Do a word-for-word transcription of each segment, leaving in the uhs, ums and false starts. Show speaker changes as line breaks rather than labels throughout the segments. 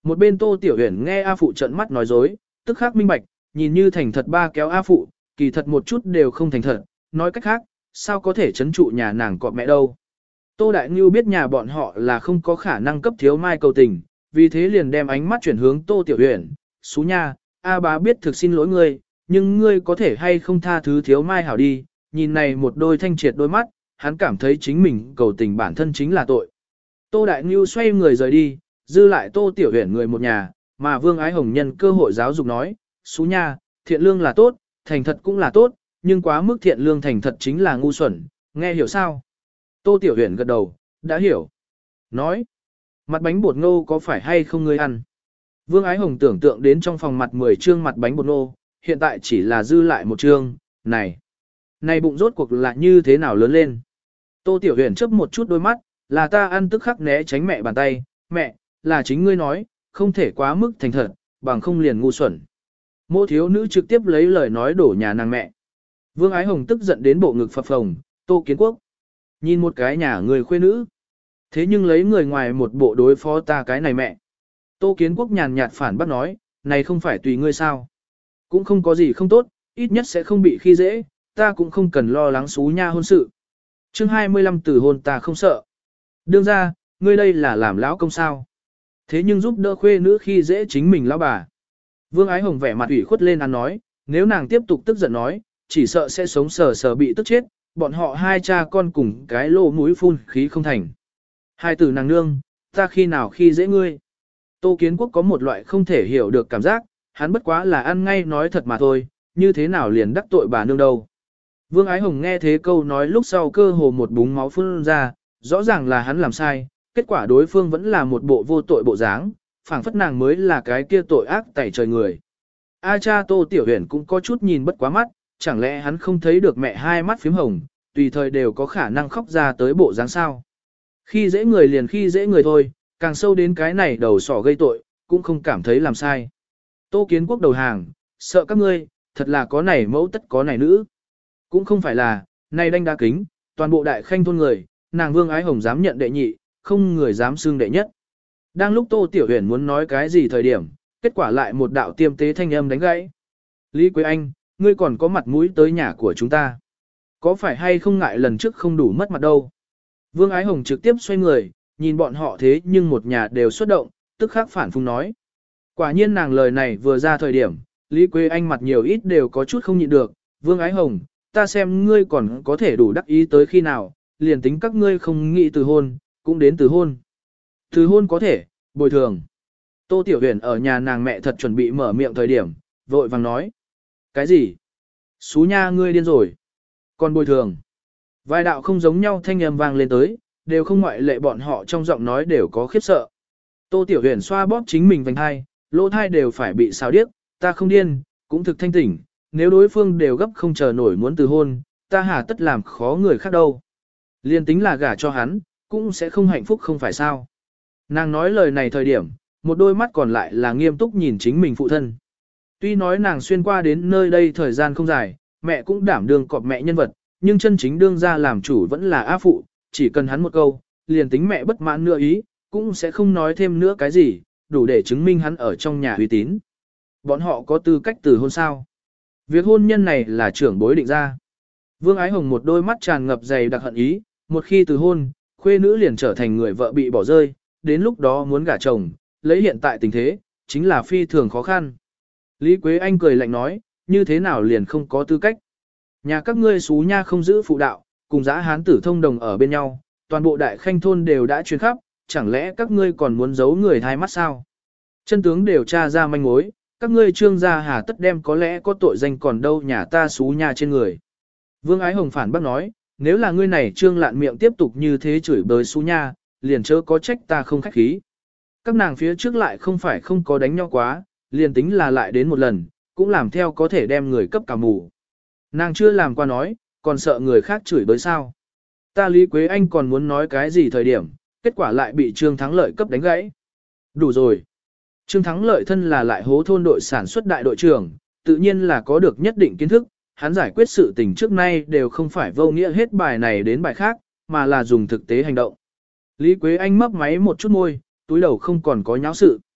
Một bên Tô Tiểu Huyền nghe A Phụ trợn mắt nói dối, tức khắc minh bạch, nhìn như thành thật ba kéo A Phụ, kỳ thật một chút đều không thành thật, nói cách khác, sao có thể chấn trụ nhà nàng cọp mẹ đâu. Tô Đại Ngưu biết nhà bọn họ là không có khả năng cấp thiếu mai cầu tình, vì thế liền đem ánh mắt chuyển hướng Tô Tiểu Huyền, "Xú nha, A bá biết thực xin lỗi ngươi, nhưng ngươi có thể hay không tha thứ thiếu mai hảo đi." Nhìn này một đôi thanh triệt đôi mắt, hắn cảm thấy chính mình cầu tình bản thân chính là tội. Tô Đại Ngưu xoay người rời đi, dư lại Tô Tiểu Huyền người một nhà, mà Vương Ái Hồng nhân cơ hội giáo dục nói, "Xú nha, thiện lương là tốt, thành thật cũng là tốt, nhưng quá mức thiện lương thành thật chính là ngu xuẩn, nghe hiểu sao?" Tô Tiểu Huyền gật đầu, đã hiểu. Nói, mặt bánh bột ngô có phải hay không ngươi ăn? Vương Ái Hồng tưởng tượng đến trong phòng mặt mười trương mặt bánh bột ngô, hiện tại chỉ là dư lại một trương, này. Này bụng rốt cuộc là như thế nào lớn lên? Tô Tiểu Huyền chớp một chút đôi mắt, là ta ăn tức khắc né tránh mẹ bàn tay, "Mẹ, là chính ngươi nói, không thể quá mức thành thật, bằng không liền ngu xuẩn." Mộ thiếu nữ trực tiếp lấy lời nói đổ nhà nàng mẹ. Vương Ái Hồng tức giận đến bộ ngực phập phồng, Tô Kiến Quốc. Nhìn một cái nhà người khuê nữ. Thế nhưng lấy người ngoài một bộ đối phó ta cái này mẹ. Tô Kiến Quốc nhàn nhạt phản bác nói, này không phải tùy ngươi sao. Cũng không có gì không tốt, ít nhất sẽ không bị khi dễ, ta cũng không cần lo lắng xú nha hôn sự. chương hai mươi lăm từ hôn ta không sợ. Đương ra, ngươi đây là làm lão công sao. Thế nhưng giúp đỡ khuê nữ khi dễ chính mình lão bà. Vương Ái Hồng vẻ mặt ủy khuất lên ăn nói, nếu nàng tiếp tục tức giận nói, chỉ sợ sẽ sống sờ sờ bị tức chết, bọn họ hai cha con cùng cái lô mũi phun khí không thành. Hai từ nàng nương, ta khi nào khi dễ ngươi. Tô Kiến Quốc có một loại không thể hiểu được cảm giác, hắn bất quá là ăn ngay nói thật mà thôi, như thế nào liền đắc tội bà nương đâu. Vương Ái Hồng nghe thế câu nói lúc sau cơ hồ một búng máu phun ra, rõ ràng là hắn làm sai, kết quả đối phương vẫn là một bộ vô tội bộ dáng, phảng phất nàng mới là cái kia tội ác tẩy trời người. A cha Tô Tiểu Huyền cũng có chút nhìn bất quá mắt, chẳng lẽ hắn không thấy được mẹ hai mắt phím hồng, tùy thời đều có khả năng khóc ra tới bộ dáng sao. Khi dễ người liền khi dễ người thôi, càng sâu đến cái này đầu sỏ gây tội, cũng không cảm thấy làm sai. Tô Kiến Quốc đầu hàng, sợ các ngươi, thật là có này mẫu tất có này nữ. Cũng không phải là, này đanh đa kính, toàn bộ đại khanh thôn người, nàng Vương Ái Hồng dám nhận đệ nhị, không người dám xưng đệ nhất. Đang lúc Tô Tiểu Huyền muốn nói cái gì thời điểm, kết quả lại một đạo tiêm tế thanh âm đánh gãy. Lý Quế Anh, ngươi còn có mặt mũi tới nhà của chúng ta. Có phải hay không ngại lần trước không đủ mất mặt đâu. Vương Ái Hồng trực tiếp xoay người, nhìn bọn họ thế nhưng một nhà đều xuất động, tức khắc phản phung nói. Quả nhiên nàng lời này vừa ra thời điểm, Lý Quế Anh mặt nhiều ít đều có chút không nhịn được. Vương Ái Hồng, ta xem ngươi còn có thể đủ đắc ý tới khi nào, liền tính các ngươi không nghĩ từ hôn, cũng đến từ hôn. Từ hôn có thể, bồi thường. Tô Tiểu Huyền ở nhà nàng mẹ thật chuẩn bị mở miệng thời điểm, vội vàng nói. Cái gì? Xú nha ngươi điên rồi. Còn bồi thường. Vài đạo không giống nhau thanh âm vang lên tới, đều không ngoại lệ bọn họ trong giọng nói đều có khiếp sợ. Tô Tiểu Huyền xoa bóp chính mình vành hai, lỗ thai đều phải bị xào điếc, ta không điên, cũng thực thanh tỉnh, nếu đối phương đều gấp không chờ nổi muốn từ hôn, ta hà tất làm khó người khác đâu. Liên tính là gả cho hắn, cũng sẽ không hạnh phúc không phải sao. Nàng nói lời này thời điểm, một đôi mắt còn lại là nghiêm túc nhìn chính mình phụ thân. Tuy nói nàng xuyên qua đến nơi đây thời gian không dài, mẹ cũng đảm đương cọp mẹ nhân vật, nhưng chân chính đương ra làm chủ vẫn là A Phụ, chỉ cần hắn một câu, liền tính mẹ bất mãn nữa ý, cũng sẽ không nói thêm nữa cái gì, đủ để chứng minh hắn ở trong nhà uy tín. Bọn họ có tư cách từ hôn sao? Việc hôn nhân này là trưởng bối định ra. Vương Ái Hồng một đôi mắt tràn ngập dày đặc hận ý, một khi từ hôn, khuê nữ liền trở thành người vợ bị bỏ rơi, đến lúc đó muốn gả chồng, lấy hiện tại tình thế, chính là phi thường khó khăn. Lý Quế Anh cười lạnh nói, như thế nào liền không có tư cách. Nhà các ngươi xú nha không giữ phụ đạo, cùng dã hán tử thông đồng ở bên nhau, toàn bộ đại khanh thôn đều đã truyền khắp, chẳng lẽ các ngươi còn muốn giấu người hai mắt sao? Chân tướng điều tra ra manh mối, các ngươi trương gia hà tất đem có lẽ có tội danh còn đâu nhà ta xú nha trên người. Vương Ái Hồng phản bác nói, nếu là ngươi này trương lạn miệng tiếp tục như thế chửi bới xú nha, liền chớ có trách ta không khách khí. Các nàng phía trước lại không phải không có đánh nhau quá, liền tính là lại đến một lần, cũng làm theo có thể đem người cấp cả mù. Nàng chưa làm qua nói, còn sợ người khác chửi bới sao. Ta Lý Quế Anh còn muốn nói cái gì thời điểm, kết quả lại bị Trương Thắng Lợi cấp đánh gãy. Đủ rồi. Trương Thắng Lợi thân là lại hố thôn đội sản xuất đại đội trưởng, tự nhiên là có được nhất định kiến thức, hắn giải quyết sự tình trước nay đều không phải vô nghĩa hết bài này đến bài khác, mà là dùng thực tế hành động. Lý Quế Anh mấp máy một chút môi, túi đầu không còn có nháo sự.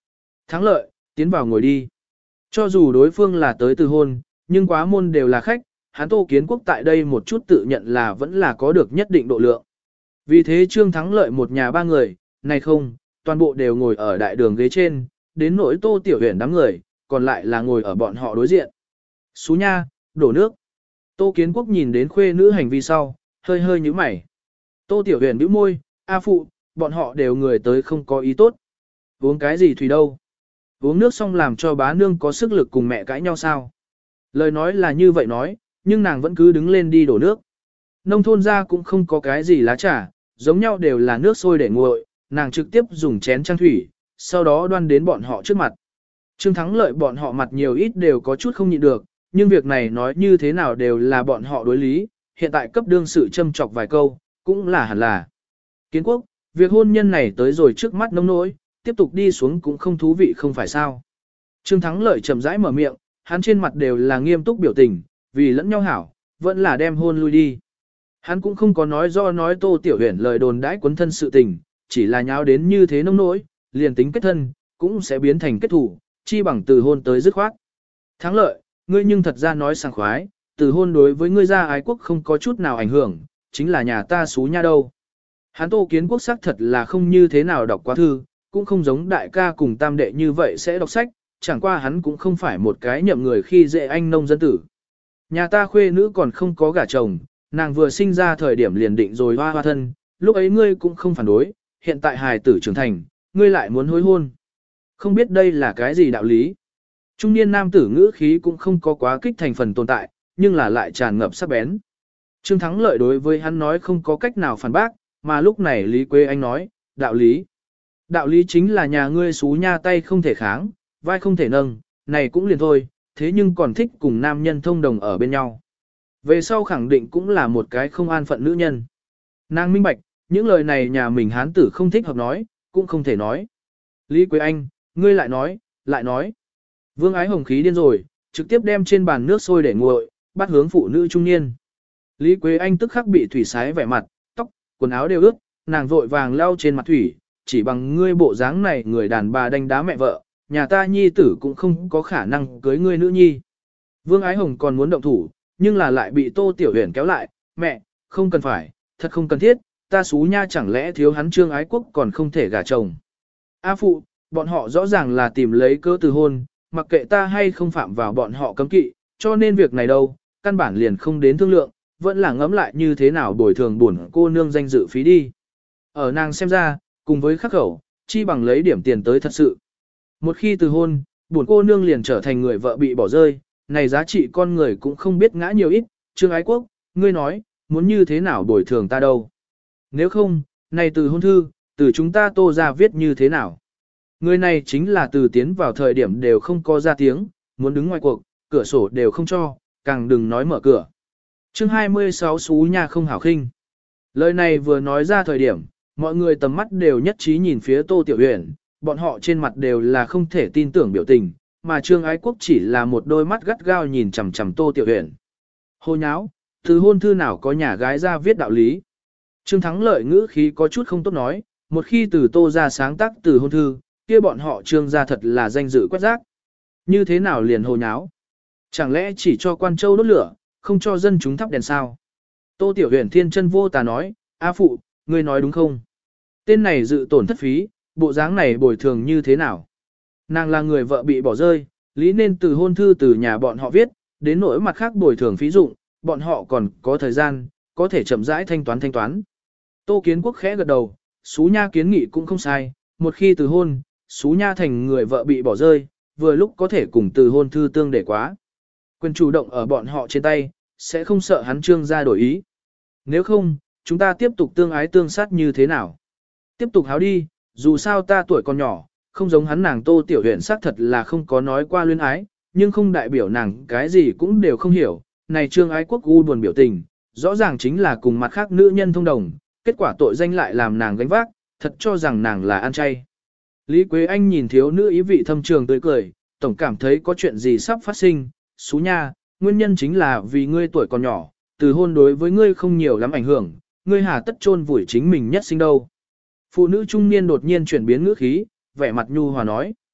Thắng lợi, tiến vào ngồi đi. Cho dù đối phương là tới từ hôn, nhưng quá môn đều là khách, hắn Tô Kiến Quốc tại đây một chút tự nhận là vẫn là có được nhất định độ lượng. Vì thế Trương Thắng Lợi một nhà ba người, này không, toàn bộ đều ngồi ở đại đường ghế trên, đến nỗi Tô Tiểu Huyền đám người, còn lại là ngồi ở bọn họ đối diện. Xú nha, đổ nước. Tô Kiến Quốc nhìn đến khuê nữ hành vi sau, hơi hơi nhíu mày. Tô Tiểu Huyền bĩu môi, a phụ, bọn họ đều người tới không có ý tốt. Uống cái gì thủy đâu? Uống nước xong làm cho bá nương có sức lực cùng mẹ cãi nhau sao? Lời nói là như vậy nói, nhưng nàng vẫn cứ đứng lên đi đổ nước. Nông thôn ra cũng không có cái gì lá trà, giống nhau đều là nước sôi để nguội, nàng trực tiếp dùng chén trang thủy, sau đó đoan đến bọn họ trước mặt. Trương Thắng Lợi bọn họ mặt nhiều ít đều có chút không nhịn được, nhưng việc này nói như thế nào đều là bọn họ đối lý, hiện tại cấp đương sự châm chọc vài câu, cũng là hẳn là. Kiến Quốc, việc hôn nhân này tới rồi trước mắt nông nỗi, tiếp tục đi xuống cũng không thú vị không phải sao. Trương Thắng Lợi chậm rãi mở miệng, hắn trên mặt đều là nghiêm túc biểu tình, vì lẫn nhau hảo, vẫn là đem hôn lui đi. Hắn cũng không có nói do nói Tô Tiểu Huyền lời đồn đãi quấn thân sự tình, chỉ là nháo đến như thế nông nỗi, liền tính kết thân, cũng sẽ biến thành kết thủ, chi bằng từ hôn tới dứt khoát. Thắng Lợi, ngươi nhưng thật ra nói sảng khoái, từ hôn đối với ngươi gia ái quốc không có chút nào ảnh hưởng, chính là nhà ta xú nha đâu. Hắn Tô Kiến Quốc xác thật là không như thế nào đọc quá thư, cũng không giống đại ca cùng tam đệ như vậy sẽ đọc sách, chẳng qua hắn cũng không phải một cái nhậm người khi dễ anh nông dân tử. Nhà ta khuê nữ còn không có gả chồng, nàng vừa sinh ra thời điểm liền định rồi hoa hoa thân, lúc ấy ngươi cũng không phản đối, hiện tại hài tử trưởng thành, ngươi lại muốn hối hôn. Không biết đây là cái gì đạo lý. Trung niên nam tử ngữ khí cũng không có quá kích thành phần tồn tại, nhưng là lại tràn ngập sắc bén. Trương Thắng Lợi đối với hắn nói không có cách nào phản bác, mà lúc này Lý Quế Anh nói, đạo lý. Đạo lý chính là nhà ngươi xú nha tay không thể kháng, vai không thể nâng, này cũng liền thôi, thế nhưng còn thích cùng nam nhân thông đồng ở bên nhau. Về sau khẳng định cũng là một cái không an phận nữ nhân. Nàng minh bạch, những lời này nhà mình hán tử không thích hợp nói, cũng không thể nói. Lý Quế Anh, ngươi lại nói, lại nói. Vương Ái Hồng khí điên rồi, trực tiếp đem trên bàn nước sôi để nguội, bắt hướng phụ nữ trung niên. Lý Quế Anh tức khắc bị thủy sái vẻ mặt, tóc, quần áo đều ướt, nàng vội vàng lau trên mặt thủy, chỉ bằng ngươi bộ dáng này người đàn bà đánh đá mẹ vợ, nhà ta nhi tử cũng không có khả năng cưới ngươi nữ nhi. Vương Ái Hồng còn muốn động thủ, nhưng là lại bị Tô Tiểu Huyền kéo lại, mẹ, không cần phải, thật không cần thiết, ta xú nha chẳng lẽ thiếu hắn Trương Ái Quốc còn không thể gả chồng. A phụ, bọn họ rõ ràng là tìm lấy cơ từ hôn, mặc kệ ta hay không phạm vào bọn họ cấm kỵ, cho nên việc này đâu, căn bản liền không đến thương lượng, vẫn là ngẫm lại như thế nào bồi thường buồn cô nương danh dự phí đi. Ở nàng xem ra, cùng với khắc khẩu, chi bằng lấy điểm tiền tới thật sự. Một khi từ hôn, buồn cô nương liền trở thành người vợ bị bỏ rơi, này giá trị con người cũng không biết ngã nhiều ít, Trương Ái Quốc, ngươi nói, muốn như thế nào bồi thường ta đâu. Nếu không, này từ hôn thư, từ chúng ta Tô ra viết như thế nào. Người này chính là từ tiến vào thời điểm đều không có ra tiếng, muốn đứng ngoài cuộc, cửa sổ đều không cho, càng đừng nói mở cửa. Chương hai mươi sáu xú nha không hảo khinh. Lời này vừa nói ra thời điểm, mọi người tầm mắt đều nhất trí nhìn phía Tô Tiểu Huyền, bọn họ trên mặt đều là không thể tin tưởng biểu tình, mà Trương Ái Quốc chỉ là một đôi mắt gắt gao nhìn chằm chằm Tô Tiểu Huyền. Hồ nháo, từ hôn thư nào có nhà gái ra viết đạo lý. Trương Thắng Lợi ngữ khí có chút không tốt nói, một khi từ Tô ra sáng tác từ hôn thư, kia bọn họ Trương ra thật là danh dự quét rác. Như thế nào liền hồ nháo? Chẳng lẽ chỉ cho quan châu đốt lửa, không cho dân chúng thắp đèn sao? Tô Tiểu Huyền thiên chân vô tà nói, A phụ, ngươi nói đúng không? Tên này dự tổn thất phí, bộ dáng này bồi thường như thế nào? Nàng là người vợ bị bỏ rơi, lý nên từ hôn thư từ nhà bọn họ viết, đến nỗi mặt khác bồi thường phí dụng, bọn họ còn có thời gian, có thể chậm rãi thanh toán thanh toán. Tô Kiến Quốc khẽ gật đầu, xú nha kiến nghị cũng không sai, một khi từ hôn, xú nha thành người vợ bị bỏ rơi, vừa lúc có thể cùng từ hôn thư tương để quá. Quyền chủ động ở bọn họ trên tay, sẽ không sợ hắn Trương ra đổi ý. Nếu không, chúng ta tiếp tục tương ái tương sát như thế nào? Tiếp tục háo đi, dù sao ta tuổi còn nhỏ, không giống hắn nàng Tô Tiểu Huyền xác thật là không có nói qua luyến ái, nhưng không đại biểu nàng cái gì cũng đều không hiểu. Này Trương Ái Quốc u buồn biểu tình, rõ ràng chính là cùng mặt khác nữ nhân thông đồng, kết quả tội danh lại làm nàng gánh vác, thật cho rằng nàng là ăn chay. Lý Quế Anh nhìn thiếu nữ ý vị thâm trường tươi cười, tổng cảm thấy có chuyện gì sắp phát sinh, xú nha, nguyên nhân chính là vì ngươi tuổi còn nhỏ, từ hôn đối với ngươi không nhiều lắm ảnh hưởng, ngươi hà tất chôn vùi chính mình nhất sinh đâu. Phụ nữ trung niên đột nhiên chuyển biến ngữ khí, vẻ mặt nhu hòa nói.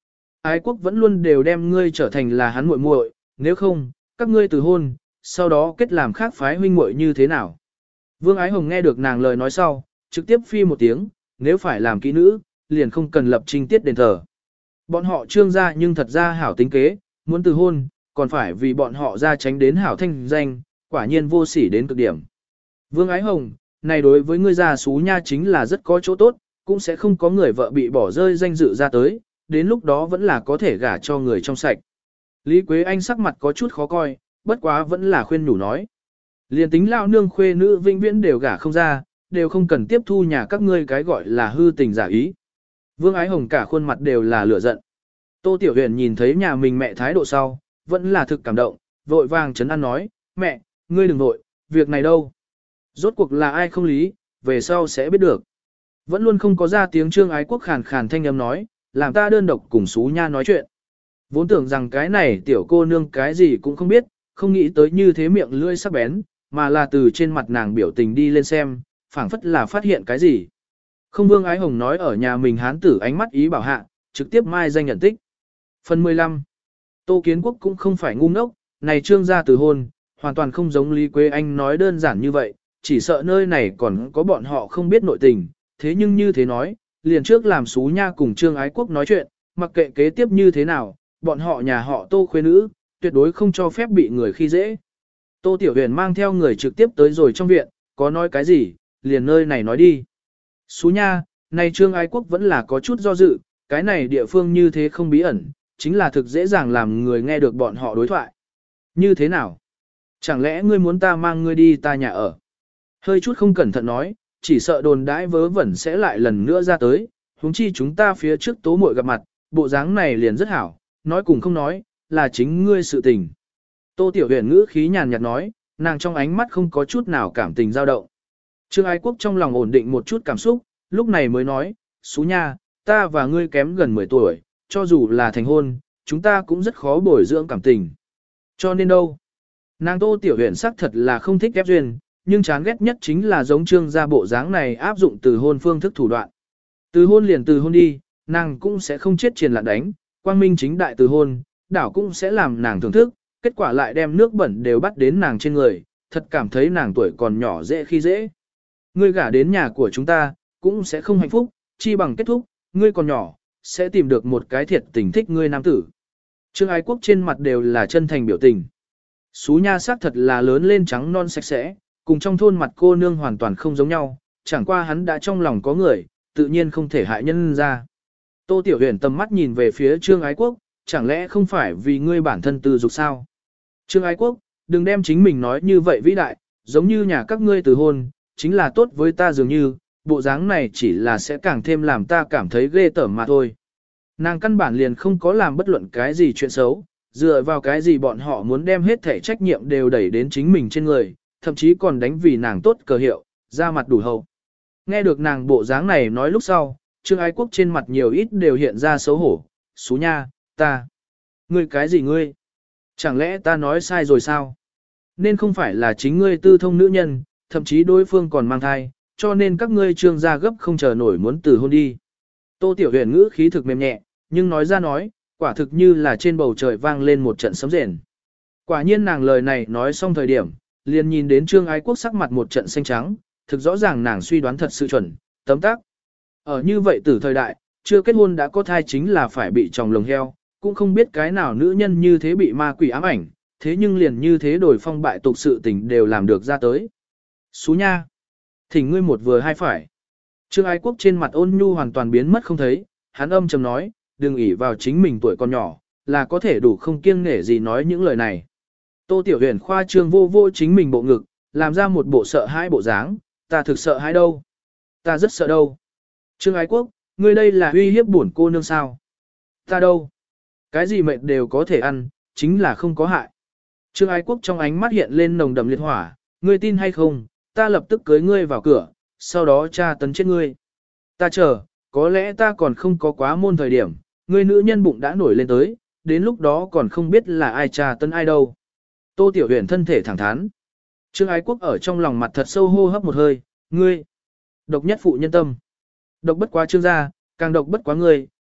ái quốc vẫn luôn đều đem ngươi trở thành là hắn muội muội, nếu không, các ngươi từ hôn, sau đó kết làm khác phái huynh muội như thế nào. Vương Ái Hồng nghe được nàng lời nói sau, trực tiếp phi một tiếng, nếu phải làm kỹ nữ, liền không cần lập trinh tiết đền thờ. Bọn họ trương gia nhưng thật ra hảo tính kế, muốn từ hôn, còn phải vì bọn họ ra tránh đến hảo thanh danh, quả nhiên vô sỉ đến cực điểm. Vương Ái Hồng, này đối với ngươi già xú nha chính là rất có chỗ tốt, cũng sẽ không có người vợ bị bỏ rơi danh dự ra tới, đến lúc đó vẫn là có thể gả cho người trong sạch. Lý Quế Anh sắc mặt có chút khó coi, bất quá vẫn là khuyên nhủ nói. Liên tính lão nương khuê nữ vĩnh viễn đều gả không ra, đều không cần tiếp thu nhà các ngươi cái gọi là hư tình giả ý. Vương Ái Hồng cả khuôn mặt đều là lửa giận. Tô Tiểu Huyền nhìn thấy nhà mình mẹ thái độ sau, vẫn là thực cảm động, vội vàng chấn an nói, mẹ, ngươi đừng vội, việc này đâu. Rốt cuộc là ai không lý, về sau sẽ biết được. Vẫn luôn không có ra tiếng Trương Ái Quốc khàn khàn thanh âm nói, làm ta đơn độc cùng Sú Nha nói chuyện. Vốn tưởng rằng cái này tiểu cô nương cái gì cũng không biết, không nghĩ tới như thế miệng lưỡi sắc bén, mà là từ trên mặt nàng biểu tình đi lên xem, phảng phất là phát hiện cái gì. Không Vương Ái Hồng nói ở nhà mình hán tử ánh mắt ý bảo hạ, trực tiếp mai danh nhận tích. Phần mười lăm. Tô Kiến Quốc cũng không phải ngu ngốc, này Trương gia từ hôn, hoàn toàn không giống Lý Quế Anh nói đơn giản như vậy, chỉ sợ nơi này còn có bọn họ không biết nội tình, thế nhưng như thế nói, liền trước làm Sú Nha cùng Trương Ái Quốc nói chuyện, mặc kệ kế tiếp như thế nào, bọn họ nhà họ Tô khuê nữ, tuyệt đối không cho phép bị người khi dễ. Tô Tiểu Huyền mang theo người trực tiếp tới rồi trong viện, có nói cái gì, liền nơi này nói đi. Sú Nha, này Trương Ái Quốc vẫn là có chút do dự, cái này địa phương như thế không bí ẩn, chính là thực dễ dàng làm người nghe được bọn họ đối thoại. Như thế nào? Chẳng lẽ ngươi muốn ta mang ngươi đi ta nhà ở? Hơi chút không cẩn thận nói, chỉ sợ đồn đãi vớ vẩn sẽ lại lần nữa ra tới, huống chi chúng ta phía trước tố muội gặp mặt, bộ dáng này liền rất hảo, nói cùng không nói, là chính ngươi sự tình. Tô Tiểu Huyền ngữ khí nhàn nhạt nói, nàng trong ánh mắt không có chút nào cảm tình dao động. Trương Ái Quốc trong lòng ổn định một chút cảm xúc, lúc này mới nói, Sú Nha, ta và ngươi kém gần mười tuổi, cho dù là thành hôn, chúng ta cũng rất khó bồi dưỡng cảm tình. Cho nên đâu? Nàng Tô Tiểu Huyền sắc thật là không thích ép duyên, nhưng chán ghét nhất chính là giống Trương gia bộ dáng này áp dụng từ hôn phương thức thủ đoạn. Từ hôn liền từ hôn đi, nàng cũng sẽ không chết triền lạn đánh, quang minh chính đại từ hôn, đảo cũng sẽ làm nàng thưởng thức, kết quả lại đem nước bẩn đều bắt đến nàng trên người, thật cảm thấy nàng tuổi còn nhỏ dễ khi dễ. Ngươi gả đến nhà của chúng ta, cũng sẽ không hạnh phúc, chi bằng kết thúc, ngươi còn nhỏ, sẽ tìm được một cái thiệt tình thích ngươi nam tử. Trương Ái Quốc trên mặt đều là chân thành biểu tình. Sú Nha sắc thật là lớn lên trắng non sạch sẽ, cùng trong thôn mặt cô nương hoàn toàn không giống nhau, chẳng qua hắn đã trong lòng có người, tự nhiên không thể hại nhân ra. Tô Tiểu Huyền tầm mắt nhìn về phía Trương Ái Quốc, chẳng lẽ không phải vì ngươi bản thân tư dục sao? Trương Ái Quốc, đừng đem chính mình nói như vậy vĩ đại, giống như nhà các ngươi từ hôn, chính là tốt với ta dường như, bộ dáng này chỉ là sẽ càng thêm làm ta cảm thấy ghê tởm mà thôi. Nàng căn bản liền không có làm bất luận cái gì chuyện xấu, dựa vào cái gì bọn họ muốn đem hết thể trách nhiệm đều đẩy đến chính mình trên người, thậm chí còn đánh vì nàng tốt cờ hiệu, ra mặt đủ hậu. Nghe được nàng bộ dáng này nói lúc sau, Trương Ái Quốc trên mặt nhiều ít đều hiện ra xấu hổ. Sú Nha, ta. Ngươi cái gì ngươi? Chẳng lẽ ta nói sai rồi sao? Nên không phải là chính ngươi tư thông nữ nhân, thậm chí đối phương còn mang thai, cho nên các ngươi Trương gia gấp không chờ nổi muốn từ hôn đi. Tô Tiểu Huyền ngữ khí thực mềm nhẹ, nhưng nói ra nói, quả thực như là trên bầu trời vang lên một trận sấm rền. Quả nhiên nàng lời này nói xong thời điểm, liền nhìn đến Trương Ái Quốc sắc mặt một trận xanh trắng, thực rõ ràng nàng suy đoán thật sự chuẩn, tấm tắc. Ở như vậy từ thời đại, chưa kết hôn đã có thai chính là phải bị tròng lồng heo, cũng không biết cái nào nữ nhân như thế bị ma quỷ ám ảnh, thế nhưng liền như thế đổi phong bại tục sự tình đều làm được ra tới. Sú Nha, thỉnh ngươi một vừa hai phải. Trương Ái Quốc trên mặt ôn nhu hoàn toàn biến mất không thấy, hắn âm trầm nói, đừng ỷ vào chính mình tuổi còn nhỏ, là có thể đủ không kiêng nể gì nói những lời này. Tô Tiểu Huyền khoa trương vô vô chính mình bộ ngực, làm ra một bộ sợ hãi bộ dáng, ta thực sợ hãi đâu. Ta rất sợ đâu. Trương Ái Quốc, ngươi đây là uy hiếp bổn cô nương sao? Ta đâu? Cái gì mệt đều có thể ăn, chính là không có hại. Trương Ái Quốc trong ánh mắt hiện lên nồng đậm liệt hỏa, ngươi tin hay không, ta lập tức cưới ngươi vào cửa, sau đó tra tấn chết ngươi. Ta chờ, có lẽ ta còn không có quá môn thời điểm, ngươi nữ nhân bụng đã nổi lên tới, đến lúc đó còn không biết là ai tra tấn ai đâu. Tô Tiểu Huyền thân thể thẳng thắn. Trương Ái Quốc ở trong lòng mặt thật sâu hô hấp một hơi, ngươi, độc nhất phụ nhân tâm. Độc bất quá Trương gia, càng độc bất quá ngươi,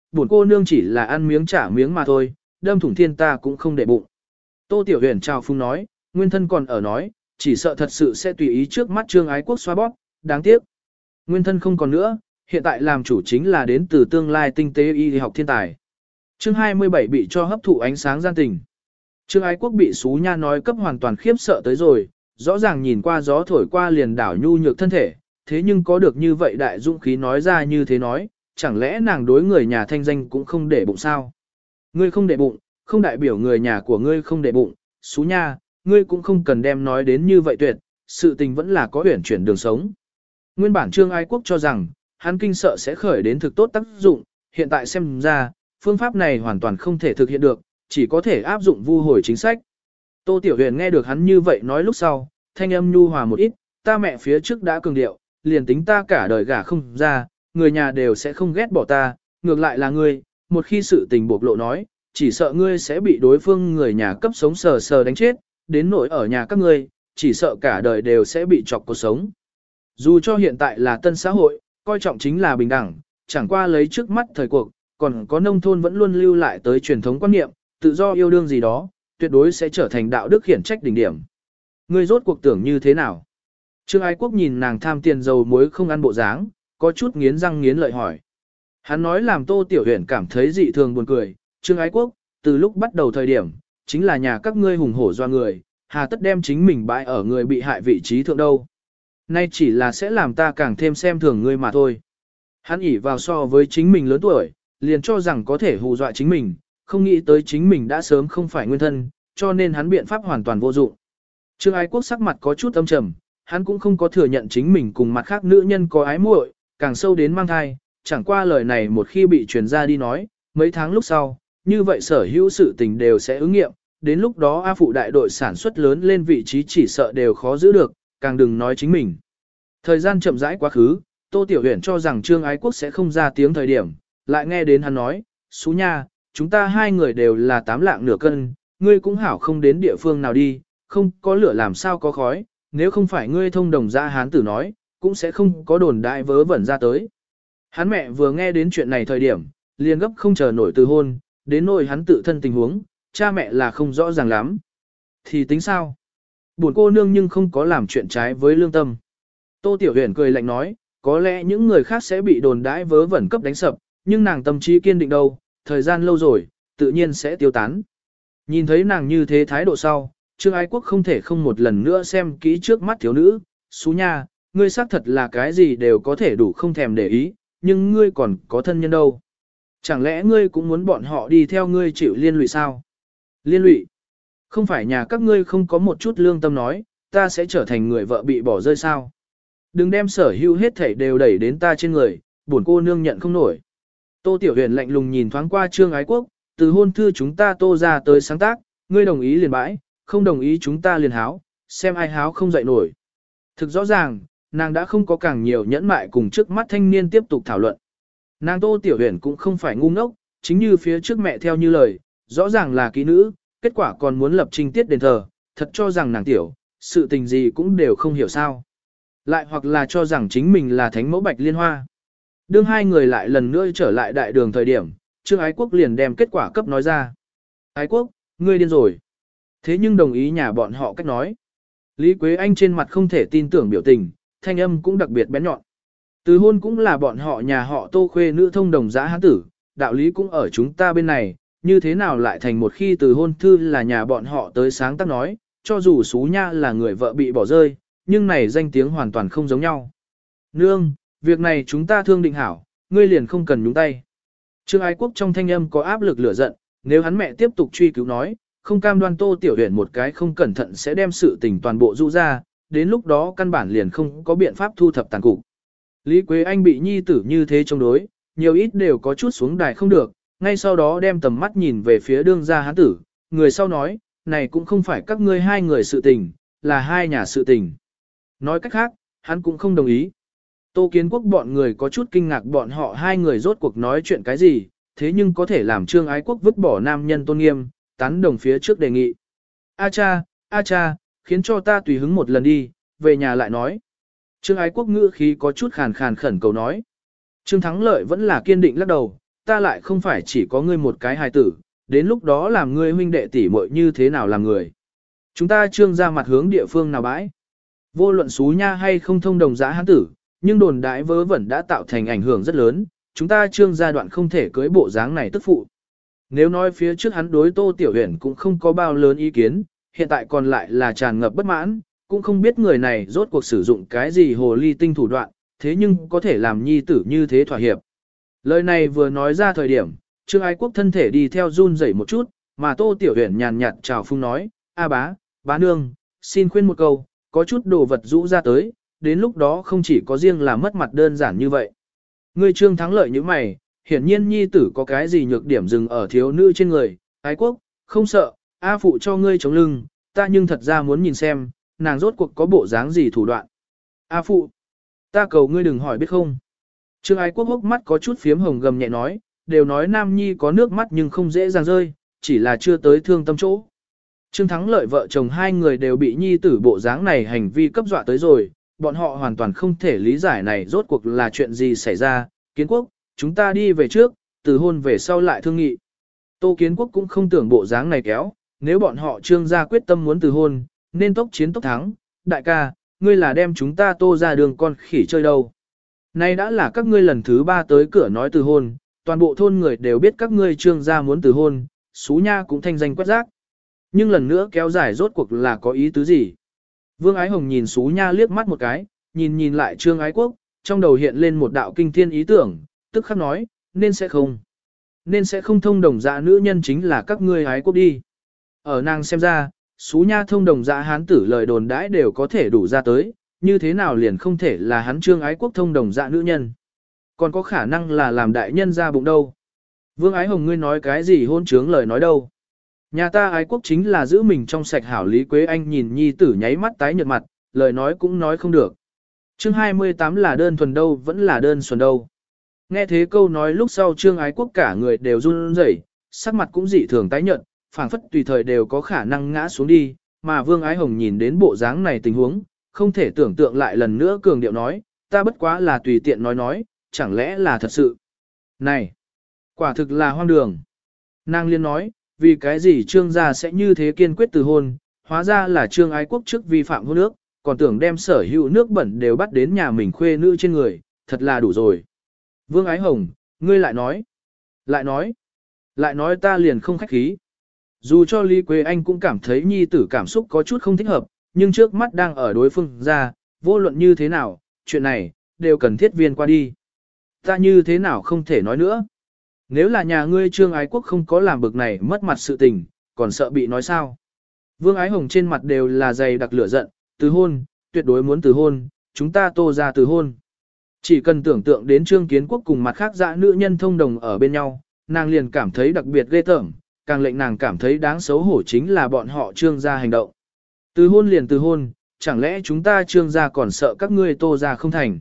buồn cô nương chỉ là ăn miếng trả miếng mà thôi, đâm thủng thiên ta cũng không để bụng. Tô Tiểu Huyền chào phung nói, nguyên thân còn ở nói, chỉ sợ thật sự sẽ tùy ý trước mắt Trương Ái Quốc xoa bóp, đáng tiếc. Nguyên thân không còn nữa, hiện tại làm chủ chính là đến từ tương lai tinh tế y học thiên tài. Chương hai mươi bảy bị cho hấp thụ ánh sáng gian tình. Trương Ái Quốc bị Sú Nha nói cấp hoàn toàn khiếp sợ tới rồi, rõ ràng nhìn qua gió thổi qua liền đảo nhu nhược thân thể, thế nhưng có được như vậy đại dũng khí nói ra như thế nói, chẳng lẽ nàng đối người nhà thanh danh cũng không để bụng sao? Ngươi không để bụng, không đại biểu người nhà của ngươi không để bụng, Sú Nha, ngươi cũng không cần đem nói đến như vậy tuyệt, sự tình vẫn là có huyển chuyển đường sống. Nguyên bản Trương Ái Quốc cho rằng, hắn kinh sợ sẽ khởi đến thực tốt tác dụng, hiện tại xem ra, phương pháp này hoàn toàn không thể thực hiện được, chỉ có thể áp dụng vu hồi chính sách. Tô Tiểu Huyền nghe được hắn như vậy nói lúc sau, thanh âm nhu hòa một ít, ta mẹ phía trước đã cường điệu, liền tính ta cả đời gả không ra, người nhà đều sẽ không ghét bỏ ta, ngược lại là ngươi, một khi sự tình bộc lộ nói, chỉ sợ ngươi sẽ bị đối phương người nhà cấp sống sờ sờ đánh chết, đến nỗi ở nhà các ngươi, chỉ sợ cả đời đều sẽ bị chọc cuộc sống. Dù cho hiện tại là tân xã hội, coi trọng chính là bình đẳng, chẳng qua lấy trước mắt thời cuộc, còn có nông thôn vẫn luôn lưu lại tới truyền thống quan niệm, tự do yêu đương gì đó, tuyệt đối sẽ trở thành đạo đức khiển trách đỉnh điểm. Ngươi rốt cuộc tưởng như thế nào? Trương Ái Quốc nhìn nàng tham tiền dầu muối không ăn bộ dáng, có chút nghiến răng nghiến lợi hỏi. Hắn nói làm Tô Tiểu Huyền cảm thấy dị thường buồn cười, Trương Ái Quốc, từ lúc bắt đầu thời điểm, chính là nhà các ngươi hùng hổ doa người, hà tất đem chính mình bại ở người bị hại vị trí thượng đâu. Nay chỉ là sẽ làm ta càng thêm xem thường ngươi mà thôi. Hắn ỉ vào so với chính mình lớn tuổi, liền cho rằng có thể hù dọa chính mình, không nghĩ tới chính mình đã sớm không phải nguyên thân, cho nên hắn biện pháp hoàn toàn vô dụng. Trương Ái Quốc sắc mặt có chút âm trầm, hắn cũng không có thừa nhận chính mình cùng mặt khác nữ nhân có ái muội, càng sâu đến mang thai, chẳng qua lời này một khi bị truyền ra đi nói, mấy tháng lúc sau, như vậy sở hữu sự tình đều sẽ ứng nghiệm, đến lúc đó A Phụ đại đội sản xuất lớn lên vị trí chỉ sợ đều khó giữ được, càng đừng nói chính mình. Thời gian chậm rãi quá khứ, Tô Tiểu Huyền cho rằng Trương Ái Quốc sẽ không ra tiếng thời điểm, lại nghe đến hắn nói, Sú Nha, chúng ta hai người đều là tám lạng nửa cân, ngươi cũng hảo không đến địa phương nào đi, không có lửa làm sao có khói, nếu không phải ngươi thông đồng ra hán tử nói, cũng sẽ không có đồn đại vớ vẩn ra tới. Hắn mẹ vừa nghe đến chuyện này thời điểm, liền gấp không chờ nổi từ hôn, đến nỗi hắn tự thân tình huống, cha mẹ là không rõ ràng lắm. Thì tính sao? Buồn cô nương nhưng không có làm chuyện trái với lương tâm. Tô Tiểu Huyền cười lạnh nói, có lẽ những người khác sẽ bị đồn đãi vớ vẩn cấp đánh sập, nhưng nàng tâm trí kiên định đâu, thời gian lâu rồi, tự nhiên sẽ tiêu tán. Nhìn thấy nàng như thế thái độ sau, Trương Ái Quốc không thể không một lần nữa xem kỹ trước mắt thiếu nữ, Sú Nha, ngươi xác thật là cái gì đều có thể đủ không thèm để ý, nhưng ngươi còn có thân nhân đâu. Chẳng lẽ ngươi cũng muốn bọn họ đi theo ngươi chịu liên lụy sao? Liên lụy? Không phải nhà các ngươi không có một chút lương tâm nói, ta sẽ trở thành người vợ bị bỏ rơi sao? Đừng đem sở hữu hết thảy đều đẩy đến ta trên người, buồn cô nương nhận không nổi. Tô Tiểu Huyền lạnh lùng nhìn thoáng qua Trương Ái Quốc, từ hôn thư chúng ta tô ra tới sáng tác, ngươi đồng ý liền bãi, không đồng ý chúng ta liền háo, xem ai háo không dậy nổi. Thực rõ ràng, nàng đã không có càng nhiều nhẫn mại cùng trước mắt thanh niên tiếp tục thảo luận. Nàng Tô Tiểu Huyền cũng không phải ngu ngốc, chính như phía trước mẹ theo như lời, rõ ràng là kỹ nữ, kết quả còn muốn lập trinh tiết đền thờ, thật cho rằng nàng tiểu, sự tình gì cũng đều không hiểu sao. Lại hoặc là cho rằng chính mình là thánh mẫu bạch liên hoa. Đương hai người lại lần nữa trở lại đại đường thời điểm, Trương Ái Quốc liền đem kết quả cấp nói ra. Ái Quốc, ngươi điên rồi. Thế nhưng đồng ý nhà bọn họ cách nói. Lý Quế Anh trên mặt không thể tin tưởng biểu tình, thanh âm cũng đặc biệt bén nhọn. Từ hôn cũng là bọn họ nhà họ Tô khuê nữ thông đồng giã hán tử, đạo lý cũng ở chúng ta bên này, như thế nào lại thành một khi từ hôn thư là nhà bọn họ tới sáng tác nói, cho dù Sú Nha là người vợ bị bỏ rơi, nhưng này danh tiếng hoàn toàn không giống nhau. Nương, việc này chúng ta thương định hảo, ngươi liền không cần nhúng tay. Trương Ái Quốc trong thanh âm có áp lực lửa giận, nếu hắn mẹ tiếp tục truy cứu nói, không cam đoan Tô Tiểu Huyền một cái không cẩn thận sẽ đem sự tình toàn bộ ru ra, đến lúc đó căn bản liền không có biện pháp thu thập tàn cục. Lý Quế Anh bị nhi tử như thế chống đối, nhiều ít đều có chút xuống đài không được, ngay sau đó đem tầm mắt nhìn về phía đương gia hán tử, người sau nói, này cũng không phải các ngươi hai người sự tình, là hai nhà sự tình. Nói cách khác, hắn cũng không đồng ý. Tô Kiến Quốc bọn người có chút kinh ngạc bọn họ hai người rốt cuộc nói chuyện cái gì, thế nhưng có thể làm Trương Ái Quốc vứt bỏ nam nhân tôn nghiêm, tán đồng phía trước đề nghị. A cha, a cha, khiến cho ta tùy hứng một lần đi, về nhà lại nói. Trương Ái Quốc ngữ khí có chút khàn khàn khẩn cầu nói. Trương Thắng Lợi vẫn là kiên định lắc đầu, ta lại không phải chỉ có ngươi một cái hài tử, đến lúc đó làm ngươi huynh đệ tỷ muội như thế nào làm người. Chúng ta trương ra mặt hướng địa phương nào bãi. Vô luận xú nha hay không thông đồng giã hán tử, nhưng đồn đại vớ vẩn đã tạo thành ảnh hưởng rất lớn, chúng ta trương gia đoạn không thể cưới bộ dáng này tức phụ. Nếu nói phía trước hắn đối Tô Tiểu Huyền cũng không có bao lớn ý kiến, hiện tại còn lại là tràn ngập bất mãn, cũng không biết người này rốt cuộc sử dụng cái gì hồ ly tinh thủ đoạn, thế nhưng có thể làm nhi tử như thế thỏa hiệp. Lời này vừa nói ra thời điểm, Trương Ái Quốc thân thể đi theo run rẩy một chút, mà Tô Tiểu Huyền nhàn nhạt chào phung nói, a bá, bá nương, xin khuyên một câu, có chút đồ vật rũ ra tới, đến lúc đó không chỉ có riêng là mất mặt đơn giản như vậy. Ngươi Trương thắng lợi như mày, hiển nhiên nhi tử có cái gì nhược điểm dừng ở thiếu nữ trên người, Ái Quốc, không sợ, A phụ cho ngươi chống lưng, ta nhưng thật ra muốn nhìn xem, nàng rốt cuộc có bộ dáng gì thủ đoạn. A phụ, ta cầu ngươi đừng hỏi biết không. Trương Ái Quốc hốc mắt có chút phiếm hồng gầm nhẹ nói, đều nói nam nhi có nước mắt nhưng không dễ dàng rơi, chỉ là chưa tới thương tâm chỗ. Trương Thắng Lợi vợ chồng hai người đều bị nhi tử bộ dáng này hành vi cấp dọa tới rồi, bọn họ hoàn toàn không thể lý giải này rốt cuộc là chuyện gì xảy ra. Kiến Quốc, chúng ta đi về trước, từ hôn về sau lại thương nghị. Tô Kiến Quốc cũng không tưởng bộ dáng này kéo, nếu bọn họ Trương gia quyết tâm muốn từ hôn, nên tốc chiến tốc thắng. Đại ca, ngươi là đem chúng ta Tô ra đường con khỉ chơi đâu. Nay đã là các ngươi lần thứ ba tới cửa nói từ hôn, toàn bộ thôn người đều biết các ngươi Trương gia muốn từ hôn, Xú Nha cũng thanh danh quét rác. Nhưng lần nữa kéo dài rốt cuộc là có ý tứ gì? Vương Ái Hồng nhìn Xú Nha liếc mắt một cái, nhìn nhìn lại Trương Ái Quốc, trong đầu hiện lên một đạo kinh thiên ý tưởng, tức khắc nói, nên sẽ không. Nên sẽ không thông đồng dạ nữ nhân chính là các ngươi Ái Quốc đi. Ở nàng xem ra, Xú Nha thông đồng dạ hán tử lời đồn đãi đều có thể đủ ra tới, như thế nào liền không thể là hắn Trương Ái Quốc thông đồng dạ nữ nhân. Còn có khả năng là làm đại nhân ra bụng đâu. Vương Ái Hồng ngươi nói cái gì hôn trướng lời nói đâu. Nhà ta Ái Quốc chính là giữ mình trong sạch hảo. Lý Quế Anh nhìn nhi tử nháy mắt tái nhợt mặt, lời nói cũng nói không được. Chương hai mươi tám là đơn thuần đâu vẫn là đơn thuần đâu. Nghe thế câu nói lúc sau Trương Ái Quốc cả người đều run rẩy, sắc mặt cũng dị thường tái nhợt, phảng phất tùy thời đều có khả năng ngã xuống đi, mà Vương Ái Hồng nhìn đến bộ dáng này tình huống, không thể tưởng tượng lại lần nữa cường điệu nói, ta bất quá là tùy tiện nói nói, chẳng lẽ là thật sự. Này, quả thực là hoang đường. Nàng liên nói, vì cái gì Trương gia sẽ như thế kiên quyết từ hôn, hóa ra là Trương Ái Quốc trước vi phạm hôn ước, còn tưởng đem sở hữu nước bẩn đều bắt đến nhà mình khuê nữ trên người, thật là đủ rồi. Vương Ái Hồng, ngươi lại nói, lại nói, lại nói ta liền không khách khí. Dù cho Lý Quế Anh cũng cảm thấy nhi tử cảm xúc có chút không thích hợp, nhưng trước mắt đang ở đối phương ra, vô luận như thế nào, chuyện này, đều cần thiết viên qua đi. Ta như thế nào không thể nói nữa. Nếu là nhà ngươi Trương Ái Quốc không có làm bực này mất mặt sự tình, còn sợ bị nói sao. Vương Ái Hồng trên mặt đều là dày đặc lửa giận, từ hôn, tuyệt đối muốn từ hôn, chúng ta Tô ra từ hôn. Chỉ cần tưởng tượng đến Trương Kiến Quốc cùng mặt khác dã nữ nhân thông đồng ở bên nhau, nàng liền cảm thấy đặc biệt ghê tởm, càng lệnh nàng cảm thấy đáng xấu hổ chính là bọn họ Trương gia hành động. Từ hôn liền từ hôn, chẳng lẽ chúng ta Trương gia còn sợ các ngươi Tô gia không thành.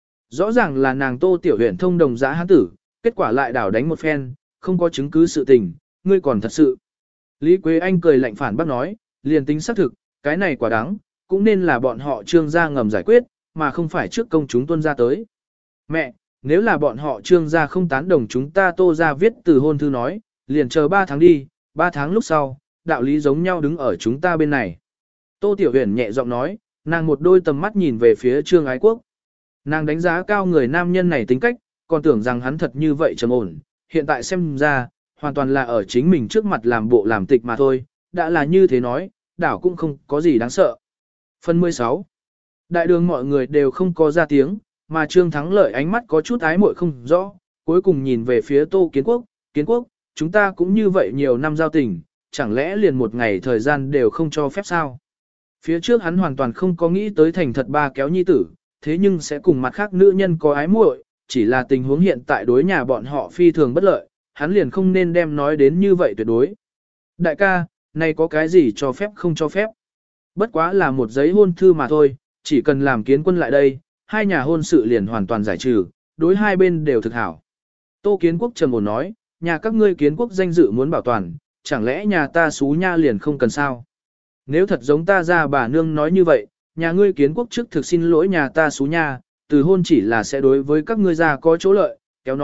Rõ ràng là nàng Tô Tiểu Huyền thông đồng dã hán tử, kết quả lại đảo đánh một phen, không có chứng cứ sự tình, ngươi còn thật sự. Lý Quế Anh cười lạnh phản bác nói, liền tính xác thực, cái này quả đáng, cũng nên là bọn họ Trương gia ngầm giải quyết, mà không phải trước công chúng tuân ra tới. Mẹ, nếu là bọn họ Trương gia không tán đồng chúng ta Tô gia viết từ hôn thư nói, liền chờ ba tháng đi, ba tháng lúc sau, đạo lý giống nhau đứng ở chúng ta bên này. Tô Tiểu Huyền nhẹ giọng nói, nàng một đôi tầm mắt nhìn về phía Trương Ái Quốc. Nàng đánh giá cao người nam nhân này tính cách, còn tưởng rằng hắn thật như vậy trầm ổn, hiện tại xem ra, hoàn toàn là ở chính mình trước mặt làm bộ làm tịch mà thôi, đã là như thế nói, đảo cũng không có gì đáng sợ. Phần mười sáu. Đại đường mọi người đều không có ra tiếng, mà Trương Thắng Lợi ánh mắt có chút ái muội không rõ, cuối cùng nhìn về phía Tô Kiến Quốc, Kiến Quốc, chúng ta cũng như vậy nhiều năm giao tình, chẳng lẽ liền một ngày thời gian đều không cho phép sao? Phía trước hắn hoàn toàn không có nghĩ tới thành thật ba kéo nhi tử, thế nhưng sẽ cùng mặt khác nữ nhân có ái muội, chỉ là tình huống hiện tại đối nhà bọn họ phi thường bất lợi, hắn liền không nên đem nói đến như vậy tuyệt đối. Đại ca, này có cái gì cho phép không cho phép? Bất quá là một giấy hôn thư mà thôi, chỉ cần làm Kiến Quân lại đây, hai nhà hôn sự liền hoàn toàn giải trừ, đối hai bên đều thực hảo. Tô Kiến Quốc trầm ổn nói, nhà các ngươi Kiến Quốc danh dự muốn bảo toàn, chẳng lẽ nhà ta Xú Nha liền không cần sao? Nếu thật giống ta ra bà nương nói như vậy, nhà ngươi Kiến Quốc trước thực xin lỗi nhà ta Xú Nha, từ hôn chỉ là sẽ đối với các ngươi già có chỗ lợi, kéo nói,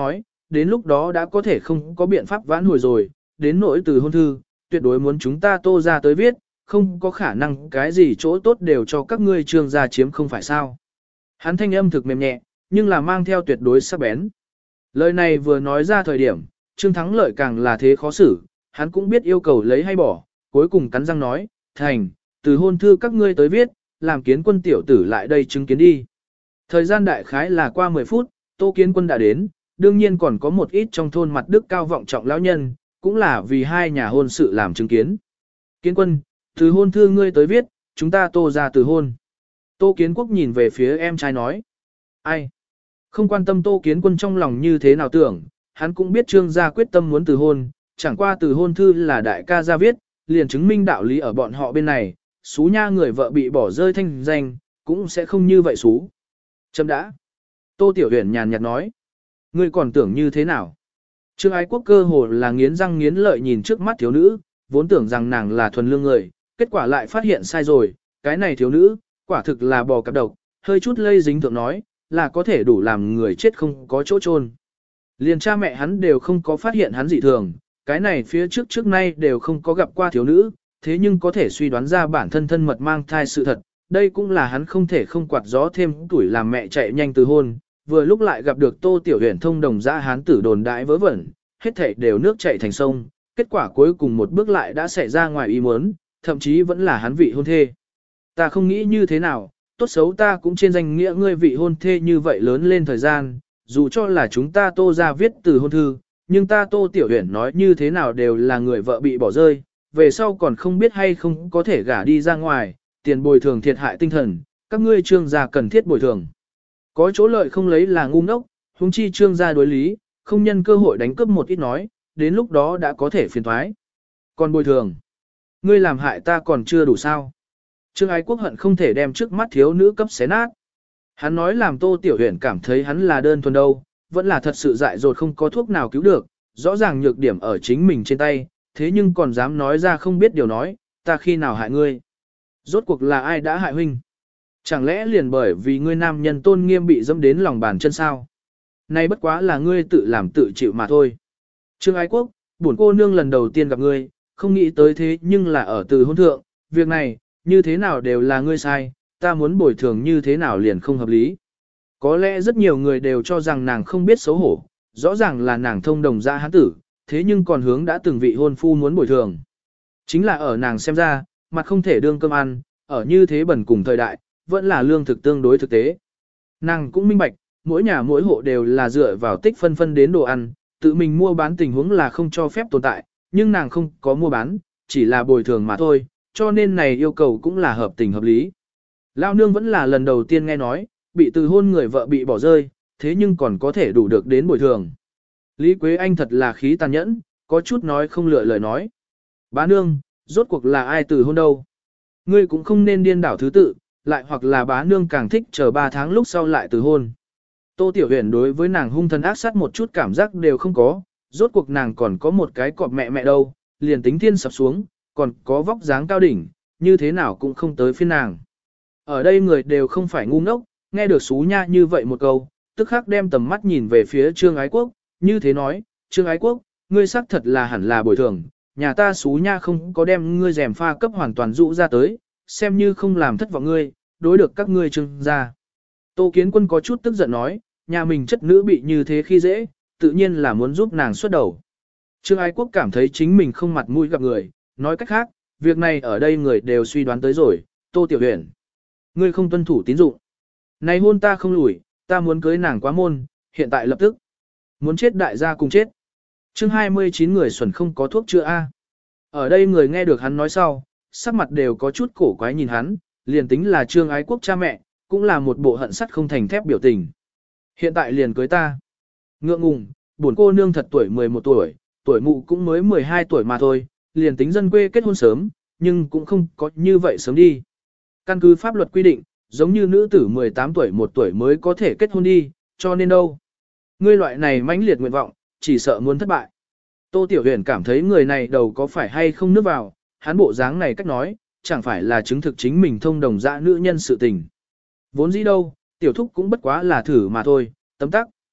đến lúc đó đã có thể không có biện pháp vãn hồi rồi, đến nỗi từ hôn thư, tuyệt đối muốn chúng ta Tô ra tới viết, không có khả năng cái gì chỗ tốt đều cho các ngươi Trương gia chiếm không phải sao. Hắn thanh âm thực mềm nhẹ, nhưng là mang theo tuyệt đối sắc bén. Lời này vừa nói ra thời điểm, Trương Thắng Lợi càng là thế khó xử, hắn cũng biết yêu cầu lấy hay bỏ, cuối cùng cắn răng nói, thành, từ hôn thư các ngươi tới viết, làm Kiến Quân tiểu tử lại đây chứng kiến đi. Thời gian đại khái là qua mười phút, Tô Kiến Quân đã đến, đương nhiên còn có một ít trong thôn mặt đức cao vọng trọng lão nhân, cũng là vì hai nhà hôn sự làm chứng kiến. Kiến Quân, từ hôn thư ngươi tới viết, chúng ta Tô ra từ hôn. Tô Kiến Quốc nhìn về phía em trai nói. Ai? Không quan tâm Tô Kiến Quân trong lòng như thế nào tưởng, hắn cũng biết Trương gia quyết tâm muốn từ hôn, chẳng qua từ hôn thư là đại ca gia viết, liền chứng minh đạo lý ở bọn họ bên này, xú nha người vợ bị bỏ rơi thanh danh, cũng sẽ không như vậy xú. Chấm đã. Tô Tiểu Huyền nhàn nhạt nói. Ngươi còn tưởng như thế nào? Trương Ái Quốc cơ hồ là nghiến răng nghiến lợi nhìn trước mắt thiếu nữ, vốn tưởng rằng nàng là thuần lương người, kết quả lại phát hiện sai rồi, cái này thiếu nữ, quả thực là bò cặp độc, hơi chút lây dính thượng nói, là có thể đủ làm người chết không có chỗ chôn. Liền cha mẹ hắn đều không có phát hiện hắn dị thường, cái này phía trước trước nay đều không có gặp qua thiếu nữ, thế nhưng có thể suy đoán ra bản thân thân mật mang thai sự thật, đây cũng là hắn không thể không quạt gió thêm tuổi làm mẹ chạy nhanh từ hôn, vừa lúc lại gặp được Tô Tiểu Huyền thông đồng dã hán tử đồn đại vớ vẩn, hết thảy đều nước chảy thành sông, kết quả cuối cùng một bước lại đã xảy ra ngoài ý muốn, thậm chí vẫn là hắn vị hôn thê. Ta không nghĩ như thế nào, tốt xấu ta cũng trên danh nghĩa ngươi vị hôn thê như vậy lớn lên thời gian, dù cho là chúng ta Tô ra viết từ hôn thư, nhưng ta Tô Tiểu Huyền nói như thế nào đều là người vợ bị bỏ rơi, về sau còn không biết hay không có thể gả đi ra ngoài, tiền bồi thường thiệt hại tinh thần, các ngươi Trương gia cần thiết bồi thường. Có chỗ lợi không lấy là ngu ngốc, huống chi Trương gia đối lý, không nhân cơ hội đánh cướp một ít nói, đến lúc đó đã có thể phiền thoái. Còn bồi thường, ngươi làm hại ta còn chưa đủ sao? Trương Ái Quốc hận không thể đem trước mắt thiếu nữ cấp xé nát. Hắn nói làm Tô Tiểu Huyền cảm thấy hắn là đơn thuần đâu, vẫn là thật sự dại dột không có thuốc nào cứu được, rõ ràng nhược điểm ở chính mình trên tay, thế nhưng còn dám nói ra không biết điều nói, ta khi nào hại ngươi. Rốt cuộc là ai đã hại huynh? Chẳng lẽ liền bởi vì ngươi nam nhân tôn nghiêm bị dẫm đến lòng bàn chân sao? Này bất quá là ngươi tự làm tự chịu mà thôi. Trương Ái Quốc, bổn cô nương lần đầu tiên gặp ngươi, không nghĩ tới thế nhưng là ở từ hôn thượng, việc này, như thế nào đều là ngươi sai, ta muốn bồi thường như thế nào liền không hợp lý. Có lẽ rất nhiều người đều cho rằng nàng không biết xấu hổ, rõ ràng là nàng thông đồng ra hán tử, thế nhưng còn hướng đã từng vị hôn phu muốn bồi thường. Chính là ở nàng xem ra, mặt không thể đương cơm ăn, ở như thế bẩn cùng thời đại, vẫn là lương thực tương đối thực tế. Nàng cũng minh bạch, mỗi nhà mỗi hộ đều là dựa vào tích phân phân đến đồ ăn, tự mình mua bán tình huống là không cho phép tồn tại, nhưng nàng không có mua bán, chỉ là bồi thường mà thôi, cho nên này yêu cầu cũng là hợp tình hợp lý. Lao nương vẫn là lần đầu tiên nghe nói, bị từ hôn người vợ bị bỏ rơi, thế nhưng còn có thể đủ được đến bồi thường. Lý Quế Anh thật là khí tàn nhẫn, có chút nói không lựa lời nói. Bá nương, rốt cuộc là ai từ hôn đâu? Ngươi cũng không nên điên đảo thứ tự, lại hoặc là bá nương càng thích chờ ba tháng lúc sau lại từ hôn. Tô Tiểu Huyền đối với nàng hung thần ác sát một chút cảm giác đều không có, rốt cuộc nàng còn có một cái cọp mẹ mẹ đâu, liền tính thiên sập xuống, còn có vóc dáng cao đỉnh, như thế nào cũng không tới phiên nàng. Ở đây người đều không phải ngu ngốc, nghe được xú nha như vậy một câu, tức khắc đem tầm mắt nhìn về phía Trương Ái Quốc, như thế nói, Trương Ái Quốc, ngươi xác thật là hẳn là bồi thường, nhà ta xú nha không có đem ngươi rèm pha cấp hoàn toàn dụ ra tới, xem như không làm thất vọng ngươi, đối được các ngươi Trương gia. Tô Kiến Quân có chút tức giận nói, nhà mình chất nữ bị như thế khi dễ, tự nhiên là muốn giúp nàng xuất đầu. Trương Ái Quốc cảm thấy chính mình không mặt mũi gặp người, nói cách khác, việc này ở đây người đều suy đoán tới rồi, Tô Tiểu Huyền. Ngươi không tuân thủ tín dụng. Này hôn ta không lùi, ta muốn cưới nàng quá môn, hiện tại lập tức. Muốn chết đại gia cùng chết. Chương hai mươi chín người xuẩn không có thuốc chữa A. Ở đây người nghe được hắn nói sau, sắc mặt đều có chút cổ quái nhìn hắn, liền tính là Trương Ái Quốc cha mẹ, cũng là một bộ hận sắt không thành thép biểu tình. Hiện tại liền cưới ta. Ngượng ngùng, buồn cô nương thật tuổi mười một tuổi, tuổi mụ cũng mới mười hai tuổi mà thôi, liền tính dân quê kết hôn sớm, nhưng cũng không có như vậy sớm đi. Căn cứ pháp luật quy định, giống như nữ tử mười tám tuổi một tuổi mới có thể kết hôn đi, cho nên đâu. Ngươi loại này mãnh liệt nguyện vọng, chỉ sợ muốn thất bại. Tô Tiểu Huyền cảm thấy người này đầu có phải hay không nước vào, hắn bộ dáng này cách nói, chẳng phải là chứng thực chính mình thông đồng dã nữ nhân sự tình. Vốn dĩ đâu, tiểu thúc cũng bất quá là thử mà thôi, tấm tắc.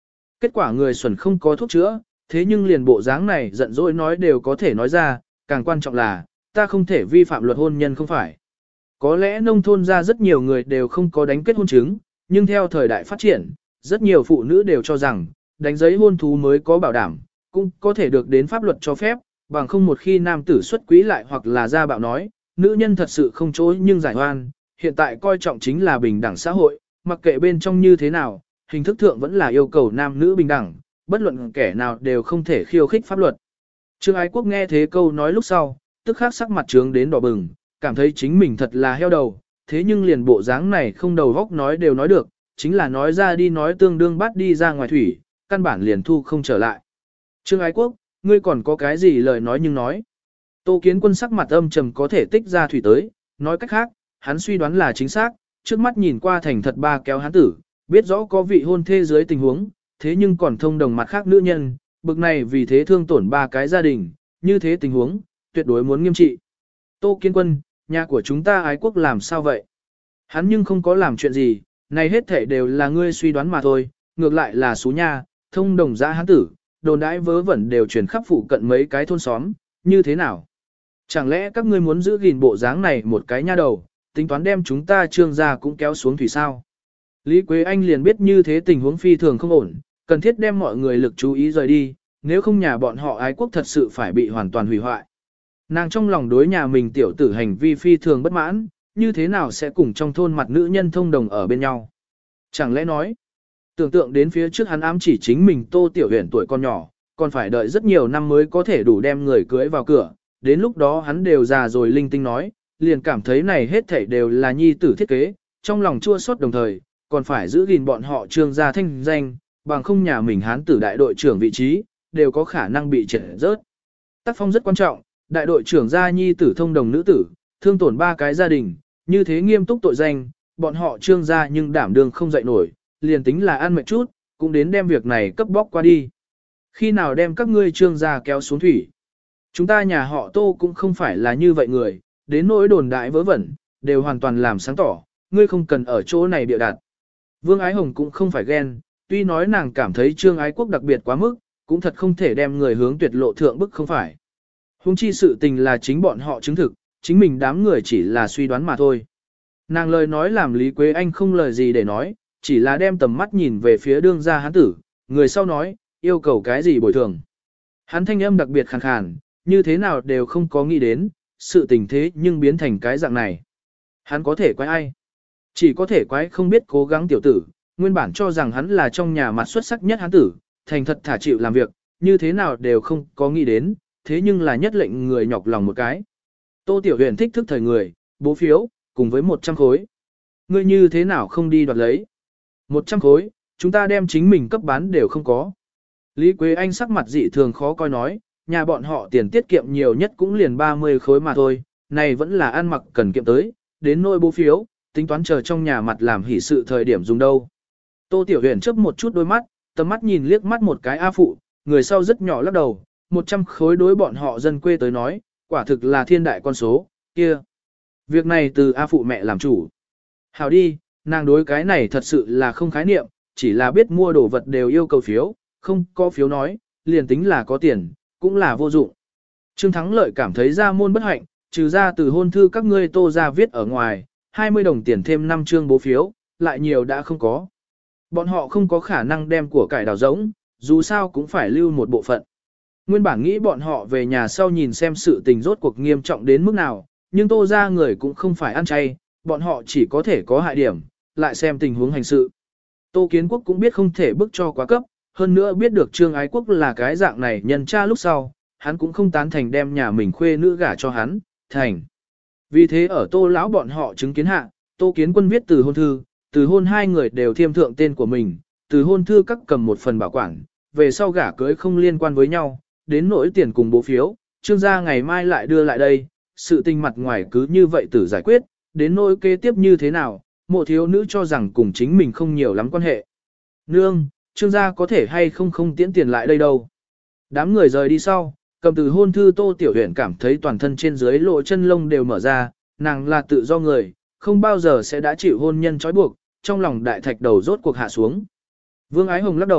Kết quả người xuẩn không có thuốc chữa, thế nhưng liền bộ dáng này giận dỗi nói đều có thể nói ra, càng quan trọng là, ta không thể vi phạm luật hôn nhân không phải. Có lẽ nông thôn ra rất nhiều người đều không có đánh kết hôn chứng, nhưng theo thời đại phát triển, rất nhiều phụ nữ đều cho rằng, đánh giấy hôn thú mới có bảo đảm, cũng có thể được đến pháp luật cho phép, bằng không một khi nam tử xuất quý lại hoặc là gia bạo nói, nữ nhân thật sự không chối nhưng giải oan, hiện tại coi trọng chính là bình đẳng xã hội, mặc kệ bên trong như thế nào, hình thức thượng vẫn là yêu cầu nam nữ bình đẳng, bất luận kẻ nào đều không thể khiêu khích pháp luật. Trương Ái Quốc nghe thế câu nói lúc sau, tức khắc sắc mặt trướng đến đỏ bừng, cảm thấy chính mình thật là heo đầu, thế nhưng liền bộ dáng này không đầu góc nói đều nói được, chính là nói ra đi nói tương đương bắt đi ra ngoài thủy, căn bản liền thu không trở lại. Trương Ái Quốc, ngươi còn có cái gì lời nói nhưng nói. Tô Kiến Quân sắc mặt âm trầm có thể tích ra thủy tới, nói cách khác, hắn suy đoán là chính xác, trước mắt nhìn qua thành thật ba kéo hắn tử, biết rõ có vị hôn thê dưới tình huống, thế nhưng còn thông đồng mặt khác nữ nhân, bực này vì thế thương tổn ba cái gia đình, như thế tình huống, tuyệt đối muốn nghiêm trị. Tô Kiến Quân, nhà của chúng ta Ái Quốc làm sao vậy? Hắn nhưng không có làm chuyện gì, này hết thảy đều là ngươi suy đoán mà thôi, ngược lại là số nha, thông đồng giã hắn tử, đồn đãi vớ vẩn đều truyền khắp phụ cận mấy cái thôn xóm, như thế nào? Chẳng lẽ các ngươi muốn giữ gìn bộ dáng này một cái nha đầu, tính toán đem chúng ta trương gia cũng kéo xuống thủy sao? Lý Quế Anh liền biết như thế tình huống phi thường không ổn, cần thiết đem mọi người lực chú ý rời đi, nếu không nhà bọn họ Ái Quốc thật sự phải bị hoàn toàn hủy hoại. Nàng trong lòng đối nhà mình tiểu tử hành vi phi thường bất mãn, như thế nào sẽ cùng trong thôn mặt nữ nhân thông đồng ở bên nhau? Chẳng lẽ nói, tưởng tượng đến phía trước hắn ám chỉ chính mình Tô Tiểu Huyền tuổi con nhỏ, còn phải đợi rất nhiều năm mới có thể đủ đem người cưới vào cửa, đến lúc đó hắn đều già rồi linh tinh nói, liền cảm thấy này hết thảy đều là nhi tử thiết kế, trong lòng chua xót đồng thời, còn phải giữ gìn bọn họ trương gia thanh danh, bằng không nhà mình hán tử đại đội trưởng vị trí, đều có khả năng bị trệt rớt. Tác phong rất quan trọng, đại đội trưởng gia nhi tử thông đồng nữ tử, thương tổn ba cái gia đình, như thế nghiêm túc tội danh, bọn họ trương gia nhưng đảm đương không dậy nổi, liền tính là ăn mệt chút, cũng đến đem việc này cấp bóc qua đi. Khi nào đem các ngươi trương gia kéo xuống thủy? Chúng ta nhà họ Tô cũng không phải là như vậy người, đến nỗi đồn đại vớ vẩn, đều hoàn toàn làm sáng tỏ, ngươi không cần ở chỗ này bịa đặt. Vương Ái Hồng cũng không phải ghen, tuy nói nàng cảm thấy Trương Ái Quốc đặc biệt quá mức, cũng thật không thể đem người hướng tuyệt lộ thượng bức không phải. Hùng chi sự tình là chính bọn họ chứng thực, chính mình đám người chỉ là suy đoán mà thôi. Nàng lời nói làm Lý Quế Anh không lời gì để nói, chỉ là đem tầm mắt nhìn về phía đương gia hán tử, người sau nói, yêu cầu cái gì bồi thường. Hắn thanh âm đặc biệt khàn khàn, như thế nào đều không có nghĩ đến, sự tình thế nhưng biến thành cái dạng này. Hắn có thể quái ai? Chỉ có thể quái không biết cố gắng tiểu tử, nguyên bản cho rằng hắn là trong nhà mặt xuất sắc nhất hán tử, thành thật thả chịu làm việc, như thế nào đều không có nghĩ đến, thế nhưng là nhất lệnh người nhọc lòng một cái. Tô Tiểu Huyền thích thức thời người, bố phiếu, cùng với một trăm khối. Ngươi như thế nào không đi đoạt lấy? một trăm khối, chúng ta đem chính mình cấp bán đều không có. Lý Quế Anh sắc mặt dị thường khó coi nói, nhà bọn họ tiền tiết kiệm nhiều nhất cũng liền ba mươi khối mà thôi, này vẫn là ăn mặc cần kiệm tới, đến nôi bố phiếu, tính toán chờ trong nhà mặt làm hỷ sự thời điểm dùng đâu. Tô Tiểu Huyền chớp một chút đôi mắt, tầm mắt nhìn liếc mắt một cái A Phụ, người sau rất nhỏ lắc đầu, một trăm khối đối bọn họ dân quê tới nói, quả thực là thiên đại con số, kia. Việc này từ A Phụ mẹ làm chủ. Hảo đi, nàng đối cái này thật sự là không khái niệm, chỉ là biết mua đồ vật đều yêu cầu phiếu, không có phiếu nói, liền tính là có tiền, cũng là vô dụng. Trương Thắng Lợi cảm thấy ra môn bất hạnh, trừ ra từ hôn thư các ngươi Tô ra viết ở ngoài, hai mươi đồng tiền thêm năm chương bố phiếu, lại nhiều đã không có. Bọn họ không có khả năng đem của cải đào rỗng, dù sao cũng phải lưu một bộ phận. Nguyên bản nghĩ bọn họ về nhà sau nhìn xem sự tình rốt cuộc nghiêm trọng đến mức nào, nhưng Tô ra người cũng không phải ăn chay, bọn họ chỉ có thể có hại điểm, lại xem tình huống hành sự. Tô Kiến Quốc cũng biết không thể bức cho quá cấp, hơn nữa biết được Trương Ái Quốc là cái dạng này nhân cha lúc sau, hắn cũng không tán thành đem nhà mình khuê nữ gả cho hắn, thành. Vì thế ở Tô lão bọn họ chứng kiến hạ, Tô Kiến Quân viết từ hôn thư, từ hôn hai người đều thiêm thượng tên của mình, từ hôn thư các cầm một phần bảo quản, về sau gả cưới không liên quan với nhau, đến nỗi tiền cùng bố phiếu, Trương gia ngày mai lại đưa lại đây, sự tình mặt ngoài cứ như vậy tử giải quyết, đến nỗi kế tiếp như thế nào, mộ thiếu nữ cho rằng cùng chính mình không nhiều lắm quan hệ. Nương, Trương gia có thể hay không không tiễn tiền lại đây đâu. Đám người rời đi sau, cầm từ hôn thư Tô Tiểu Huyền cảm thấy toàn thân trên dưới lộ chân lông đều mở ra, nàng là tự do người, không bao giờ sẽ đã chịu hôn nhân trói buộc, trong lòng đại thạch đầu rốt cuộc hạ xuống. Vương Ái Hồng lắc đầu,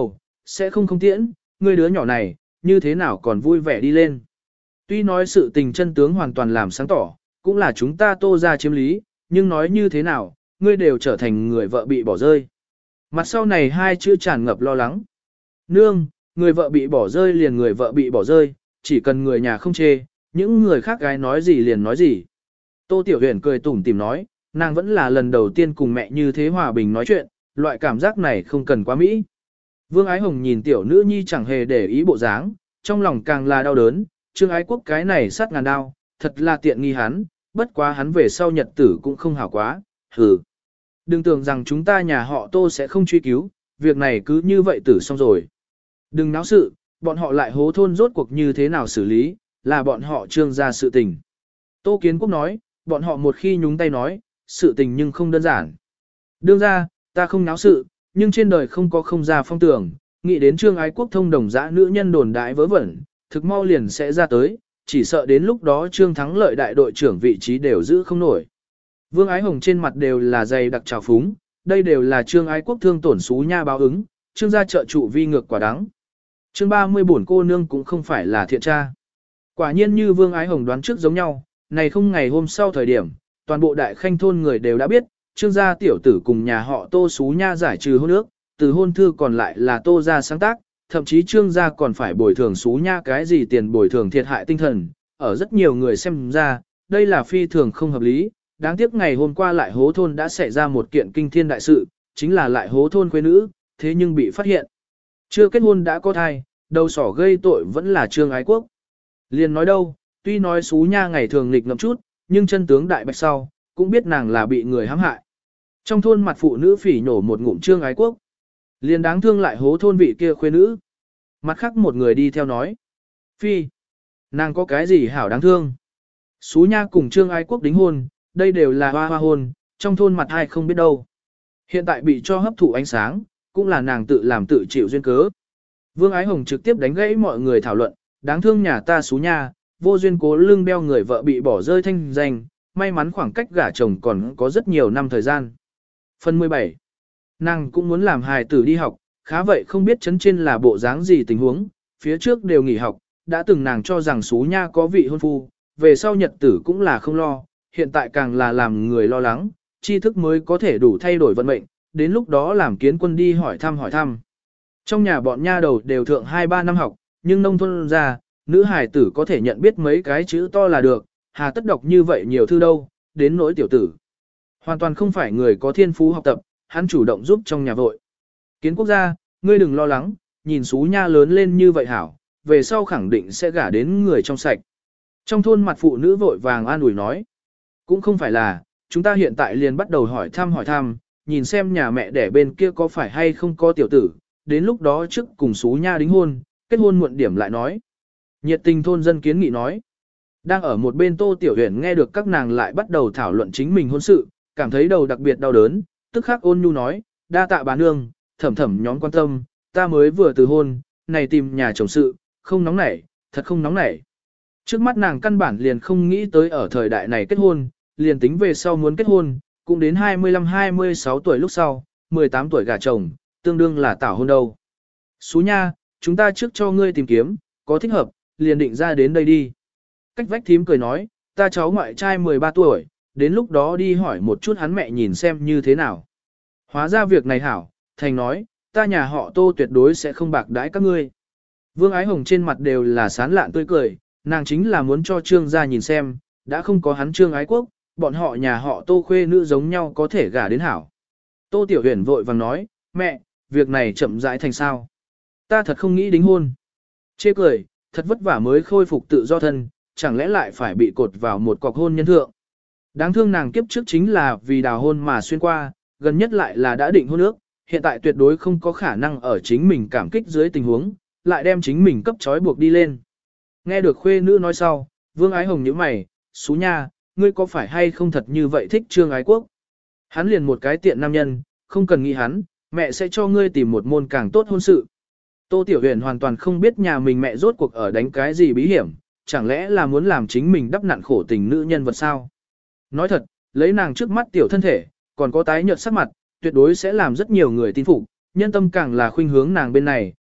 sẽ không không tiễn, ngươi đứa nhỏ này, như thế nào còn vui vẻ đi lên. Tuy nói sự tình chân tướng hoàn toàn làm sáng tỏ, cũng là chúng ta Tô ra chiếm lý, nhưng nói như thế nào, ngươi đều trở thành người vợ bị bỏ rơi. Mặt sau này hai chữ tràn ngập lo lắng. Nương, người vợ bị bỏ rơi liền người vợ bị bỏ rơi, chỉ cần người nhà không chê, những người khác gái nói gì liền nói gì. Tô Tiểu Huyền cười tủm tỉm nói, nàng vẫn là lần đầu tiên cùng mẹ như thế hòa bình nói chuyện, loại cảm giác này không cần quá mỹ. Vương Ái Hồng nhìn tiểu nữ nhi chẳng hề để ý bộ dáng, trong lòng càng là đau đớn, Trương Ái Quốc cái này sát ngàn đau, thật là tiện nghi hắn, bất quá hắn về sau nhật tử cũng không hảo quá, hừ. Đừng tưởng rằng chúng ta nhà họ Tô sẽ không truy cứu, việc này cứ như vậy tử xong rồi. Đừng náo sự, bọn họ lại hố thôn rốt cuộc như thế nào xử lý, là bọn họ Trương ra sự tình. Tô Kiến Quốc nói, bọn họ một khi nhúng tay nói, sự tình nhưng không đơn giản. Đương ra, ta không náo sự, nhưng trên đời không có không ra phong tưởng, nghĩ đến Trương Ái Quốc thông đồng dã nữ nhân đồn đại vớ vẩn, thực mau liền sẽ ra tới, chỉ sợ đến lúc đó Trương thắng lợi đại đội trưởng vị trí đều giữ không nổi. Vương Ái Hồng trên mặt đều là dày đặc trào phúng, đây đều là Trương Ái Quốc thương tổn xú nha báo ứng, Trương gia trợ trụ vi ngược quả đắng. Chương ba mươi bổn cô nương cũng không phải là thiện tra. Quả nhiên như Vương Ái Hồng đoán trước giống nhau, này không ngày hôm sau thời điểm, toàn bộ đại khanh thôn người đều đã biết, Trương gia tiểu tử cùng nhà họ Tô xú nha giải trừ hôn ước, từ hôn thư còn lại là Tô gia sáng tác, thậm chí Trương gia còn phải bồi thường xú nha cái gì tiền bồi thường thiệt hại tinh thần, ở rất nhiều người xem ra, đây là phi thường không hợp lý, đáng tiếc ngày hôm qua lại hố thôn đã xảy ra một kiện kinh thiên đại sự, chính là lại hố thôn quê nữ, thế nhưng bị phát hiện. Chưa kết hôn đã có thai, đầu sỏ gây tội vẫn là Trương Ái Quốc. Liền nói đâu, tuy nói xú nha ngày thường nghịch ngợm chút, nhưng chân tướng đại bạch sau, cũng biết nàng là bị người hãm hại. Trong thôn mặt phụ nữ phỉ nhổ một ngụm Trương Ái Quốc. Liền đáng thương lại hố thôn vị kia khuê nữ. Mặt khác một người đi theo nói. Phi, nàng có cái gì hảo đáng thương. Xú nha cùng Trương Ái Quốc đính hôn, đây đều là hoa hoa hôn, trong thôn mặt ai không biết đâu. Hiện tại bị cho hấp thụ ánh sáng, cũng là nàng tự làm tự chịu duyên cớ. Vương Ái Hồng trực tiếp đánh gãy mọi người thảo luận, đáng thương nhà ta xú nha, vô duyên cố lưng đeo người vợ bị bỏ rơi thanh danh, may mắn khoảng cách gả chồng còn có rất nhiều năm thời gian. Phần mười bảy. Nàng cũng muốn làm hài tử đi học, khá vậy không biết chấn trên là bộ dáng gì tình huống, phía trước đều nghỉ học, đã từng nàng cho rằng xú nha có vị hôn phu, về sau nhật tử cũng là không lo, hiện tại càng là làm người lo lắng, tri thức mới có thể đủ thay đổi vận mệnh, đến lúc đó làm kiến quân đi hỏi thăm hỏi thăm. Trong nhà bọn nha đầu đều thượng hai ba năm học, nhưng nông thôn ra, nữ hài tử có thể nhận biết mấy cái chữ to là được, hà tất đọc như vậy nhiều thư đâu, đến nỗi tiểu tử. Hoàn toàn không phải người có thiên phú học tập, hắn chủ động giúp trong nhà vội. Kiến Quốc gia, ngươi đừng lo lắng, nhìn xú nha lớn lên như vậy hảo, về sau khẳng định sẽ gả đến người trong sạch. Trong thôn mặt phụ nữ vội vàng an ủi nói, cũng không phải là, chúng ta hiện tại liền bắt đầu hỏi thăm hỏi thăm, nhìn xem nhà mẹ đẻ bên kia có phải hay không có tiểu tử, đến lúc đó trước cùng xú nha đính hôn, kết hôn muộn điểm lại nói. Nhiệt tình thôn dân kiến nghị nói, đang ở một bên Tô Tiểu Huyền nghe được các nàng lại bắt đầu thảo luận chính mình hôn sự, cảm thấy đầu đặc biệt đau đớn, tức khắc ôn nhu nói, đa tạ bà nương, thẩm thẩm nhóm quan tâm, ta mới vừa từ hôn, này tìm nhà chồng sự, không nóng nảy, thật không nóng nảy. Trước mắt nàng căn bản liền không nghĩ tới ở thời đại này kết hôn, liền tính về sau muốn kết hôn, cũng đến hai mươi lăm hai mươi sáu tuổi lúc sau, mười tám tuổi gả chồng, tương đương là tảo hôn đâu. Xú nha, chúng ta trước cho ngươi tìm kiếm, có thích hợp, liền định ra đến đây đi. Cách vách thím cười nói, ta cháu ngoại trai mười ba tuổi, đến lúc đó đi hỏi một chút hắn mẹ nhìn xem như thế nào. Hóa ra việc này hảo, Thành nói, ta nhà họ Tô tuyệt đối sẽ không bạc đãi các ngươi. Vương Ái Hồng trên mặt đều là sán lạn tươi cười, nàng chính là muốn cho Trương gia nhìn xem, đã không có hắn Trương Ái Quốc, bọn họ nhà họ Tô khuê nữ giống nhau có thể gả đến hảo. Tô Tiểu Huyền vội vàng nói, mẹ, việc này chậm rãi thành sao? Ta thật không nghĩ đính hôn. Chê cười, thật vất vả mới khôi phục tự do thân, chẳng lẽ lại phải bị cột vào một cọc hôn nhân thượng. Đáng thương nàng kiếp trước chính là vì đào hôn mà xuyên qua, gần nhất lại là đã định hôn ước, hiện tại tuyệt đối không có khả năng ở chính mình cảm kích dưới tình huống, lại đem chính mình cấp trói buộc đi lên. Nghe được khuê nữ nói sau, Vương Ái Hồng nhíu mày, xú nha, ngươi có phải hay không thật như vậy thích Trương Ái Quốc? Hắn liền một cái tiện nam nhân, không cần nghĩ hắn, mẹ sẽ cho ngươi tìm một môn càng tốt hôn sự. Tô Tiểu Huyền hoàn toàn không biết nhà mình mẹ rốt cuộc ở đánh cái gì bí hiểm, chẳng lẽ là muốn làm chính mình đắp nặn khổ tình nữ nhân vật sao? Nói thật, lấy nàng trước mắt tiểu thân thể, còn có tái nhợt sắc mặt, tuyệt đối sẽ làm rất nhiều người tin phục, nhân tâm càng là khuynh hướng nàng bên này,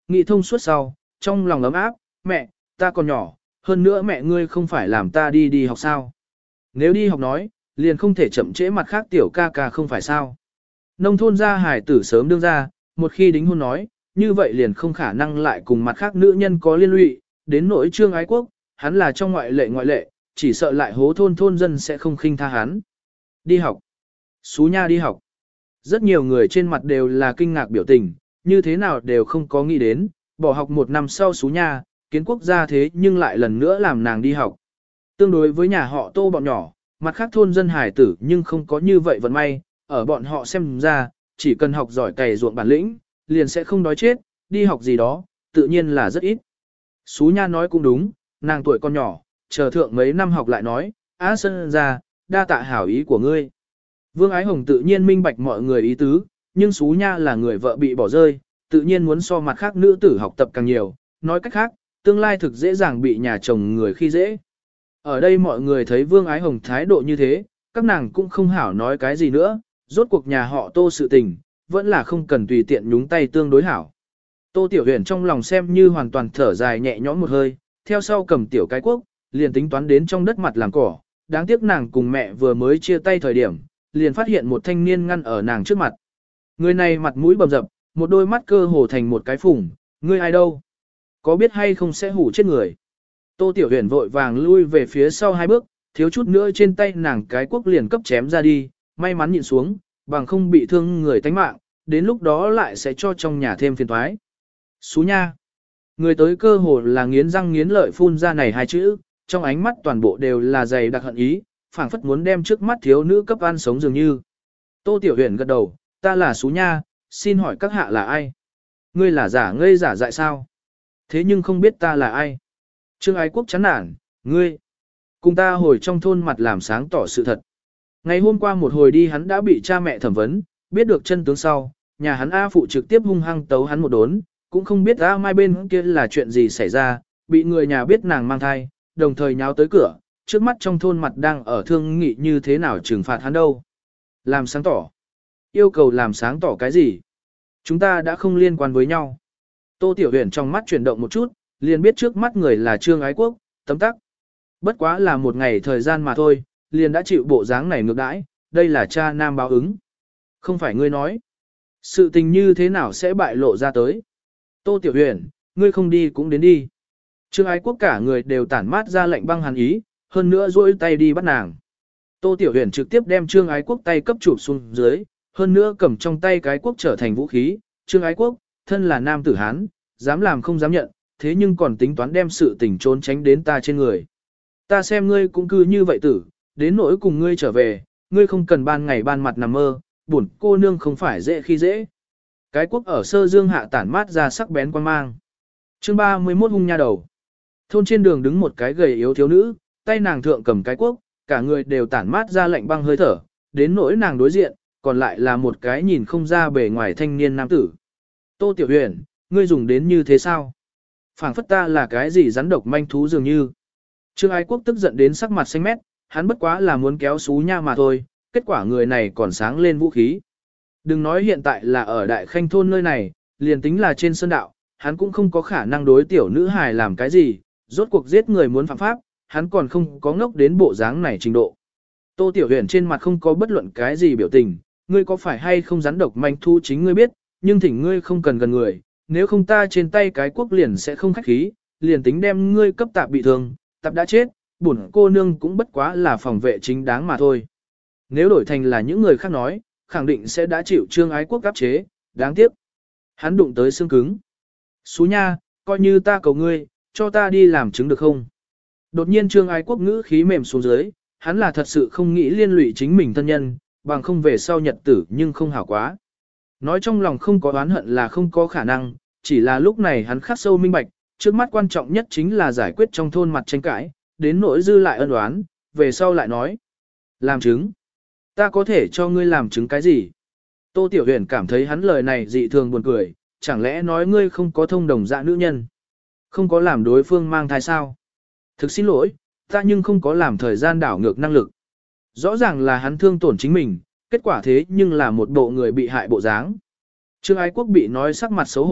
nghĩ thông suốt sau, trong lòng ấm áp, mẹ, ta còn nhỏ, hơn nữa mẹ ngươi không phải làm ta đi đi học sao. Nếu đi học nói, liền không thể chậm trễ mặt khác tiểu ca ca không phải sao. Nông thôn gia hải tử sớm đương ra, một khi đính hôn nói, như vậy liền không khả năng lại cùng mặt khác nữ nhân có liên lụy, đến nỗi Trương Ái Quốc, hắn là trong ngoại lệ ngoại lệ, chỉ sợ lại hố thôn thôn dân sẽ không khinh tha hắn. Đi học. Xú nha đi học. Rất nhiều người trên mặt đều là kinh ngạc biểu tình, như thế nào đều không có nghĩ đến, bỏ học một năm sau xú nha, kiến quốc gia thế nhưng lại lần nữa làm nàng đi học. Tương đối với nhà họ Tô bọn nhỏ, mặt khác thôn dân hải tử nhưng không có như vậy vận may, ở bọn họ xem ra, chỉ cần học giỏi cày ruộng bản lĩnh, liền sẽ không đói chết, đi học gì đó, tự nhiên là rất ít. Xú nha nói cũng đúng, nàng tuổi còn nhỏ, chờ thượng mấy năm học lại nói, á sơn ra, đa tạ hảo ý của ngươi. Vương Ái Hồng tự nhiên minh bạch mọi người ý tứ, nhưng xú nha là người vợ bị bỏ rơi, tự nhiên muốn so mặt khác nữ tử học tập càng nhiều, nói cách khác, tương lai thực dễ dàng bị nhà chồng người khi dễ. Ở đây mọi người thấy Vương Ái Hồng thái độ như thế, các nàng cũng không hảo nói cái gì nữa, rốt cuộc nhà họ Tô sự tình, vẫn là không cần tùy tiện nhúng tay tương đối hảo. Tô Tiểu Huyền trong lòng xem như hoàn toàn thở dài nhẹ nhõm một hơi, theo sau cầm tiểu cái quốc, liền tính toán đến trong đất mặt làm cỏ, đáng tiếc nàng cùng mẹ vừa mới chia tay thời điểm, liền phát hiện một thanh niên ngăn ở nàng trước mặt. Người này mặt mũi bầm dập, một đôi mắt cơ hồ thành một cái phủng, ngươi ai đâu? Có biết hay không sẽ hủ chết người? Tô Tiểu Huyền vội vàng lui về phía sau hai bước, thiếu chút nữa trên tay nàng cái quốc liền cấp chém ra đi, may mắn nhịn xuống, bằng không bị thương người tánh mạng, đến lúc đó lại sẽ cho trong nhà thêm phiền toái. Xú nha! Người tới cơ hồ là nghiến răng nghiến lợi phun ra này hai chữ, trong ánh mắt toàn bộ đều là dày đặc hận ý, phảng phất muốn đem trước mắt thiếu nữ cấp ăn sống dường như. Tô Tiểu Huyền gật đầu, ta là Xú nha, xin hỏi các hạ là ai? Ngươi là giả ngây giả dại sao? Thế nhưng không biết ta là ai? Trương Ái Quốc chán nản, ngươi, cùng ta hồi trong thôn mặt làm sáng tỏ sự thật. Ngày hôm qua một hồi đi hắn đã bị cha mẹ thẩm vấn, biết được chân tướng sau, nhà hắn A phụ trực tiếp hung hăng tấu hắn một đốn, cũng không biết A Mai bên kia là chuyện gì xảy ra, bị người nhà biết nàng mang thai, đồng thời nháo tới cửa, trước mắt trong thôn mặt đang ở thương nghị như thế nào trừng phạt hắn đâu. Làm sáng tỏ. Yêu cầu làm sáng tỏ cái gì? Chúng ta đã không liên quan với nhau. Tô Tiểu Huyền trong mắt chuyển động một chút, liền biết trước mắt người là Trương Ái Quốc, tấm tắc. Bất quá là một ngày thời gian mà thôi, liền đã chịu bộ dáng này ngược đãi, đây là cha nam báo ứng. Không phải ngươi nói. Sự tình như thế nào sẽ bại lộ ra tới? Tô Tiểu Huyền, ngươi không đi cũng đến đi. Trương Ái Quốc cả người đều tản mát ra lệnh băng hàn ý, hơn nữa duỗi tay đi bắt nàng. Tô Tiểu Huyền trực tiếp đem Trương Ái Quốc tay cấp chụp xuống dưới, hơn nữa cầm trong tay cái quốc trở thành vũ khí. Trương Ái Quốc, thân là nam tử Hán, dám làm không dám nhận, thế nhưng còn tính toán đem sự tình trốn tránh đến ta trên người. Ta xem ngươi cũng cứ như vậy tử, đến nỗi cùng ngươi trở về, ngươi không cần ban ngày ban mặt nằm mơ, bổn cô nương không phải dễ khi dễ. Cái quốc ở sơ dương hạ tản mát ra sắc bén quan mang. Chương ba mươi mốt hung nha đầu. Thôn trên đường đứng một cái gầy yếu thiếu nữ, tay nàng thượng cầm cái quốc, cả người đều tản mát ra lạnh băng hơi thở, đến nỗi nàng đối diện, còn lại là một cái nhìn không ra bề ngoài thanh niên nam tử. Tô Tiểu Huyền, ngươi dùng đến như thế sao? Phảng phất ta là cái gì rắn độc manh thú dường như. Trương Ái Quốc tức giận đến sắc mặt xanh mét, hắn bất quá là muốn kéo xú nha mà thôi, kết quả người này còn sáng lên vũ khí. Đừng nói hiện tại là ở Đại Khanh thôn nơi này, liền tính là trên sơn đạo, hắn cũng không có khả năng đối tiểu nữ hài làm cái gì, rốt cuộc giết người muốn phạm pháp, hắn còn không có ngốc đến bộ dáng này trình độ. Tô Tiểu Huyền trên mặt không có bất luận cái gì biểu tình, ngươi có phải hay không rắn độc manh thu chính ngươi biết, nhưng thỉnh ngươi không cần gần người, nếu không ta trên tay cái quốc liền sẽ không khách khí, liền tính đem ngươi cấp tạp bị thương, tạp đã chết, bổn cô nương cũng bất quá là phòng vệ chính đáng mà thôi. Nếu đổi thành là những người khác nói, khẳng định sẽ đã chịu Trương Ái Quốc áp chế, đáng tiếc. Hắn đụng tới xương cứng. Xú nha, coi như ta cầu ngươi, cho ta đi làm chứng được không? Đột nhiên Trương Ái Quốc ngữ khí mềm xuống dưới, hắn là thật sự không nghĩ liên lụy chính mình thân nhân, bằng không về sau nhật tử nhưng không hảo quá. Nói trong lòng không có oán hận là không có khả năng, chỉ là lúc này hắn khắc sâu minh bạch, trước mắt quan trọng nhất chính là giải quyết trong thôn mặt tranh cãi, đến nỗi dư lại ân oán, về sau lại nói. Làm chứng? Ta có thể cho ngươi làm chứng cái gì? Tô Tiểu Huyền cảm thấy hắn lời này dị thường buồn cười, chẳng lẽ nói ngươi không có thông đồng dạ nữ nhân? Không có làm đối phương mang thai sao? Thực xin lỗi, ta nhưng không có làm thời gian đảo ngược năng lực. Rõ ràng là hắn thương tổn chính mình, kết quả thế nhưng là một bộ người bị hại bộ dáng. Trương Ái Quốc bị nói sắc mặt xấu hổ,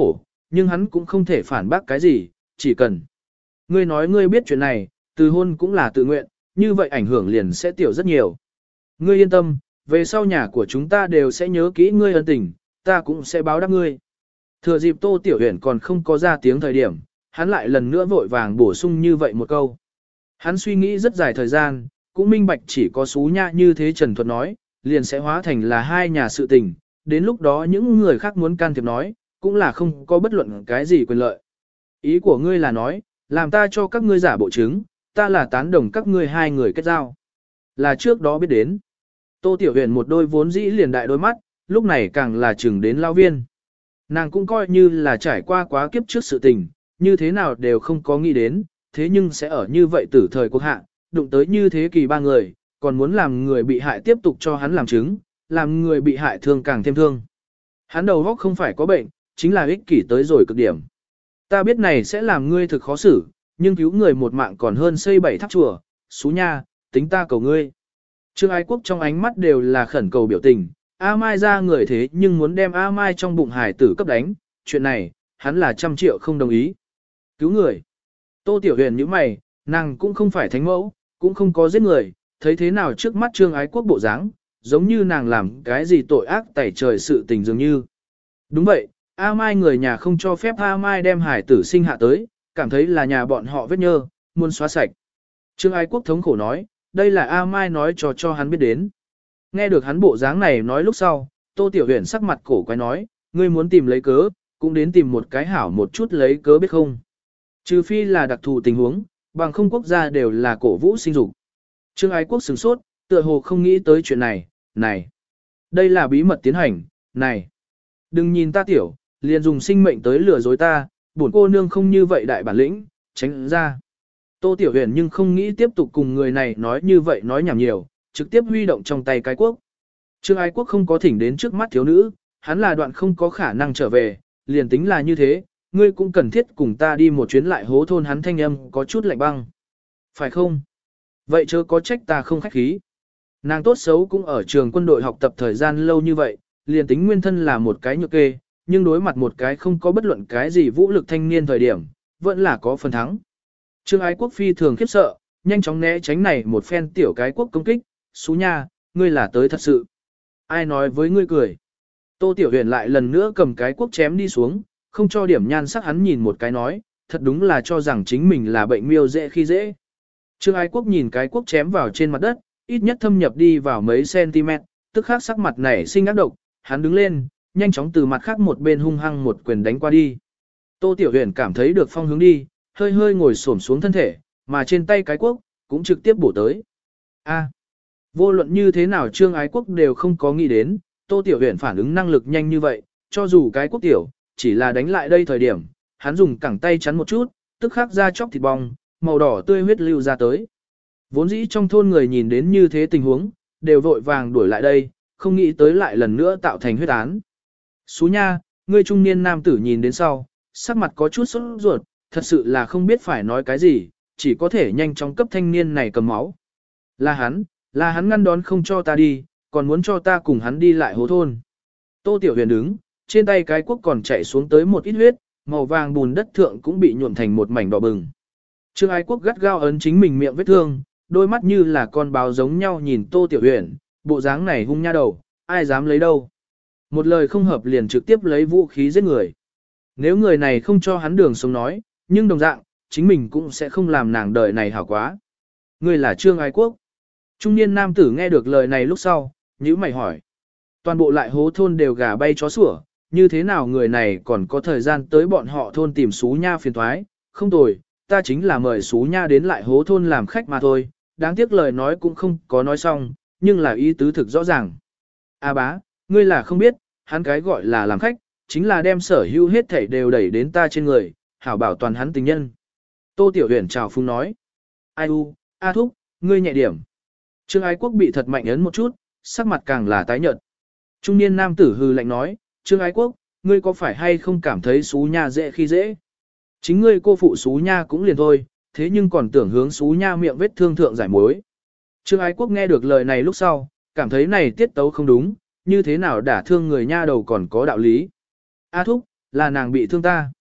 nhưng hắn cũng không thể phản bác cái gì, chỉ cần. Ngươi nói ngươi biết chuyện này, từ hôn cũng là tự nguyện, như vậy ảnh hưởng liền sẽ tiểu rất nhiều. Ngươi yên tâm, về sau nhà của chúng ta đều sẽ nhớ kỹ ngươi ân tình, ta cũng sẽ báo đáp ngươi. Thừa dịp Tô Tiểu Huyền còn không có ra tiếng thời điểm, hắn lại lần nữa vội vàng bổ sung như vậy một câu. Hắn suy nghĩ rất dài thời gian, cũng minh bạch chỉ có Sú Nha như thế Trần Thuật nói, liền sẽ hóa thành là hai nhà sự tình, đến lúc đó những người khác muốn can thiệp nói, cũng là không có bất luận cái gì quyền lợi. Ý của ngươi là nói, làm ta cho các ngươi giả bộ chứng, ta là tán đồng các ngươi hai người kết giao. Là trước đó biết đến. Tô Tiểu Huyền một đôi vốn dĩ liền đại đôi mắt, lúc này càng là chừng đến lao viên. Nàng cũng coi như là trải qua quá kiếp trước sự tình, như thế nào đều không có nghĩ đến, thế nhưng sẽ ở như vậy tử thời quốc hạ, đụng tới như thế kỳ ba người, còn muốn làm người bị hại tiếp tục cho hắn làm chứng, làm người bị hại thương càng thêm thương. Hắn đầu óc không phải có bệnh, chính là ích kỷ tới rồi cực điểm. Ta biết này sẽ làm ngươi thực khó xử, nhưng cứu người một mạng còn hơn xây bảy tháp chùa, Sú Nha, tính ta cầu ngươi. Trương Ái Quốc trong ánh mắt đều là khẩn cầu biểu tình, A Mai ra người thế nhưng muốn đem A Mai trong bụng hải tử cấp đánh, chuyện này, hắn là trăm triệu không đồng ý. Cứu người. Tô Tiểu Huyền như mày, nàng cũng không phải thánh mẫu, cũng không có giết người, thấy thế nào trước mắt Trương Ái Quốc bộ dáng, giống như nàng làm cái gì tội ác tẩy trời sự tình dường như. Đúng vậy, A Mai người nhà không cho phép A Mai đem hải tử sinh hạ tới, cảm thấy là nhà bọn họ vết nhơ, muốn xóa sạch. Trương Ái Quốc thống khổ nói, đây là A Mai nói cho cho hắn biết đến. Nghe được hắn bộ dáng này nói lúc sau, Tô Tiểu Huyền sắc mặt cổ quái nói, ngươi muốn tìm lấy cớ, cũng đến tìm một cái hảo một chút lấy cớ biết không. Trừ phi là đặc thù tình huống, bằng không quốc gia đều là cổ vũ sinh dục. Trương Ái Quốc sửng sốt, tựa hồ không nghĩ tới chuyện này, này. Đây là bí mật tiến hành, này. Đừng nhìn ta tiểu, liền dùng sinh mệnh tới lừa dối ta, bổn cô nương không như vậy đại bản lĩnh, tránh ra. Tô Tiểu Huyền nhưng không nghĩ tiếp tục cùng người này nói như vậy nói nhảm nhiều, trực tiếp huy động trong tay cái quốc. Trương Ái Quốc không có thỉnh đến trước mắt thiếu nữ, hắn là đoạn không có khả năng trở về, liền tính là như thế, ngươi cũng cần thiết cùng ta đi một chuyến lại hố thôn hắn thanh âm có chút lạnh băng. Phải không? Vậy chớ có trách ta không khách khí. Nàng tốt xấu cũng ở trường quân đội học tập thời gian lâu như vậy, liền tính nguyên thân là một cái nhược kê, nhưng đối mặt một cái không có bất luận cái gì vũ lực thanh niên thời điểm, vẫn là có phần thắng. Trương Ái Quốc phi thường khiếp sợ, nhanh chóng né tránh này một phen tiểu cái quốc công kích, Sú Nha, ngươi là tới thật sự. Ai nói với ngươi cười. Tô Tiểu Huyền lại lần nữa cầm cái quốc chém đi xuống, không cho điểm nhan sắc hắn nhìn một cái nói, thật đúng là cho rằng chính mình là bệnh miêu dễ khi dễ. Trương Ái Quốc nhìn cái quốc chém vào trên mặt đất, ít nhất thâm nhập đi vào mấy cm, tức khắc sắc mặt nảy sinh ác độc, hắn đứng lên, nhanh chóng từ mặt khác một bên hung hăng một quyền đánh qua đi. Tô Tiểu Huyền cảm thấy được phong hướng đi, hơi hơi ngồi xổm xuống thân thể, mà trên tay cái quốc, cũng trực tiếp bổ tới. A. Vô luận như thế nào Trương Ái Quốc đều không có nghĩ đến, Tô Tiểu Huyền phản ứng năng lực nhanh như vậy, cho dù cái quốc tiểu, chỉ là đánh lại đây thời điểm, hắn dùng cẳng tay chắn một chút, tức khắc ra chóc thịt bong, màu đỏ tươi huyết lưu ra tới. Vốn dĩ trong thôn người nhìn đến như thế tình huống, đều vội vàng đuổi lại đây, không nghĩ tới lại lần nữa tạo thành huyết án. Sú Nha, ngươi trung niên nam tử nhìn đến sau, sắc mặt có chút sốt ruột, thật sự là không biết phải nói cái gì, chỉ có thể nhanh chóng cấp thanh niên này cầm máu. Là hắn, là hắn ngăn đón không cho ta đi, còn muốn cho ta cùng hắn đi lại hố thôn. Tô Tiểu Huyền đứng, trên tay cái quốc còn chảy xuống tới một ít huyết, màu vàng bùn đất thượng cũng bị nhuộm thành một mảnh đỏ bừng. Trương Ái Quốc gắt gao ấn chính mình miệng vết thương, đôi mắt như là con báo giống nhau nhìn Tô Tiểu Huyền, bộ dáng này hung nha đầu, ai dám lấy đâu. Một lời không hợp liền trực tiếp lấy vũ khí giết người. Nếu người này không cho hắn đường sống nói, nhưng đồng dạng, chính mình cũng sẽ không làm nàng đời này hảo quá. Người là Trương Ái Quốc. Trung niên nam tử nghe được lời này lúc sau, nhíu mày hỏi. Toàn bộ lại hố thôn đều gà bay chó sủa, như thế nào người này còn có thời gian tới bọn họ thôn tìm Sú Nha phiền thoái, không tồi, ta chính là mời Sú Nha đến lại hố thôn làm khách mà thôi, đáng tiếc lời nói cũng không có nói xong, nhưng là ý tứ thực rõ ràng. A bá, ngươi là không biết, hắn cái gọi là làm khách, chính là đem sở hữu hết thảy đều đẩy đến ta trên người, hảo bảo toàn hắn tình nhân. Tô Tiểu Huyền chào phung nói. Ai u, A thúc, ngươi nhẹ điểm. Trương Ái Quốc bị thật mạnh ấn một chút, sắc mặt càng là tái nhợt. Trung niên nam tử hừ lạnh nói, Trương Ái Quốc, ngươi có phải hay không cảm thấy Sú Nha dễ khi dễ? Chính ngươi cô phụ Sú Nha cũng liền thôi, thế nhưng còn tưởng hướng Sú Nha miệng vết thương thượng giải mối. Trương Ái Quốc nghe được lời này lúc sau, cảm thấy này tiết tấu không đúng, như thế nào đả thương người nha đầu còn có đạo lý. A thúc, là nàng bị thương ta.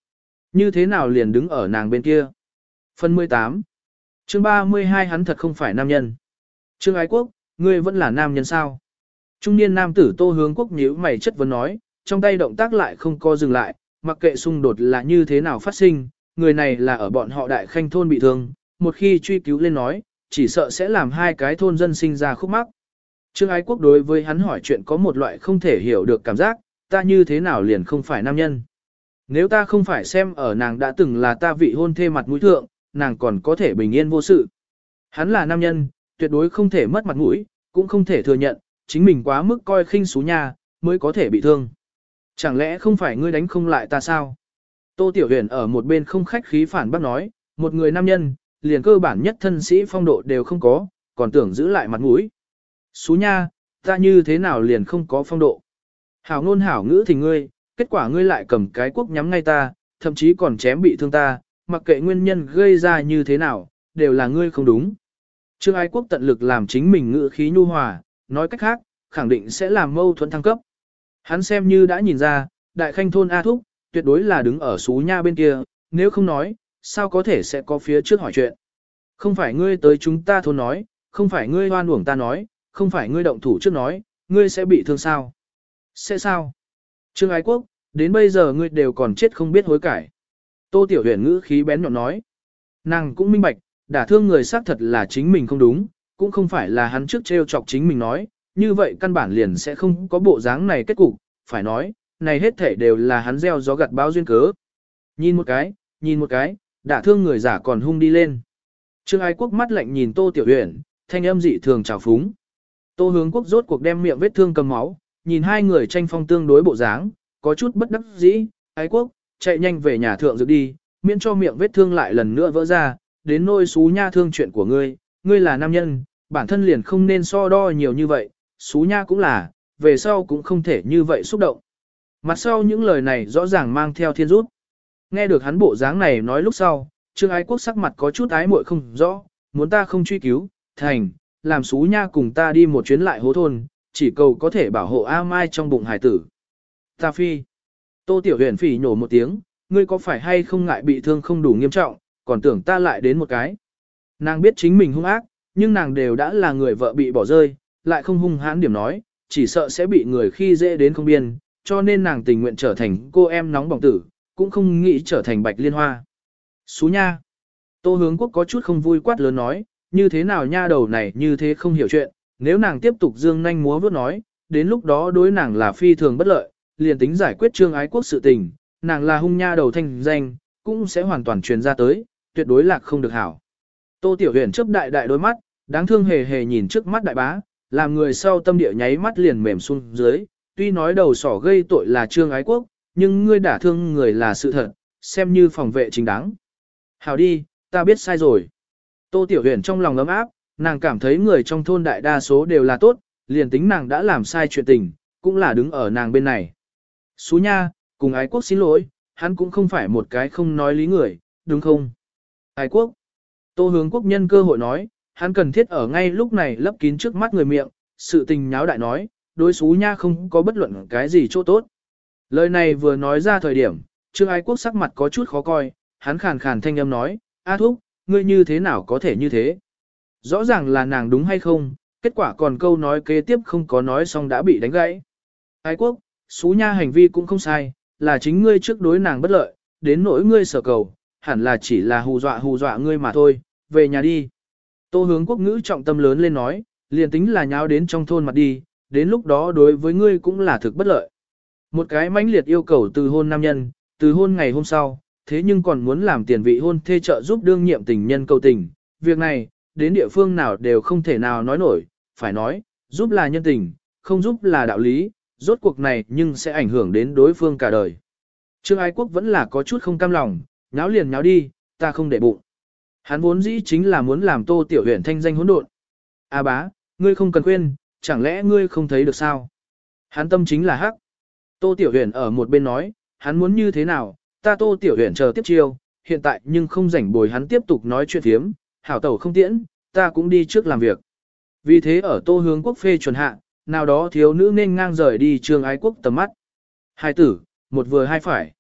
Như thế nào liền đứng ở nàng bên kia? Phần mười tám. Chương ba mươi hai hắn thật không phải nam nhân. Trương Ái Quốc, ngươi vẫn là nam nhân sao? Trung niên nam tử Tô Hướng Quốc nhíu mày chất vấn nói, trong tay động tác lại không co dừng lại, mặc kệ xung đột là như thế nào phát sinh, người này là ở bọn họ đại khanh thôn bị thương, một khi truy cứu lên nói, chỉ sợ sẽ làm hai cái thôn dân sinh ra khúc mắc. Trương Ái Quốc đối với hắn hỏi chuyện có một loại không thể hiểu được cảm giác, ta như thế nào liền không phải nam nhân. Nếu ta không phải xem ở nàng đã từng là ta vị hôn thê mặt mũi thượng, nàng còn có thể bình yên vô sự. Hắn là nam nhân, tuyệt đối không thể mất mặt mũi, cũng không thể thừa nhận, chính mình quá mức coi khinh xú nha, mới có thể bị thương. Chẳng lẽ không phải ngươi đánh không lại ta sao? Tô Tiểu Huyền ở một bên không khách khí phản bác nói, một người nam nhân, liền cơ bản nhất thân sĩ phong độ đều không có, còn tưởng giữ lại mặt mũi. Xú nha, ta như thế nào liền không có phong độ? Hảo ngôn hảo ngữ thì ngươi, kết quả ngươi lại cầm cái quốc nhắm ngay ta, thậm chí còn chém bị thương ta, mặc kệ nguyên nhân gây ra như thế nào, đều là ngươi không đúng. Trương Ái Quốc tận lực làm chính mình ngữ khí nhu hòa, nói cách khác, khẳng định sẽ làm mâu thuẫn thăng cấp. Hắn xem như đã nhìn ra, đại khanh thôn A Thúc, tuyệt đối là đứng ở xú nha bên kia, nếu không nói, sao có thể sẽ có phía trước hỏi chuyện. Không phải ngươi tới chúng ta thôn nói, không phải ngươi hoan uổng ta nói, không phải ngươi động thủ trước nói, ngươi sẽ bị thương sao? Sẽ sao? Trương Ái Quốc, đến bây giờ ngươi đều còn chết không biết hối cải. Tô Tiểu Huyền ngữ khí bén nhọn nói. Nàng cũng minh bạch, đả thương người xác thật là chính mình không đúng, cũng không phải là hắn trước trêu chọc chính mình nói, như vậy căn bản liền sẽ không có bộ dáng này kết cục, phải nói, này hết thể đều là hắn gieo gió gặt bão duyên cớ. Nhìn một cái, nhìn một cái, đả thương người giả còn hung đi lên. Trương Ái Quốc mắt lạnh nhìn Tô Tiểu Huyền, thanh âm dị thường trào phúng. Tô Hướng Quốc rốt cuộc đem miệng vết thương cầm máu, nhìn hai người tranh phong tương đối bộ dáng, có chút bất đắc dĩ, Ái Quốc, chạy nhanh về nhà thượng dược đi, miễn cho miệng vết thương lại lần nữa vỡ ra, đến nôi xú nha thương chuyện của ngươi, ngươi là nam nhân, bản thân liền không nên so đo nhiều như vậy, xú nha cũng là, về sau cũng không thể như vậy xúc động. Mặt sau những lời này rõ ràng mang theo thiên rút. Nghe được hắn bộ dáng này nói lúc sau, Trương Ái Quốc sắc mặt có chút ái muội không rõ, muốn ta không truy cứu, thành, làm xú nha cùng ta đi một chuyến lại hố thôn, chỉ cầu có thể bảo hộ A Mai trong bụng hải tử. Ta phi. Tô Tiểu Huyền phỉ nhổ một tiếng, ngươi có phải hay không ngại bị thương không đủ nghiêm trọng, còn tưởng ta lại đến một cái. Nàng biết chính mình hung ác, nhưng nàng đều đã là người vợ bị bỏ rơi, lại không hung hãn điểm nói, chỉ sợ sẽ bị người khi dễ đến không biên, cho nên nàng tình nguyện trở thành cô em nóng bỏng tử, cũng không nghĩ trở thành bạch liên hoa. Xú nha. Tô Hướng Quốc có chút không vui quát lớn nói, như thế nào nha đầu này như thế không hiểu chuyện, nếu nàng tiếp tục dương nhanh múa vuốt nói, đến lúc đó đối nàng là phi thường bất lợi, liền tính giải quyết Trương Ái Quốc sự tình, nàng là hung nha đầu thanh danh, cũng sẽ hoàn toàn truyền ra tới, tuyệt đối lạc không được hảo. Tô Tiểu Huyền chớp đại đại đôi mắt, đáng thương hề hề nhìn trước mắt đại bá, làm người sau tâm địa nháy mắt liền mềm xuống dưới, tuy nói đầu sỏ gây tội là Trương Ái Quốc, nhưng ngươi đả thương người là sự thật, xem như phòng vệ chính đáng. Hảo đi, ta biết sai rồi. Tô Tiểu Huyền trong lòng ấm áp, nàng cảm thấy người trong thôn đại đa số đều là tốt, liền tính nàng đã làm sai chuyện tình, cũng là đứng ở nàng bên này. Xú nha, cùng Ái Quốc xin lỗi, hắn cũng không phải một cái không nói lý người, đúng không? Ái Quốc. Tô Hướng Quốc nhân cơ hội nói, hắn cần thiết ở ngay lúc này lấp kín trước mắt người miệng, sự tình nháo đại nói, đối xú nha không có bất luận cái gì chỗ tốt. Lời này vừa nói ra thời điểm, Trương Ái Quốc sắc mặt có chút khó coi, hắn khàn khàn thanh âm nói, A Thúc, ngươi như thế nào có thể như thế? Rõ ràng là nàng đúng hay không, kết quả còn câu nói kế tiếp không có nói xong đã bị đánh gãy. Ái Quốc, xú nha hành vi cũng không sai, là chính ngươi trước đối nàng bất lợi, đến nỗi ngươi sở cầu, hẳn là chỉ là hù dọa hù dọa ngươi mà thôi, về nhà đi. Tô Hướng Quốc ngữ trọng tâm lớn lên nói, liền tính là nháo đến trong thôn mặt đi, đến lúc đó đối với ngươi cũng là thực bất lợi. Một cái mãnh liệt yêu cầu từ hôn nam nhân, từ hôn ngày hôm sau, thế nhưng còn muốn làm tiền vị hôn thê trợ giúp đương nhiệm tình nhân cầu tình. Việc này, đến địa phương nào đều không thể nào nói nổi, phải nói, giúp là nhân tình, không giúp là đạo lý, rốt cuộc này nhưng sẽ ảnh hưởng đến đối phương cả đời. Trương Ái Quốc vẫn là có chút không cam lòng, nháo liền nháo đi, ta không để bụng. Hắn vốn dĩ chính là muốn làm Tô Tiểu Huyền thanh danh hỗn độn. A bá, ngươi không cần khuyên, chẳng lẽ ngươi không thấy được sao? Hắn tâm chính là hắc. Tô Tiểu Huyền ở một bên nói, hắn muốn như thế nào, ta Tô Tiểu Huyền chờ tiếp chiêu, hiện tại nhưng không rảnh bồi hắn tiếp tục nói chuyện thiếm, hảo tẩu không tiễn, ta cũng đi trước làm việc. Vì thế ở Tô Hướng Quốc phê chuẩn hạ, nào đó thiếu nữ nên ngang rời đi Trương Ái Quốc tầm mắt. Hai tử, một vừa hai phải.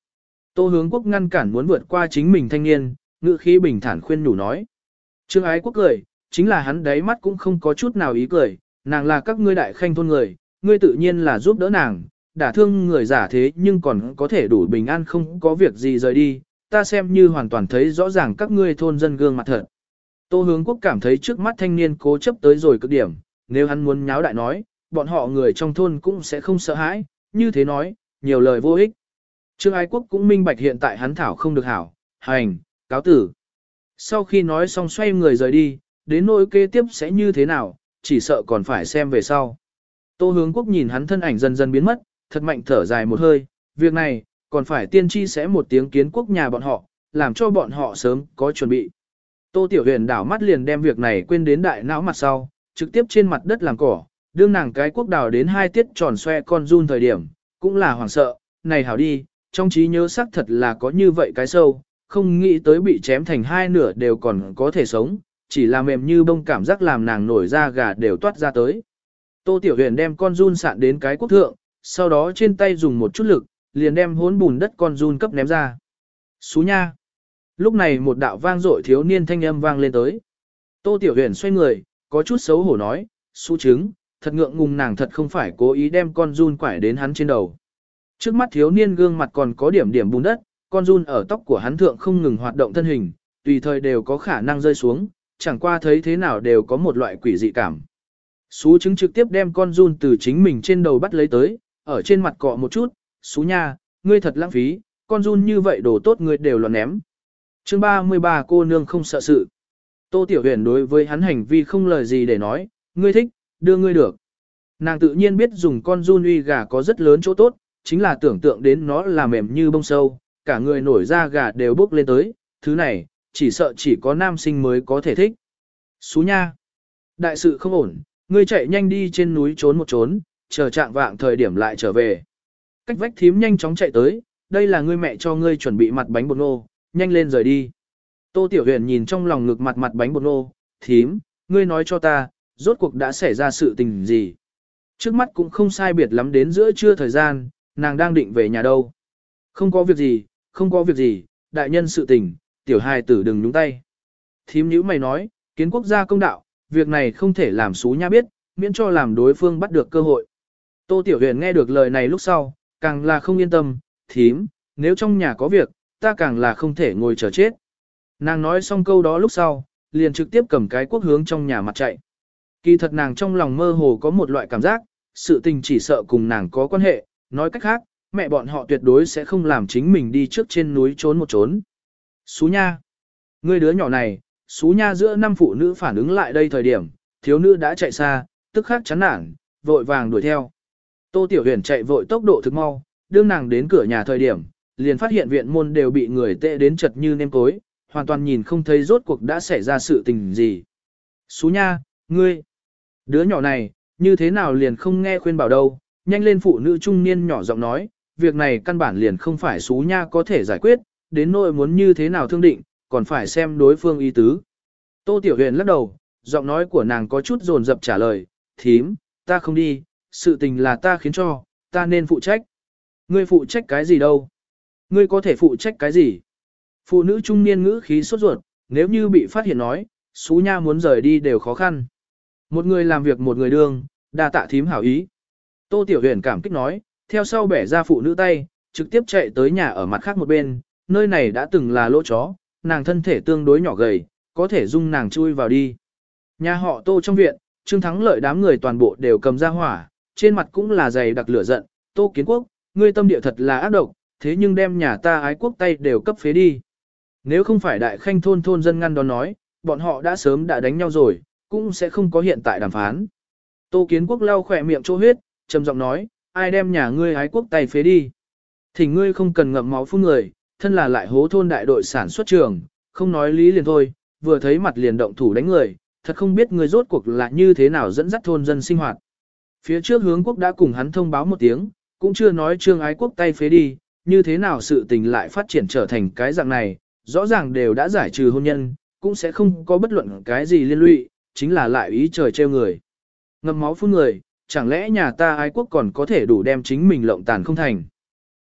Tô Hướng Quốc ngăn cản muốn vượt qua chính mình thanh niên, ngữ khí bình thản khuyên nhủ nói. Trương Ái Quốc cười, chính là hắn đáy mắt cũng không có chút nào ý cười, nàng là các ngươi đại khanh thôn người, ngươi tự nhiên là giúp đỡ nàng, đả thương người giả thế nhưng còn có thể đủ bình an không có việc gì rời đi, ta xem như hoàn toàn thấy rõ ràng các ngươi thôn dân gương mặt thật. Tô Hướng Quốc cảm thấy trước mắt thanh niên cố chấp tới rồi cực điểm, nếu hắn muốn nháo đại nói, bọn họ người trong thôn cũng sẽ không sợ hãi, như thế nói, nhiều lời vô ích. Trương Ái Quốc cũng minh bạch hiện tại hắn thảo không được hảo, hành, cáo tử. Sau khi nói xong xoay người rời đi, đến nỗi kế tiếp sẽ như thế nào, chỉ sợ còn phải xem về sau. Tô Hướng Quốc nhìn hắn thân ảnh dần dần biến mất, thật mạnh thở dài một hơi, việc này, còn phải tiên tri sẽ một tiếng kiến quốc nhà bọn họ, làm cho bọn họ sớm có chuẩn bị. Tô Tiểu Huyền đảo mắt liền đem việc này quên đến đại não mặt sau, trực tiếp trên mặt đất làm cỏ, đương nàng cái quốc đào đến hai tiết tròn xoe con run thời điểm, cũng là hoảng sợ, này hảo đi, trong trí nhớ xác thật là có như vậy cái sâu, không nghĩ tới bị chém thành hai nửa đều còn có thể sống, chỉ là mềm như bông cảm giác làm nàng nổi da gà đều toát ra tới. Tô Tiểu Huyền đem con run sạn đến cái quốc thượng, sau đó trên tay dùng một chút lực, liền đem hỗn bùn đất con run cấp ném ra. Xú nha! Lúc này một đạo vang dội thiếu niên thanh âm vang lên tới. Tô Tiểu Huyền xoay người, có chút xấu hổ nói, xú trứng, thật ngượng ngùng nàng thật không phải cố ý đem con run quải đến hắn trên đầu. Trước mắt thiếu niên gương mặt còn có điểm điểm bùn đất, con run ở tóc của hắn thượng không ngừng hoạt động thân hình, tùy thời đều có khả năng rơi xuống, chẳng qua thấy thế nào đều có một loại quỷ dị cảm. Xú trứng trực tiếp đem con run từ chính mình trên đầu bắt lấy tới, ở trên mặt cọ một chút, xú nha, ngươi thật lãng phí, con run như vậy đồ tốt ngươi đều loạn ném. Chương ba mươi ba cô nương không sợ sự. Tô Tiểu Huyền đối với hắn hành vi không lời gì để nói, ngươi thích, đưa ngươi được. Nàng tự nhiên biết dùng con run uy gà có rất lớn chỗ tốt, chính là tưởng tượng đến nó là mềm như bông sâu, cả người nổi da gà đều bốc lên tới, thứ này, chỉ sợ chỉ có nam sinh mới có thể thích. Xú nha! Đại sự không ổn, ngươi chạy nhanh đi trên núi trốn một trốn, chờ trạng vạng thời điểm lại trở về. Cách vách thím nhanh chóng chạy tới, đây là ngươi mẹ cho ngươi chuẩn bị mặt bánh bột nô, nhanh lên rời đi. Tô Tiểu Huyền nhìn trong lòng ngực mặt mặt bánh bột nô, thím, ngươi nói cho ta, rốt cuộc đã xảy ra sự tình gì. Trước mắt cũng không sai biệt lắm đến giữa trưa thời gian, nàng đang định về nhà đâu. Không có việc gì, không có việc gì, đại nhân sự tình, tiểu hài tử đừng nhúng tay. Thím nhữ mày nói, kiến quốc gia công đạo, việc này không thể làm xú nha biết, miễn cho làm đối phương bắt được cơ hội. Tô Tiểu Huyền nghe được lời này lúc sau, càng là không yên tâm, thím, nếu trong nhà có việc, ta càng là không thể ngồi chờ chết. Nàng nói xong câu đó lúc sau, liền trực tiếp cầm cái quốc hướng trong nhà mặt chạy. Kỳ thật nàng trong lòng mơ hồ có một loại cảm giác, sự tình chỉ sợ cùng nàng có quan hệ, nói cách khác, mẹ bọn họ tuyệt đối sẽ không làm chính mình đi trước trên núi trốn một trốn. Xú nha! Ngươi đứa nhỏ này, xú nha giữa năm phụ nữ phản ứng lại đây thời điểm, thiếu nữ đã chạy xa, tức khắc chán nản, vội vàng đuổi theo. Tô Tiểu Huyền chạy vội tốc độ thực mau, đương nàng đến cửa nhà thời điểm, liền phát hiện viện môn đều bị người tệ đến chật như nêm cối, hoàn toàn nhìn không thấy rốt cuộc đã xảy ra sự tình gì. Xú nha, ngươi! Đứa nhỏ này, như thế nào liền không nghe khuyên bảo đâu, nhanh lên phụ nữ trung niên nhỏ giọng nói, việc này căn bản liền không phải xú nha có thể giải quyết, đến nỗi muốn như thế nào thương định, còn phải xem đối phương ý tứ. Tô Tiểu Huyền lắc đầu, giọng nói của nàng có chút dồn dập trả lời, thím, ta không đi, sự tình là ta khiến cho, ta nên phụ trách. Ngươi phụ trách cái gì đâu? Ngươi có thể phụ trách cái gì? Phụ nữ trung niên ngữ khí sốt ruột, nếu như bị phát hiện nói, xú nha muốn rời đi đều khó khăn. Một người làm việc một người đương, đa tạ thím hảo ý. Tô Tiểu Huyền cảm kích nói, theo sau bẻ ra phụ nữ tay, trực tiếp chạy tới nhà ở mặt khác một bên, nơi này đã từng là lỗ chó, nàng thân thể tương đối nhỏ gầy, có thể dung nàng chui vào đi. Nhà họ Tô trong viện, Trương Thắng Lợi đám người toàn bộ đều cầm ra hỏa, trên mặt cũng là dày đặc lửa giận, Tô Kiến Quốc, ngươi tâm địa thật là ác độc, thế nhưng đem nhà ta ái quốc tay đều cấp phế đi. Nếu không phải đại khanh thôn thôn dân ngăn đón nói, bọn họ đã sớm đã đánh nhau rồi, cũng sẽ không có hiện tại đàm phán. Tô Kiến Quốc lau khỏe miệng chỗ huyết, trầm giọng nói, ai đem nhà ngươi ái quốc tay phế đi. Thỉnh ngươi không cần ngậm máu phun người, thân là lại hố thôn đại đội sản xuất trường, không nói lý liền thôi, vừa thấy mặt liền động thủ đánh người, thật không biết ngươi rốt cuộc là như thế nào dẫn dắt thôn dân sinh hoạt. Phía trước hướng quốc đã cùng hắn thông báo một tiếng, cũng chưa nói trương ái quốc tay phế đi, như thế nào sự tình lại phát triển trở thành cái dạng này, rõ ràng đều đã giải trừ hôn nhân, cũng sẽ không có bất luận cái gì liên lụy, chính là lại ý trời trêu người. Ngậm máu phun người, chẳng lẽ nhà ta ái quốc còn có thể đủ đem chính mình lộng tàn không thành.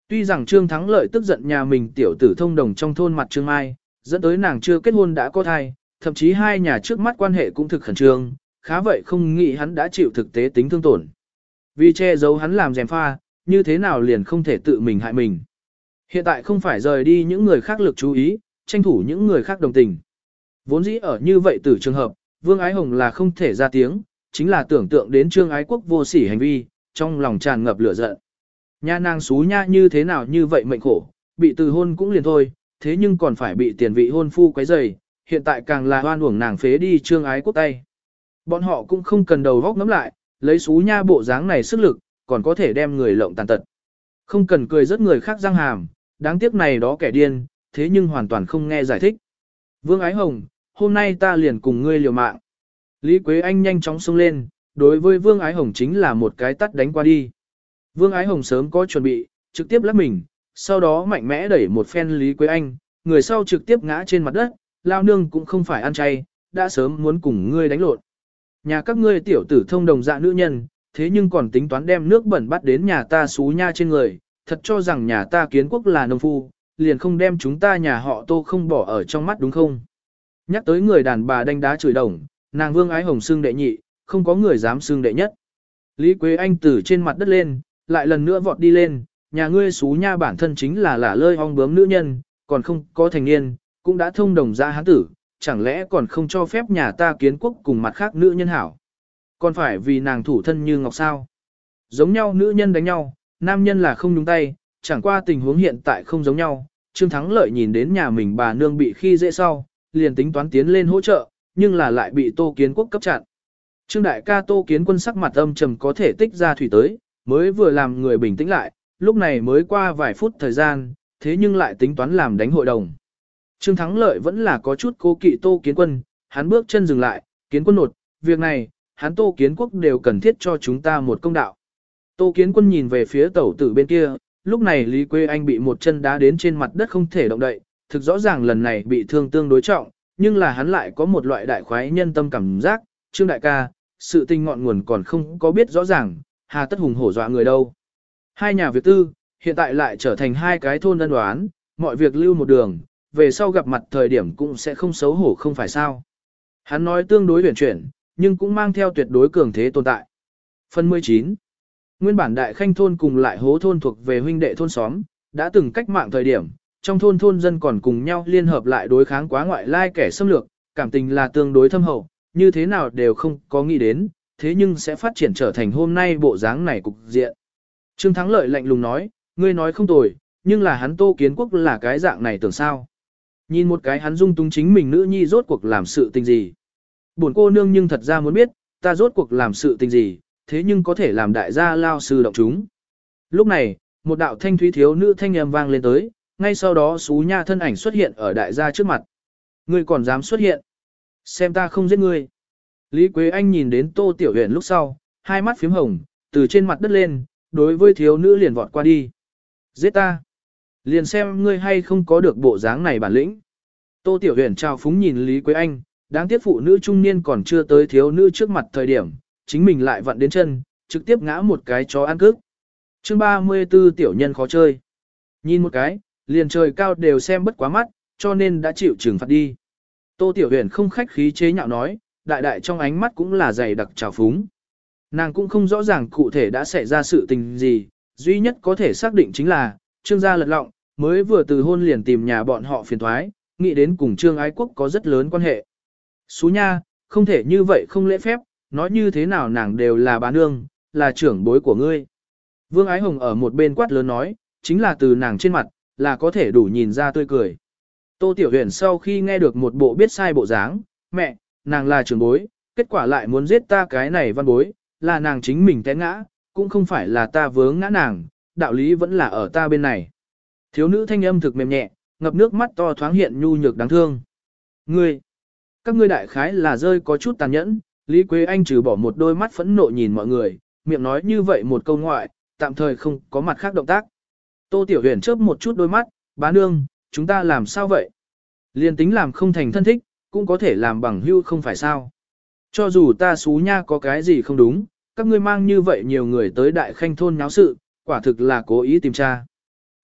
Tuy rằng Trương Thắng Lợi tức giận nhà mình tiểu tử thông đồng trong thôn mặt Trương Mai, dẫn tới nàng chưa kết hôn đã có thai, thậm chí hai nhà trước mắt quan hệ cũng thực khẩn trương, khá vậy không nghĩ hắn đã chịu thực tế tính thương tổn. Vì che giấu hắn làm dèm pha, như thế nào liền không thể tự mình hại mình. Hiện tại không phải rời đi những người khác lực chú ý, tranh thủ những người khác đồng tình. Vốn dĩ ở như vậy từ trường hợp, Vương Ái Hồng là không thể ra tiếng, chính là tưởng tượng đến Trương Ái Quốc vô sỉ hành vi, trong lòng tràn ngập lửa giận. Nha nàng xú nha như thế nào như vậy mệnh khổ, bị từ hôn cũng liền thôi, thế nhưng còn phải bị tiền vị hôn phu quấy rầy, hiện tại càng là hoan uổng nàng phế đi Trương Ái Quốc tay. Bọn họ cũng không cần đầu góc ngắm lại, lấy xú nha bộ dáng này sức lực, còn có thể đem người lộng tàn tật. Không cần cười rất người khác răng hàm, đáng tiếc này đó kẻ điên, thế nhưng hoàn toàn không nghe giải thích. Vương Ái Hồng, hôm nay ta liền cùng ngươi liều mạng. Lý Quế Anh nhanh chóng xông lên, đối với Vương Ái Hồng chính là một cái tắt đánh qua đi. Vương Ái Hồng sớm có chuẩn bị, trực tiếp lắc mình, sau đó mạnh mẽ đẩy một phen Lý Quế Anh, người sau trực tiếp ngã trên mặt đất, lao nương cũng không phải ăn chay, đã sớm muốn cùng ngươi đánh lộn. Nhà các ngươi tiểu tử thông đồng dạ nữ nhân, thế nhưng còn tính toán đem nước bẩn bắt đến nhà ta xú nha trên người, thật cho rằng nhà ta kiến quốc là nông phu, liền không đem chúng ta nhà họ Tô không bỏ ở trong mắt đúng không? Nhắc tới người đàn bà đánh đá chửi đồng, nàng Vương Ái Hồng xương đệ nhị, không có người dám xương đệ nhất. Lý Quế Anh từ trên mặt đất lên, lại lần nữa vọt đi lên, nhà ngươi xú nha bản thân chính là lả lơi ong bướm nữ nhân, còn không có thành niên, cũng đã thông đồng ra hán tử, chẳng lẽ còn không cho phép nhà ta kiến quốc cùng mặt khác nữ nhân hảo. Còn phải vì nàng thủ thân như ngọc sao. Giống nhau nữ nhân đánh nhau, nam nhân là không nhúng tay, chẳng qua tình huống hiện tại không giống nhau. Trương Thắng Lợi nhìn đến nhà mình bà nương bị khi dễ sau, liền tính toán tiến lên hỗ trợ, nhưng là lại bị Tô Kiến Quốc cấp chặn. Trương đại ca Tô Kiến Quân sắc mặt âm trầm có thể tích ra thủy tới, mới vừa làm người bình tĩnh lại, lúc này mới qua vài phút thời gian, thế nhưng lại tính toán làm đánh hội đồng. Trương Thắng Lợi vẫn là có chút cố kỵ Tô Kiến Quân, hắn bước chân dừng lại, Kiến Quân nột, việc này, hắn Tô Kiến Quốc đều cần thiết cho chúng ta một công đạo. Tô Kiến Quân nhìn về phía tẩu tử bên kia, lúc này Lý Quế Anh bị một chân đá đến trên mặt đất không thể động đậy, thực rõ ràng lần này bị thương tương đối trọng, nhưng là hắn lại có một loại đại khoái nhân tâm cảm giác, Trương đại ca, sự tình ngọn nguồn còn không có biết rõ ràng, hà tất hùng hổ dọa người đâu. Hai nhà việc tư, hiện tại lại trở thành hai cái thôn ân đoán, mọi việc lưu một đường, về sau gặp mặt thời điểm cũng sẽ không xấu hổ không phải sao. Hắn nói tương đối huyền chuyển, nhưng cũng mang theo tuyệt đối cường thế tồn tại. Phần mười chín. Nguyên bản đại khanh thôn cùng lại hố thôn thuộc về huynh đệ thôn xóm, đã từng cách mạng thời điểm, trong thôn thôn dân còn cùng nhau liên hợp lại đối kháng quá ngoại lai kẻ xâm lược, cảm tình là tương đối thâm hậu, như thế nào đều không có nghĩ đến, thế nhưng sẽ phát triển trở thành hôm nay bộ dáng này cục diện. Trương Thắng Lợi lạnh lùng nói, ngươi nói không tồi, nhưng là hắn Tô Kiến Quốc là cái dạng này tưởng sao. Nhìn một cái hắn dung túng chính mình nữ nhi rốt cuộc làm sự tình gì. Buồn cô nương nhưng thật ra muốn biết, ta rốt cuộc làm sự tình gì, thế nhưng có thể làm đại gia lao sư động chúng. Lúc này, một đạo thanh thúy thiếu nữ thanh âm vang lên tới, ngay sau đó xú nha thân ảnh xuất hiện ở đại gia trước mặt. Ngươi còn dám xuất hiện? Xem ta không giết ngươi. Lý Quế Anh nhìn đến Tô Tiểu Huyền lúc sau, hai mắt phím hồng, từ trên mặt đất lên, đối với thiếu nữ liền vọt qua đi. Giết ta. Liền xem ngươi hay không có được bộ dáng này bản lĩnh. Tô Tiểu Huyền chào phúng nhìn Lý Quế Anh, đáng tiếc phụ nữ trung niên còn chưa tới thiếu nữ trước mặt thời điểm, chính mình lại vặn đến chân, trực tiếp ngã một cái chó ăn cước. Chương ba mươi tư tiểu nhân khó chơi. Nhìn một cái, liền trời cao đều xem bất quá mắt, cho nên đã chịu trừng phạt đi. Tô Tiểu Huyền không khách khí chế nhạo nói, đại đại trong ánh mắt cũng là dày đặc trào phúng. Nàng cũng không rõ ràng cụ thể đã xảy ra sự tình gì, duy nhất có thể xác định chính là, Trương gia lật lọng, mới vừa từ hôn liền tìm nhà bọn họ phiền thoái, nghĩ đến cùng Trương Ái Quốc có rất lớn quan hệ. Xú nha, không thể như vậy không lễ phép, nói như thế nào nàng đều là bá nương, là trưởng bối của ngươi. Vương Ái Hồng ở một bên quát lớn nói, chính là từ nàng trên mặt, là có thể đủ nhìn ra tươi cười. Tô Tiểu Huyền sau khi nghe được một bộ biết sai bộ dáng, mẹ, nàng là trưởng bối, kết quả lại muốn giết ta cái này văn bối, là nàng chính mình té ngã, cũng không phải là ta vướng ngã nàng, đạo lý vẫn là ở ta bên này. Thiếu nữ thanh âm thực mềm nhẹ, ngập nước mắt to thoáng hiện nhu nhược đáng thương. Ngươi, các ngươi đại khái là rơi có chút tàn nhẫn, Lý Quế Anh trừ bỏ một đôi mắt phẫn nộ nhìn mọi người, miệng nói như vậy một câu ngoại, tạm thời không có mặt khác động tác. Tô Tiểu Huyền chớp một chút đôi mắt, bá nương, chúng ta làm sao vậy? Liên tính làm không thành thân thích, cũng có thể làm bằng hữu không phải sao? Cho dù ta xú nha có cái gì không đúng, các ngươi mang như vậy nhiều người tới đại khanh thôn nháo sự, quả thực là cố ý tìm tra.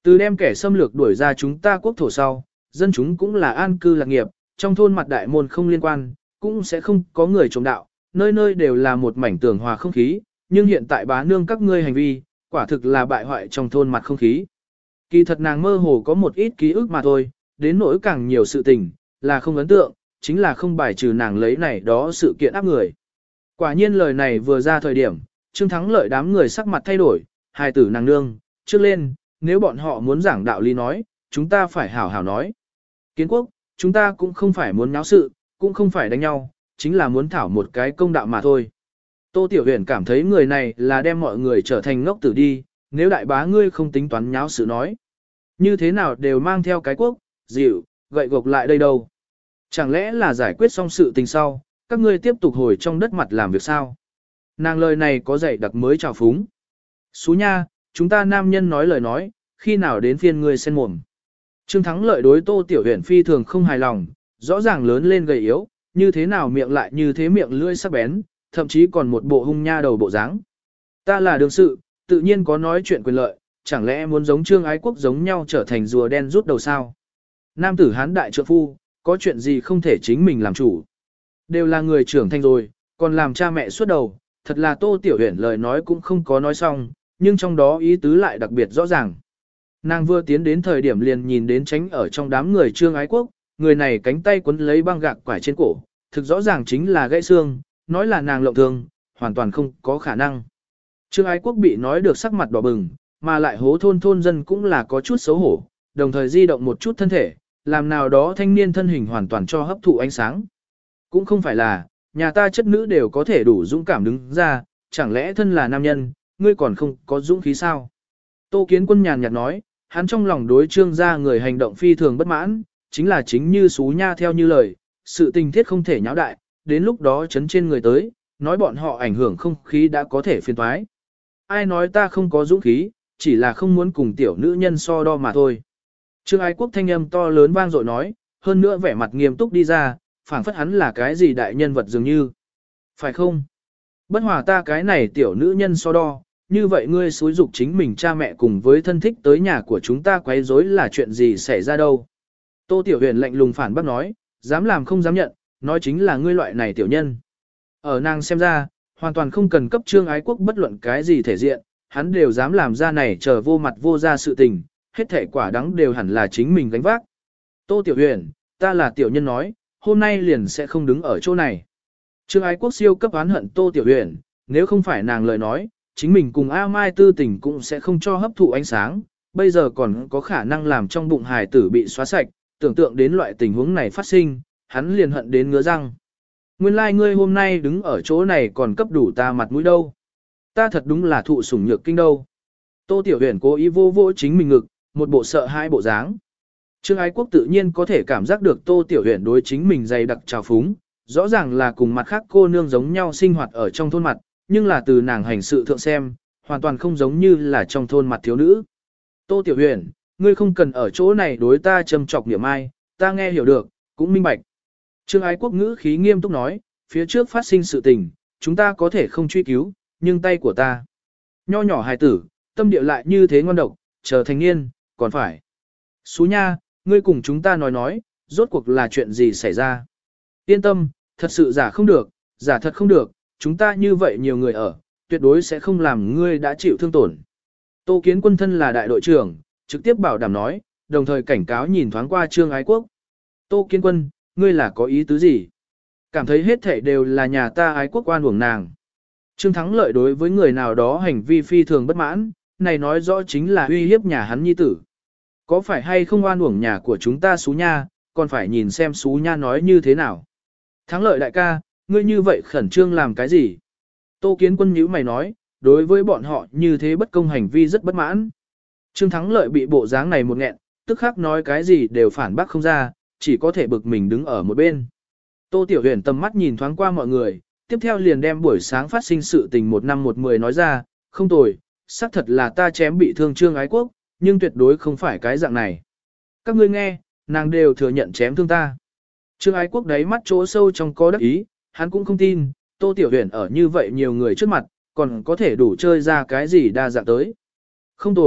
Từ đem kẻ xâm lược đuổi ra chúng ta quốc thổ sau, dân chúng cũng là an cư lạc nghiệp, trong thôn mặt đại môn không liên quan, cũng sẽ không có người trộm đạo, nơi nơi đều là một mảnh tường hòa không khí, nhưng hiện tại bá nương các ngươi hành vi, quả thực là bại hoại trong thôn mặt không khí. Kỳ thật nàng mơ hồ có một ít ký ức mà thôi, đến nỗi càng nhiều sự tình, là không ấn tượng, chính là không bài trừ nàng lấy này đó sự kiện áp người. Quả nhiên lời này vừa ra thời điểm, Trương Thắng Lợi đám người sắc mặt thay đổi, hài tử nàng nương, trước lên, nếu bọn họ muốn giảng đạo lý nói, chúng ta phải hảo hảo nói. Kiến quốc, chúng ta cũng không phải muốn náo sự, cũng không phải đánh nhau, chính là muốn thảo một cái công đạo mà thôi. Tô Tiểu Huyền cảm thấy người này là đem mọi người trở thành ngốc tử đi, nếu đại bá ngươi không tính toán nháo sự nói. Như thế nào đều mang theo cái quốc, dịu, gậy gộc lại đây đâu. Chẳng lẽ là giải quyết xong sự tình sau, các ngươi tiếp tục hồi trong đất mặt làm việc sao? Nàng lời này có dạy đặc mới trào phúng. Xú nha, chúng ta nam nhân nói lời nói, khi nào đến phiên ngươi sen mồm. Trương Thắng Lợi đối Tô Tiểu Huyền phi thường không hài lòng, rõ ràng lớn lên gầy yếu, như thế nào miệng lại như thế miệng lưỡi sắc bén, thậm chí còn một bộ hung nha đầu bộ dáng. Ta là đương sự, tự nhiên có nói chuyện quyền lợi, chẳng lẽ muốn giống Trương Ái Quốc giống nhau trở thành rùa đen rút đầu sao? Nam tử hán đại trượng phu, có chuyện gì không thể chính mình làm chủ. Đều là người trưởng thành rồi, còn làm cha mẹ suốt đầu, thật là Tô Tiểu Huyền lời nói cũng không có nói xong, nhưng trong đó ý tứ lại đặc biệt rõ ràng. Nàng vừa tiến đến thời điểm liền nhìn đến tránh ở trong đám người Trương Ái Quốc, người này cánh tay quấn lấy băng gạc quải trên cổ, thực rõ ràng chính là gãy xương, nói là nàng lộng thương, hoàn toàn không có khả năng. Trương Ái Quốc bị nói được sắc mặt đỏ bừng, mà lại hố thôn thôn dân cũng là có chút xấu hổ, đồng thời di động một chút thân thể, làm nào đó thanh niên thân hình hoàn toàn cho hấp thụ ánh sáng. Cũng không phải là, nhà ta chất nữ đều có thể đủ dũng cảm đứng ra, chẳng lẽ thân là nam nhân, ngươi còn không có dũng khí sao? Tô Kiến Quân nhàn nhạt nói, hắn trong lòng đối Trương gia người hành động phi thường bất mãn, chính là chính như xú nha theo như lời, sự tình thiết không thể nháo đại, đến lúc đó chấn trên người tới, nói bọn họ ảnh hưởng không khí đã có thể phiền toái. Ai nói ta không có dũng khí, chỉ là không muốn cùng tiểu nữ nhân so đo mà thôi. Trương Ái Quốc thanh âm to lớn vang dội nói, hơn nữa vẻ mặt nghiêm túc đi ra, phảng phất hắn là cái gì đại nhân vật dường như. Phải không? Bất hòa ta cái này tiểu nữ nhân so đo, như vậy ngươi xúi dục chính mình cha mẹ cùng với thân thích tới nhà của chúng ta quấy rối là chuyện gì xảy ra đâu. Tô Tiểu Huyền lạnh lùng phản bác nói, dám làm không dám nhận, nói chính là ngươi loại này tiểu nhân. Ở nàng xem ra, hoàn toàn không cần cấp Trương Ái Quốc bất luận cái gì thể diện, hắn đều dám làm ra này chờ vô mặt vô ra sự tình, hết thể quả đắng đều hẳn là chính mình gánh vác. Tô Tiểu Huyền, ta là tiểu nhân nói, hôm nay liền sẽ không đứng ở chỗ này. Trương Ái Quốc siêu cấp oán hận Tô Tiểu Huyền, nếu không phải nàng lời nói, chính mình cùng A Mai tư tình cũng sẽ không cho hấp thụ ánh sáng, bây giờ còn có khả năng làm trong bụng hài tử bị xóa sạch, tưởng tượng đến loại tình huống này phát sinh, hắn liền hận đến ngứa răng. Nguyên lai like ngươi hôm nay đứng ở chỗ này còn cấp đủ ta mặt mũi đâu. Ta thật đúng là thụ sủng nhược kinh đâu. Tô Tiểu Huyền cố ý vô vô chính mình ngực, một bộ sợ hai bộ dáng. Trương Ái Quốc tự nhiên có thể cảm giác được Tô Tiểu Huyền đối chính mình dày đặc trào phúng, rõ ràng là cùng mặt khác cô nương giống nhau sinh hoạt ở trong thôn mặt, nhưng là từ nàng hành sự thượng xem, hoàn toàn không giống như là trong thôn mặt thiếu nữ. Tô Tiểu Huyền, ngươi không cần ở chỗ này đối ta châm chọc niệm ai, ta nghe hiểu được, cũng minh bạch. Trương Ái Quốc ngữ khí nghiêm túc nói, phía trước phát sinh sự tình, chúng ta có thể không truy cứu, nhưng tay của ta. Nho nhỏ hài tử, tâm địa lại như thế ngon độc, chờ thành niên, còn phải. Xú nha, ngươi cùng chúng ta nói nói, rốt cuộc là chuyện gì xảy ra. Yên tâm, thật sự giả không được, giả thật không được, chúng ta như vậy nhiều người ở, tuyệt đối sẽ không làm ngươi đã chịu thương tổn. Tô Kiến Quân thân là đại đội trưởng, trực tiếp bảo đảm nói, đồng thời cảnh cáo nhìn thoáng qua Trương Ái Quốc. Tô Kiến Quân, ngươi là có ý tứ gì? Cảm thấy hết thảy đều là nhà ta Ái Quốc oan uổng nàng. Trương Thắng Lợi đối với người nào đó hành vi phi thường bất mãn, này nói rõ chính là uy hiếp nhà hắn nhi tử. Có phải hay không oan uổng nhà của chúng ta Xú Nha, còn phải nhìn xem Xú Nha nói như thế nào. Thắng Lợi đại ca, ngươi như vậy khẩn trương làm cái gì? Tô Kiến Quân nhíu mày nói, đối với bọn họ như thế bất công hành vi rất bất mãn. Trương Thắng Lợi bị bộ dáng này một nghẹn, tức khắc nói cái gì đều phản bác không ra, chỉ có thể bực mình đứng ở một bên. Tô Tiểu Huyền tầm mắt nhìn thoáng qua mọi người, tiếp theo liền đem buổi sáng phát sinh sự tình một năm một mười nói ra, không tồi, xác thật là ta chém bị thương Trương Ái Quốc, nhưng tuyệt đối không phải cái dạng này. Các ngươi nghe, nàng đều thừa nhận chém thương ta. Trương Ái Quốc đáy mắt chỗ sâu trong có đắc ý, hắn cũng không tin, Tô Tiểu Huyền ở như vậy nhiều người trước mặt, còn có thể đủ chơi ra cái gì đa dạng tới. Không tồi,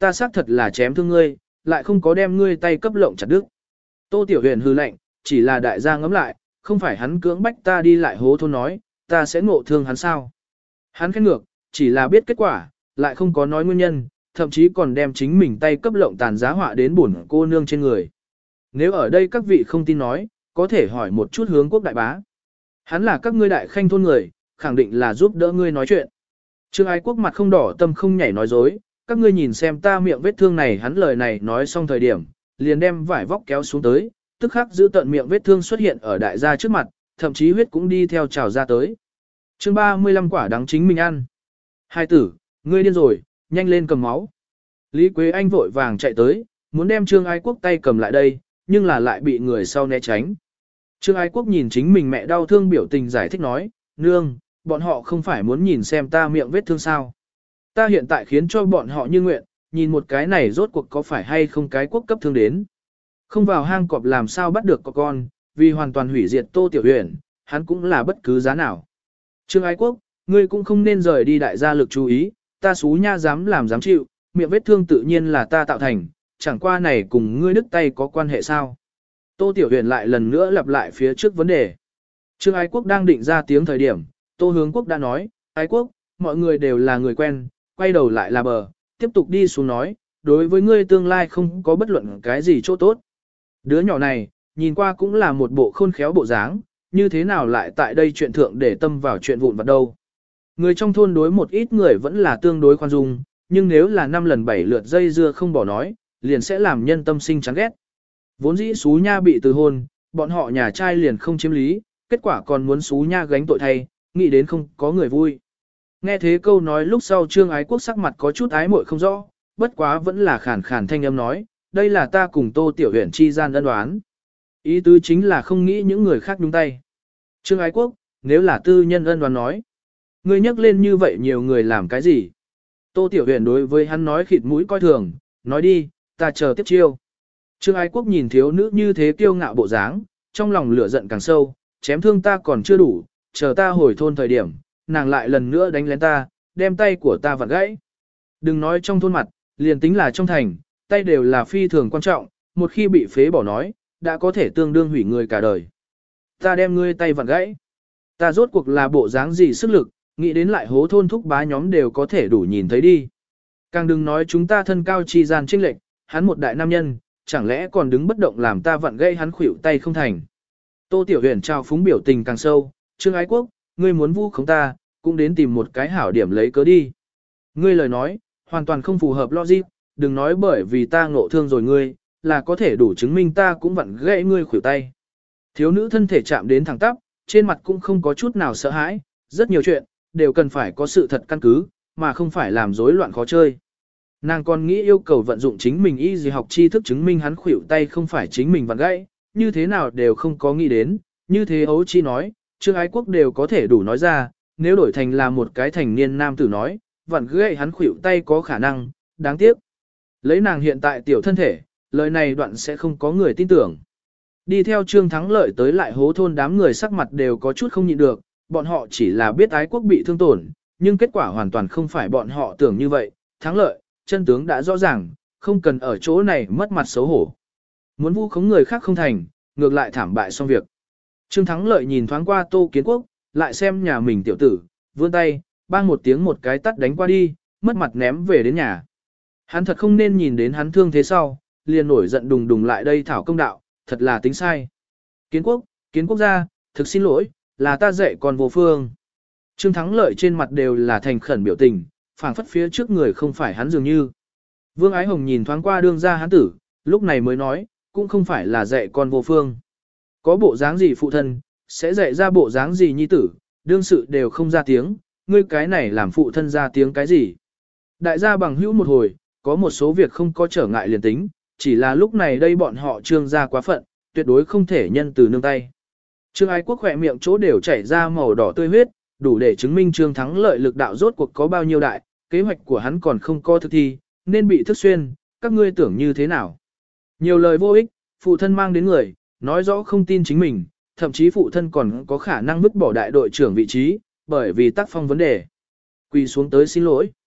ta xác thật là chém thương ngươi, lại không có đem ngươi tay cấp lộng chặt đứt. Tô Tiểu Huyền hư lệnh, chỉ là đại gia ngẫm lại, không phải hắn cưỡng bách ta đi lại hố thôn nói, ta sẽ ngộ thương hắn sao. Hắn khen ngược, chỉ là biết kết quả, lại không có nói nguyên nhân, thậm chí còn đem chính mình tay cấp lộng tàn giá họa đến bổn cô nương trên người. Nếu ở đây các vị không tin nói, có thể hỏi một chút hướng quốc đại bá. Hắn là các ngươi đại khanh thôn người, khẳng định là giúp đỡ ngươi nói chuyện. Trương Ái Quốc mặt không đỏ tâm không nhảy nói dối, các ngươi nhìn xem ta miệng vết thương này, hắn lời này nói xong thời điểm, liền đem vải vóc kéo xuống tới, tức khắc giữ tận miệng vết thương xuất hiện ở đại gia trước mặt, thậm chí huyết cũng đi theo trào ra tới. Chương ba mươi lăm quả đắng chính mình ăn. Hai tử, ngươi điên rồi, nhanh lên cầm máu. Lý Quế Anh vội vàng chạy tới, muốn đem Trương Ái Quốc tay cầm lại đây, nhưng là lại bị người sau né tránh. Trương Ái Quốc nhìn chính mình mẹ đau thương biểu tình giải thích nói, nương, bọn họ không phải muốn nhìn xem ta miệng vết thương sao. Ta hiện tại khiến cho bọn họ như nguyện, nhìn một cái này rốt cuộc có phải hay không cái quốc cấp thương đến. Không vào hang cọp làm sao bắt được có con, vì hoàn toàn hủy diệt Tô Tiểu Huyền, hắn cũng là bất cứ giá nào. Trương Ái Quốc, ngươi cũng không nên rời đi đại gia lực chú ý, ta xú nha dám làm dám chịu, miệng vết thương tự nhiên là ta tạo thành, chẳng qua này cùng ngươi đứt tay có quan hệ sao. Tô Tiểu Huyền lại lần nữa lặp lại phía trước vấn đề. Trương Ái Quốc đang định ra tiếng thời điểm, Tô Hướng Quốc đã nói, Ái Quốc, mọi người đều là người quen, quay đầu lại là bờ, tiếp tục đi xuống nói, đối với ngươi tương lai không có bất luận cái gì chỗ tốt. Đứa nhỏ này, nhìn qua cũng là một bộ khôn khéo bộ dáng, như thế nào lại tại đây chuyện thượng để tâm vào chuyện vụn vặt đâu. Người trong thôn đối một ít người vẫn là tương đối khoan dung, nhưng nếu là năm lần bảy lượt dây dưa không bỏ nói, liền sẽ làm nhân tâm sinh chán ghét. Vốn dĩ xú nha bị từ hôn, bọn họ nhà trai liền không chiếm lý, kết quả còn muốn xú nha gánh tội thay, nghĩ đến không có người vui. Nghe thế câu nói lúc sau Trương Ái Quốc sắc mặt có chút ái muội không rõ, bất quá vẫn là khàn khàn thanh âm nói, đây là ta cùng Tô Tiểu Huyền chi gian ân đoán. Ý tứ chính là không nghĩ những người khác nhúng tay. Trương Ái Quốc, nếu là tư nhân ân đoán nói, ngươi nhắc lên như vậy nhiều người làm cái gì? Tô Tiểu Huyền đối với hắn nói khịt mũi coi thường, nói đi, ta chờ tiếp chiêu. Trương Ái Quốc nhìn thiếu nữ như thế kiêu ngạo bộ dáng, trong lòng lửa giận càng sâu, chém thương ta còn chưa đủ, chờ ta hồi thôn thời điểm, nàng lại lần nữa đánh lén ta, đem tay của ta vặn gãy. Đừng nói trong thôn mặt, liền tính là trong thành, tay đều là phi thường quan trọng, một khi bị phế bỏ nói, đã có thể tương đương hủy người cả đời. Ta đem ngươi tay vặn gãy. Ta rốt cuộc là bộ dáng gì sức lực, nghĩ đến lại hố thôn thúc bá nhóm đều có thể đủ nhìn thấy đi. Càng đừng nói chúng ta thân cao chi gian chênh lệch, hắn một đại nam nhân, chẳng lẽ còn đứng bất động làm ta vặn gãy hắn khuỷu tay không thành. Tô Tiểu Huyền trao phúng biểu tình càng sâu, Trương Ái Quốc, ngươi muốn vu khống ta, cũng đến tìm một cái hảo điểm lấy cớ đi. Ngươi lời nói, hoàn toàn không phù hợp logic, đừng nói bởi vì ta ngộ thương rồi ngươi, là có thể đủ chứng minh ta cũng vặn gãy ngươi khuỷu tay. Thiếu nữ thân thể chạm đến thẳng tắp, trên mặt cũng không có chút nào sợ hãi, rất nhiều chuyện, đều cần phải có sự thật căn cứ, mà không phải làm rối loạn khó chơi. Nàng còn nghĩ yêu cầu vận dụng chính mình y gì học tri thức chứng minh hắn khuỷu tay không phải chính mình vặn gãy, như thế nào đều không có nghĩ đến, như thế ấu chi nói, Trương Ái Quốc đều có thể đủ nói ra, nếu đổi thành là một cái thành niên nam tử nói, vặn gãy hắn khuỷu tay có khả năng, đáng tiếc. Lấy nàng hiện tại tiểu thân thể, lời này đoạn sẽ không có người tin tưởng. Đi theo Trương Thắng Lợi tới lại hố thôn, đám người sắc mặt đều có chút không nhịn được, bọn họ chỉ là biết Ái Quốc bị thương tổn, nhưng kết quả hoàn toàn không phải bọn họ tưởng như vậy. Thắng Lợi, chân tướng đã rõ ràng, không cần ở chỗ này mất mặt xấu hổ. Muốn vu khống người khác không thành, ngược lại thảm bại xong việc. Trương Thắng Lợi nhìn thoáng qua Tô Kiến Quốc, lại xem nhà mình tiểu tử, vươn tay, bang một tiếng một cái tắt đánh qua đi, mất mặt ném về đến nhà. Hắn thật không nên nhìn đến hắn thương thế sau, liền nổi giận đùng đùng lại đây thảo công đạo, thật là tính sai. Kiến Quốc, Kiến Quốc gia, thực xin lỗi, là ta dạy còn vô phương. Trương Thắng Lợi trên mặt đều là thành khẩn biểu tình, phảng phất phía trước người không phải hắn dường như. Vương Ái Hồng nhìn thoáng qua đương gia hắn tử, lúc này mới nói, cũng không phải là dạy con vô phương. Có bộ dáng gì phụ thân, sẽ dạy ra bộ dáng gì nhi tử, đương sự đều không ra tiếng, ngươi cái này làm phụ thân ra tiếng cái gì. Đại gia bằng hữu một hồi, có một số việc không có trở ngại liền tính, chỉ là lúc này đây bọn họ trương gia quá phận, tuyệt đối không thể nhân từ nương tay. Trương Ái Quốc khỏe miệng chỗ đều chảy ra màu đỏ tươi huyết, đủ để chứng minh Trương Thắng Lợi lực đạo rốt cuộc có bao nhiêu đại, kế hoạch của hắn còn không có thực thi, nên bị thức xuyên, các ngươi tưởng như thế nào. Nhiều lời vô ích, phụ thân mang đến người, nói rõ không tin chính mình, thậm chí phụ thân còn có khả năng vứt bỏ đại đội trưởng vị trí, bởi vì tác phong vấn đề. Quỳ xuống tới xin lỗi.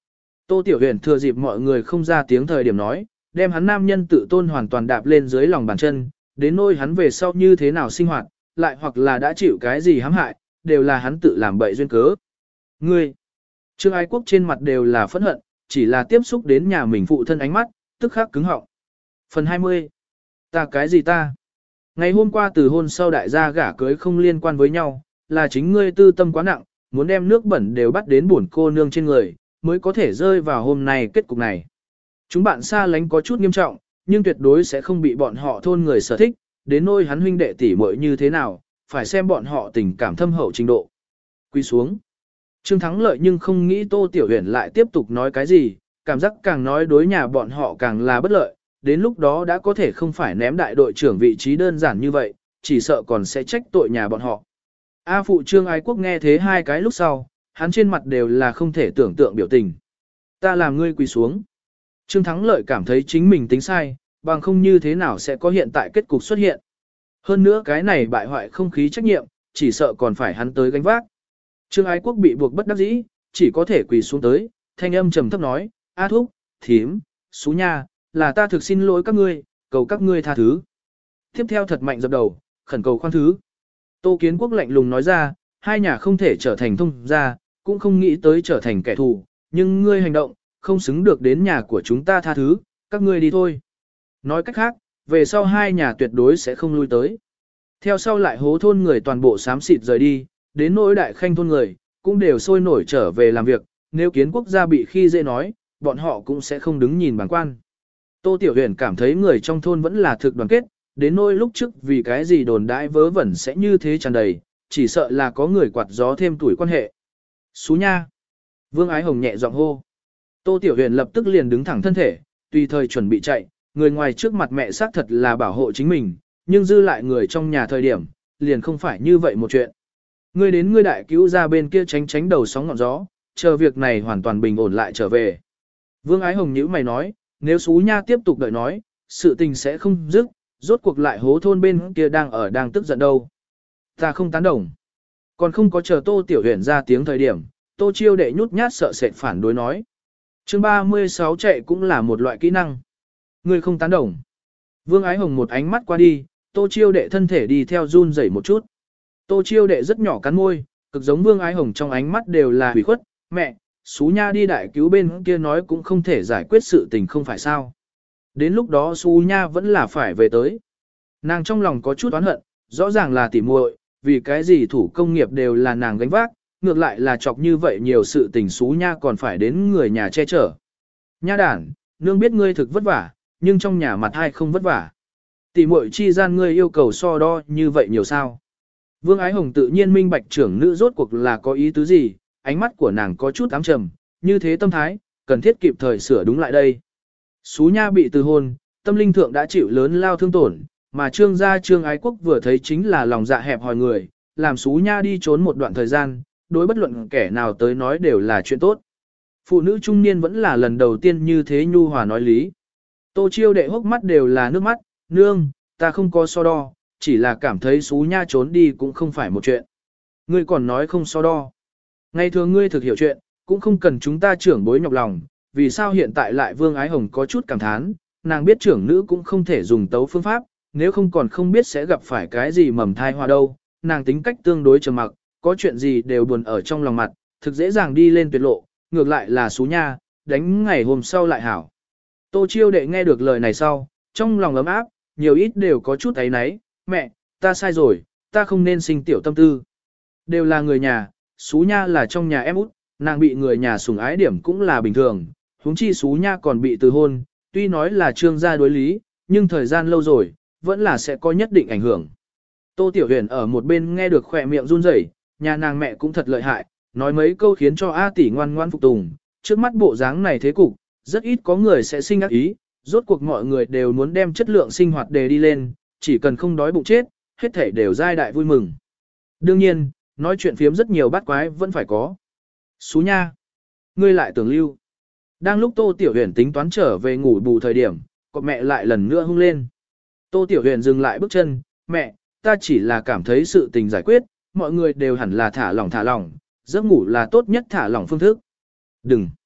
Tô Tiểu Huyền thừa dịp mọi người không ra tiếng thời điểm nói, đem hắn nam nhân tự tôn hoàn toàn đạp lên dưới lòng bàn chân, đến nỗi hắn về sau như thế nào sinh hoạt, lại hoặc là đã chịu cái gì hãm hại, đều là hắn tự làm bậy duyên cớ. Ngươi, Trương Ái Quốc trên mặt đều là phẫn hận, chỉ là tiếp xúc đến nhà mình phụ thân ánh mắt, tức khắc cứng họng. Phần hai mươi. Ta cái gì ta? Ngày hôm qua từ hôn sau đại gia gả cưới không liên quan với nhau, là chính ngươi tư tâm quá nặng, muốn đem nước bẩn đều bắt đến bổn cô nương trên người, mới có thể rơi vào hôm nay kết cục này. Chúng bạn xa lánh có chút nghiêm trọng, nhưng tuyệt đối sẽ không bị bọn họ thôn người sở thích, đến nỗi hắn huynh đệ tỷ muội như thế nào, phải xem bọn họ tình cảm thâm hậu trình độ. Quy xuống. Trương Thắng Lợi nhưng không nghĩ Tô Tiểu Huyền lại tiếp tục nói cái gì, cảm giác càng nói đối nhà bọn họ càng là bất lợi, đến lúc đó đã có thể không phải ném đại đội trưởng vị trí đơn giản như vậy, chỉ sợ còn sẽ trách tội nhà bọn họ. A phụ Trương Ái Quốc nghe thế hai cái lúc sau, hắn trên mặt đều là không thể tưởng tượng biểu tình. Ta làm ngươi quỳ xuống. Trương Thắng Lợi cảm thấy chính mình tính sai, bằng không như thế nào sẽ có hiện tại kết cục xuất hiện. Hơn nữa cái này bại hoại không khí trách nhiệm, chỉ sợ còn phải hắn tới gánh vác. Trương Ái Quốc bị buộc bất đắc dĩ, chỉ có thể quỳ xuống tới, thanh âm trầm thấp nói, A thúc, thím, xú nha, là ta thực xin lỗi các ngươi, cầu các ngươi tha thứ. Tiếp theo thật mạnh dập đầu, khẩn cầu khoan thứ. Tô Kiến Quốc lạnh lùng nói ra, hai nhà không thể trở thành thông gia, cũng không nghĩ tới trở thành kẻ thù, nhưng ngươi hành động, không xứng được đến nhà của chúng ta tha thứ, các ngươi đi thôi. Nói cách khác, về sau hai nhà tuyệt đối sẽ không lui tới. Theo sau lại hố thôn người toàn bộ xám xịt rời đi, đến nỗi đại khanh thôn người, cũng đều sôi nổi trở về làm việc, nếu Kiến Quốc gia bị khi dễ nói, bọn họ cũng sẽ không đứng nhìn bằng quan. Tô Tiểu Huyền cảm thấy người trong thôn vẫn là thực đoàn kết, đến nỗi lúc trước vì cái gì đồn đãi vớ vẩn sẽ như thế tràn đầy, chỉ sợ là có người quạt gió thêm tuổi quan hệ. Xú nha! Vương Ái Hồng nhẹ giọng hô. Tô Tiểu Huyền lập tức liền đứng thẳng thân thể, tùy thời chuẩn bị chạy, người ngoài trước mặt mẹ xác thật là bảo hộ chính mình, nhưng dư lại người trong nhà thời điểm, liền không phải như vậy một chuyện. Ngươi đến ngươi đại cứu ra bên kia tránh tránh đầu sóng ngọn gió, chờ việc này hoàn toàn bình ổn lại trở về. Vương Ái Hồng nhíu mày nói, nếu xú nha tiếp tục đợi nói, sự tình sẽ không dứt, rốt cuộc lại hố thôn bên kia đang ở đang tức giận đâu. Ta không tán đồng. Còn không có chờ Tô Tiểu Huyền ra tiếng thời điểm, Tô Chiêu đệ nhút nhát sợ sệt phản đối nói. Chương ba mươi sáu chạy cũng là một loại kỹ năng. Ngươi không tán đồng. Vương Ái Hồng một ánh mắt qua đi, Tô Chiêu đệ thân thể đi theo run rẩy một chút. Tô Chiêu đệ rất nhỏ cắn môi, cực giống Vương Ái Hồng trong ánh mắt đều là hủy khuất, mẹ, xú nha đi đại cứu bên kia nói cũng không thể giải quyết sự tình không phải sao. Đến lúc đó xú nha vẫn là phải về tới. Nàng trong lòng có chút oán hận, rõ ràng là tỉ muội, vì cái gì thủ công nghiệp đều là nàng gánh vác, ngược lại là chọc như vậy nhiều sự tình xú nha còn phải đến người nhà che chở. Nha đản, nương biết ngươi thực vất vả, nhưng trong nhà mặt hai không vất vả. Tỉ muội chi gian ngươi yêu cầu so đo như vậy nhiều sao. Vương Ái Hồng tự nhiên minh bạch trưởng nữ rốt cuộc là có ý tứ gì, ánh mắt của nàng có chút ám trầm, như thế tâm thái, cần thiết kịp thời sửa đúng lại đây. Xú nha bị từ hôn, tâm linh thượng đã chịu lớn lao thương tổn, mà trương gia Trương Ái Quốc vừa thấy chính là lòng dạ hẹp hòi người, làm xú nha đi trốn một đoạn thời gian, đối bất luận kẻ nào tới nói đều là chuyện tốt. Phụ nữ trung niên vẫn là lần đầu tiên như thế nhu hòa nói lý. Tô Chiêu đệ hốc mắt đều là nước mắt, nương, ta không có so đo, chỉ là cảm thấy xú nha trốn đi cũng không phải một chuyện. Ngươi còn nói không so đo. Ngày thường ngươi thực hiểu chuyện, cũng không cần chúng ta trưởng bối nhọc lòng, vì sao hiện tại lại Vương Ái Hồng có chút cảm thán, nàng biết trưởng nữ cũng không thể dùng tấu phương pháp, nếu không còn không biết sẽ gặp phải cái gì mầm thai hoa đâu, nàng tính cách tương đối trầm mặc, có chuyện gì đều buồn ở trong lòng mặt, thực dễ dàng đi lên tuyệt lộ, ngược lại là xú nha, đánh ngày hôm sau lại hảo. Tô Chiêu đệ nghe được lời này sau, trong lòng ấm áp, nhiều ít đều có chút ấy náy, mẹ, ta sai rồi, ta không nên sinh tiểu tâm tư. Đều là người nhà, xú nha là trong nhà em út, nàng bị người nhà sủng ái điểm cũng là bình thường, huống chi xú nha còn bị từ hôn, tuy nói là trương gia đối lý, nhưng thời gian lâu rồi, vẫn là sẽ có nhất định ảnh hưởng. Tô Tiểu Huyền ở một bên nghe được khỏe miệng run rẩy, nhà nàng mẹ cũng thật lợi hại, nói mấy câu khiến cho A tỷ ngoan ngoan phục tùng, trước mắt bộ dáng này thế cục, rất ít có người sẽ sinh ác ý, rốt cuộc mọi người đều muốn đem chất lượng sinh hoạt đề đi lên, chỉ cần không đói bụng chết, hết thể đều giai đại vui mừng. Đương nhiên, nói chuyện phiếm rất nhiều bát quái vẫn phải có. Xú nha! Ngươi lại tưởng lưu. Đang lúc Tô Tiểu Huyền tính toán trở về ngủ bù thời điểm, cọp mẹ lại lần nữa hung lên. Tô Tiểu Huyền dừng lại bước chân, mẹ, ta chỉ là cảm thấy sự tình giải quyết, mọi người đều hẳn là thả lỏng thả lỏng, giấc ngủ là tốt nhất thả lỏng phương thức. Đừng!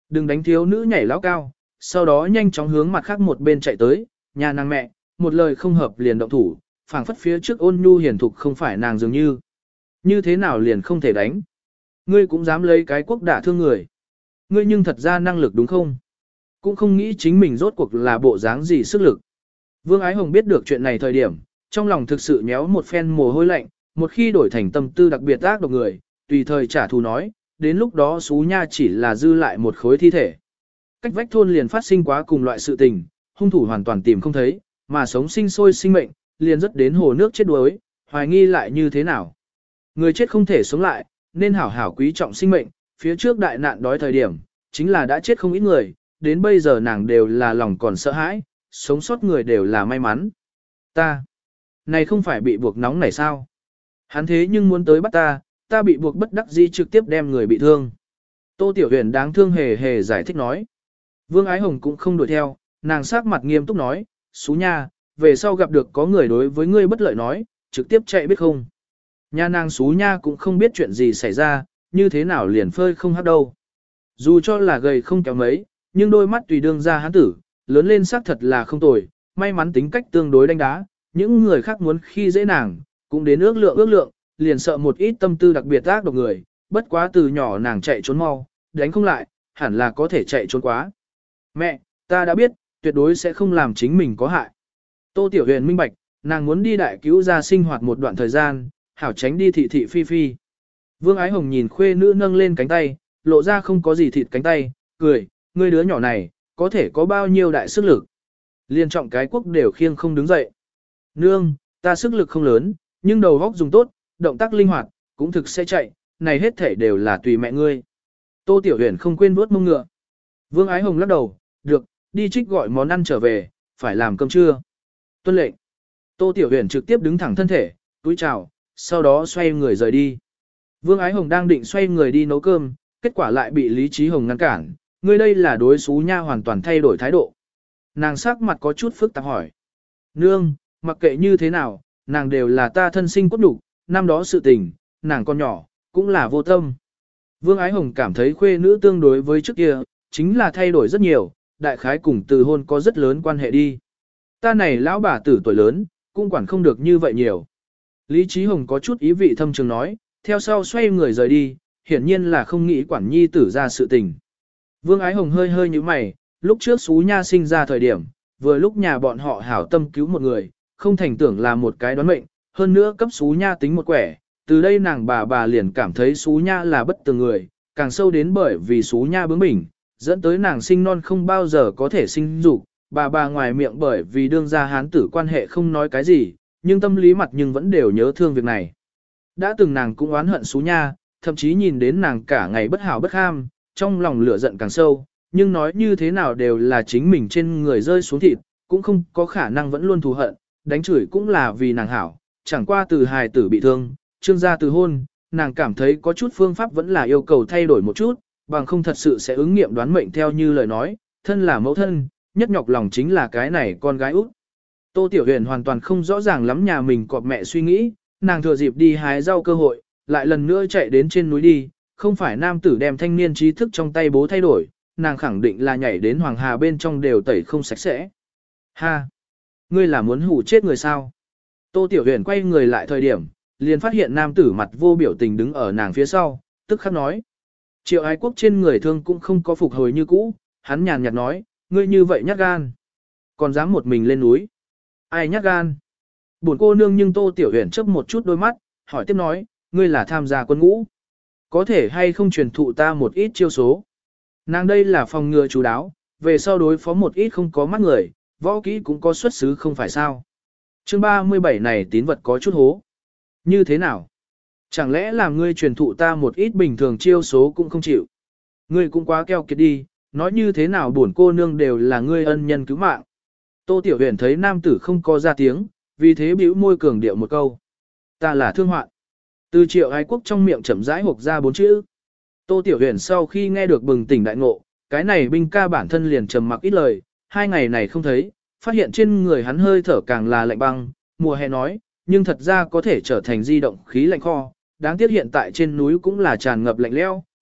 Đừng đánh thiếu nữ nhảy lão cao, sau đó nhanh chóng hướng mặt khác một bên chạy tới, nhà nàng mẹ, một lời không hợp liền động thủ, phảng phất phía trước ôn nhu hiền thục không phải nàng dường như. Như thế nào liền không thể đánh? Ngươi cũng dám lấy cái quốc đả thương người. Ngươi nhưng thật ra năng lực đúng không? Cũng không nghĩ chính mình rốt cuộc là bộ dáng gì sức lực. Vương Ái Hồng biết được chuyện này thời điểm, trong lòng thực sự nhéo một phen mồ hôi lạnh, một khi đổi thành tâm tư đặc biệt ác độc người, tùy thời trả thù nói, đến lúc đó Xú Nha chỉ là dư lại một khối thi thể. Cách vách thôn liền phát sinh quá cùng loại sự tình, hung thủ hoàn toàn tìm không thấy, mà sống sinh sôi sinh mệnh, liền rất đến hồ nước chết đuối, hoài nghi lại như thế nào. Người chết không thể sống lại, nên hảo hảo quý trọng sinh mệnh, phía trước đại nạn đói thời điểm, chính là đã chết không ít người, đến bây giờ nàng đều là lòng còn sợ hãi, sống sót người đều là may mắn. Ta, này không phải bị buộc nóng này sao? Hắn thế nhưng muốn tới bắt ta, ta bị buộc bất đắc dĩ trực tiếp đem người bị thương. Tô Tiểu Huyền đáng thương hề hề giải thích nói. Vương Ái Hồng cũng không đuổi theo, nàng sắc mặt nghiêm túc nói, Xú Nha, về sau gặp được có người đối với ngươi bất lợi nói, trực tiếp chạy biết không. Nha nàng Xú Nha cũng không biết chuyện gì xảy ra, như thế nào liền phơi không hát đâu. Dù cho là gầy không kéo mấy, nhưng đôi mắt tùy đương ra hắn tử, lớn lên xác thật là không tồi, may mắn tính cách tương đối đánh đá, những người khác muốn khi dễ nàng, cũng đến ước lượng ước lượng, liền sợ một ít tâm tư đặc biệt ác độc người, bất quá từ nhỏ nàng chạy trốn mau, đánh không lại, hẳn là có thể chạy trốn quá. Mẹ, ta đã biết, tuyệt đối sẽ không làm chính mình có hại. Tô Tiểu Huyền minh bạch, nàng muốn đi đại cứu ra sinh hoạt một đoạn thời gian, hảo tránh đi thị thị phi phi. Vương Ái Hồng nhìn khuê nữ nâng lên cánh tay, lộ ra không có gì thịt cánh tay, cười, ngươi đứa nhỏ này, có thể có bao nhiêu đại sức lực. Liên trọng cái quốc đều khiêng không đứng dậy. Nương, ta sức lực không lớn, nhưng đầu óc dùng tốt, động tác linh hoạt, cũng thực sẽ chạy, này hết thể đều là tùy mẹ ngươi. Tô Tiểu Huyền không quên vuốt mông ngựa. Vương Ái Hồng lắc đầu, được, đi trích gọi món ăn trở về, phải làm cơm trưa. Tuân lệnh. Tô Tiểu Huyền trực tiếp đứng thẳng thân thể, túi chào, sau đó xoay người rời đi. Vương Ái Hồng đang định xoay người đi nấu cơm, kết quả lại bị Lý Trí Hồng ngăn cản, ngươi đây là đối Xú Nha hoàn toàn thay đổi thái độ. Nàng sắc mặt có chút phức tạp hỏi. Nương, mặc kệ như thế nào, nàng đều là ta thân sinh cốt đủ, năm đó sự tình, nàng con nhỏ, cũng là vô tâm. Vương Ái Hồng cảm thấy khuê nữ tương đối với trước kia, chính là thay đổi rất nhiều, đại khái cùng từ hôn có rất lớn quan hệ đi. Ta này lão bà tử tuổi lớn, cũng quản không được như vậy nhiều. Lý Trí Hồng có chút ý vị thâm trường nói, theo sau xoay người rời đi, hiển nhiên là không nghĩ quản nhi tử ra sự tình. Vương Ái Hồng hơi hơi như mày, lúc trước Xú Nha sinh ra thời điểm, vừa lúc nhà bọn họ hảo tâm cứu một người, không thành tưởng là một cái đoán mệnh, hơn nữa cấp Xú Nha tính một quẻ, từ đây nàng bà bà liền cảm thấy Xú Nha là bất tường người, càng sâu đến bởi vì Xú Nha bướng bỉnh, dẫn tới nàng sinh non không bao giờ có thể sinh dục, bà bà ngoài miệng bởi vì đương gia hán tử quan hệ không nói cái gì, nhưng tâm lý mặt nhưng vẫn đều nhớ thương việc này. Đã từng nàng cũng oán hận Xú Nha, thậm chí nhìn đến nàng cả ngày bất hảo bất ham, trong lòng lửa giận càng sâu, nhưng nói như thế nào đều là chính mình trên người rơi xuống thịt, cũng không có khả năng vẫn luôn thù hận, đánh chửi cũng là vì nàng hảo, chẳng qua từ hài tử bị thương, trương gia từ hôn, nàng cảm thấy có chút phương pháp vẫn là yêu cầu thay đổi một chút, bằng không thật sự sẽ ứng nghiệm đoán mệnh theo như lời nói, thân là mẫu thân, nhất nhọc lòng chính là cái này con gái út. Tô Tiểu Huyền hoàn toàn không rõ ràng lắm nhà mình cọp mẹ suy nghĩ, nàng thừa dịp đi hái rau cơ hội, lại lần nữa chạy đến trên núi đi, không phải nam tử đem thanh niên trí thức trong tay bố thay đổi, nàng khẳng định là nhảy đến hoàng hà bên trong đều tẩy không sạch sẽ. Ha! Ngươi là muốn hủ chết người sao? Tô Tiểu Huyền quay người lại thời điểm, liền phát hiện nam tử mặt vô biểu tình đứng ở nàng phía sau, tức khắc nói. Triệu ái quốc trên người thương cũng không có phục hồi như cũ, hắn nhàn nhạt nói, ngươi như vậy nhát gan. Còn dám một mình lên núi. Ai nhát gan? Buồn cô nương nhưng Tô Tiểu Huyền chớp một chút đôi mắt, hỏi tiếp nói, ngươi là tham gia quân ngũ. Có thể hay không truyền thụ ta một ít chiêu số. Nàng đây là phòng ngừa chú đáo, về sau đối phó một ít không có mắt người, võ kỹ cũng có xuất xứ không phải sao. Chương ba mươi bảy này tín vật có chút hố. Như thế nào? Chẳng lẽ làm ngươi truyền thụ ta một ít bình thường chiêu số cũng không chịu? Ngươi cũng quá keo kiệt đi, nói như thế nào buồn cô nương đều là ngươi ân nhân cứu mạng. Tô Tiểu Huyền thấy nam tử không có ra tiếng, vì thế bĩu môi cường điệu một câu. Ta là thương hoạn. Từ Triệu ái quốc trong miệng chậm rãi hộc ra bốn chữ. Tô Tiểu Huyền sau khi nghe được bừng tỉnh đại ngộ, cái này binh ca bản thân liền trầm mặc ít lời, hai ngày này không thấy, phát hiện trên người hắn hơi thở càng là lạnh băng, mùa hè nói, nhưng thật ra có thể trở thành di động khí lạnh kho, đáng tiếc hiện tại trên núi cũng là tràn ngập lạnh lẽo,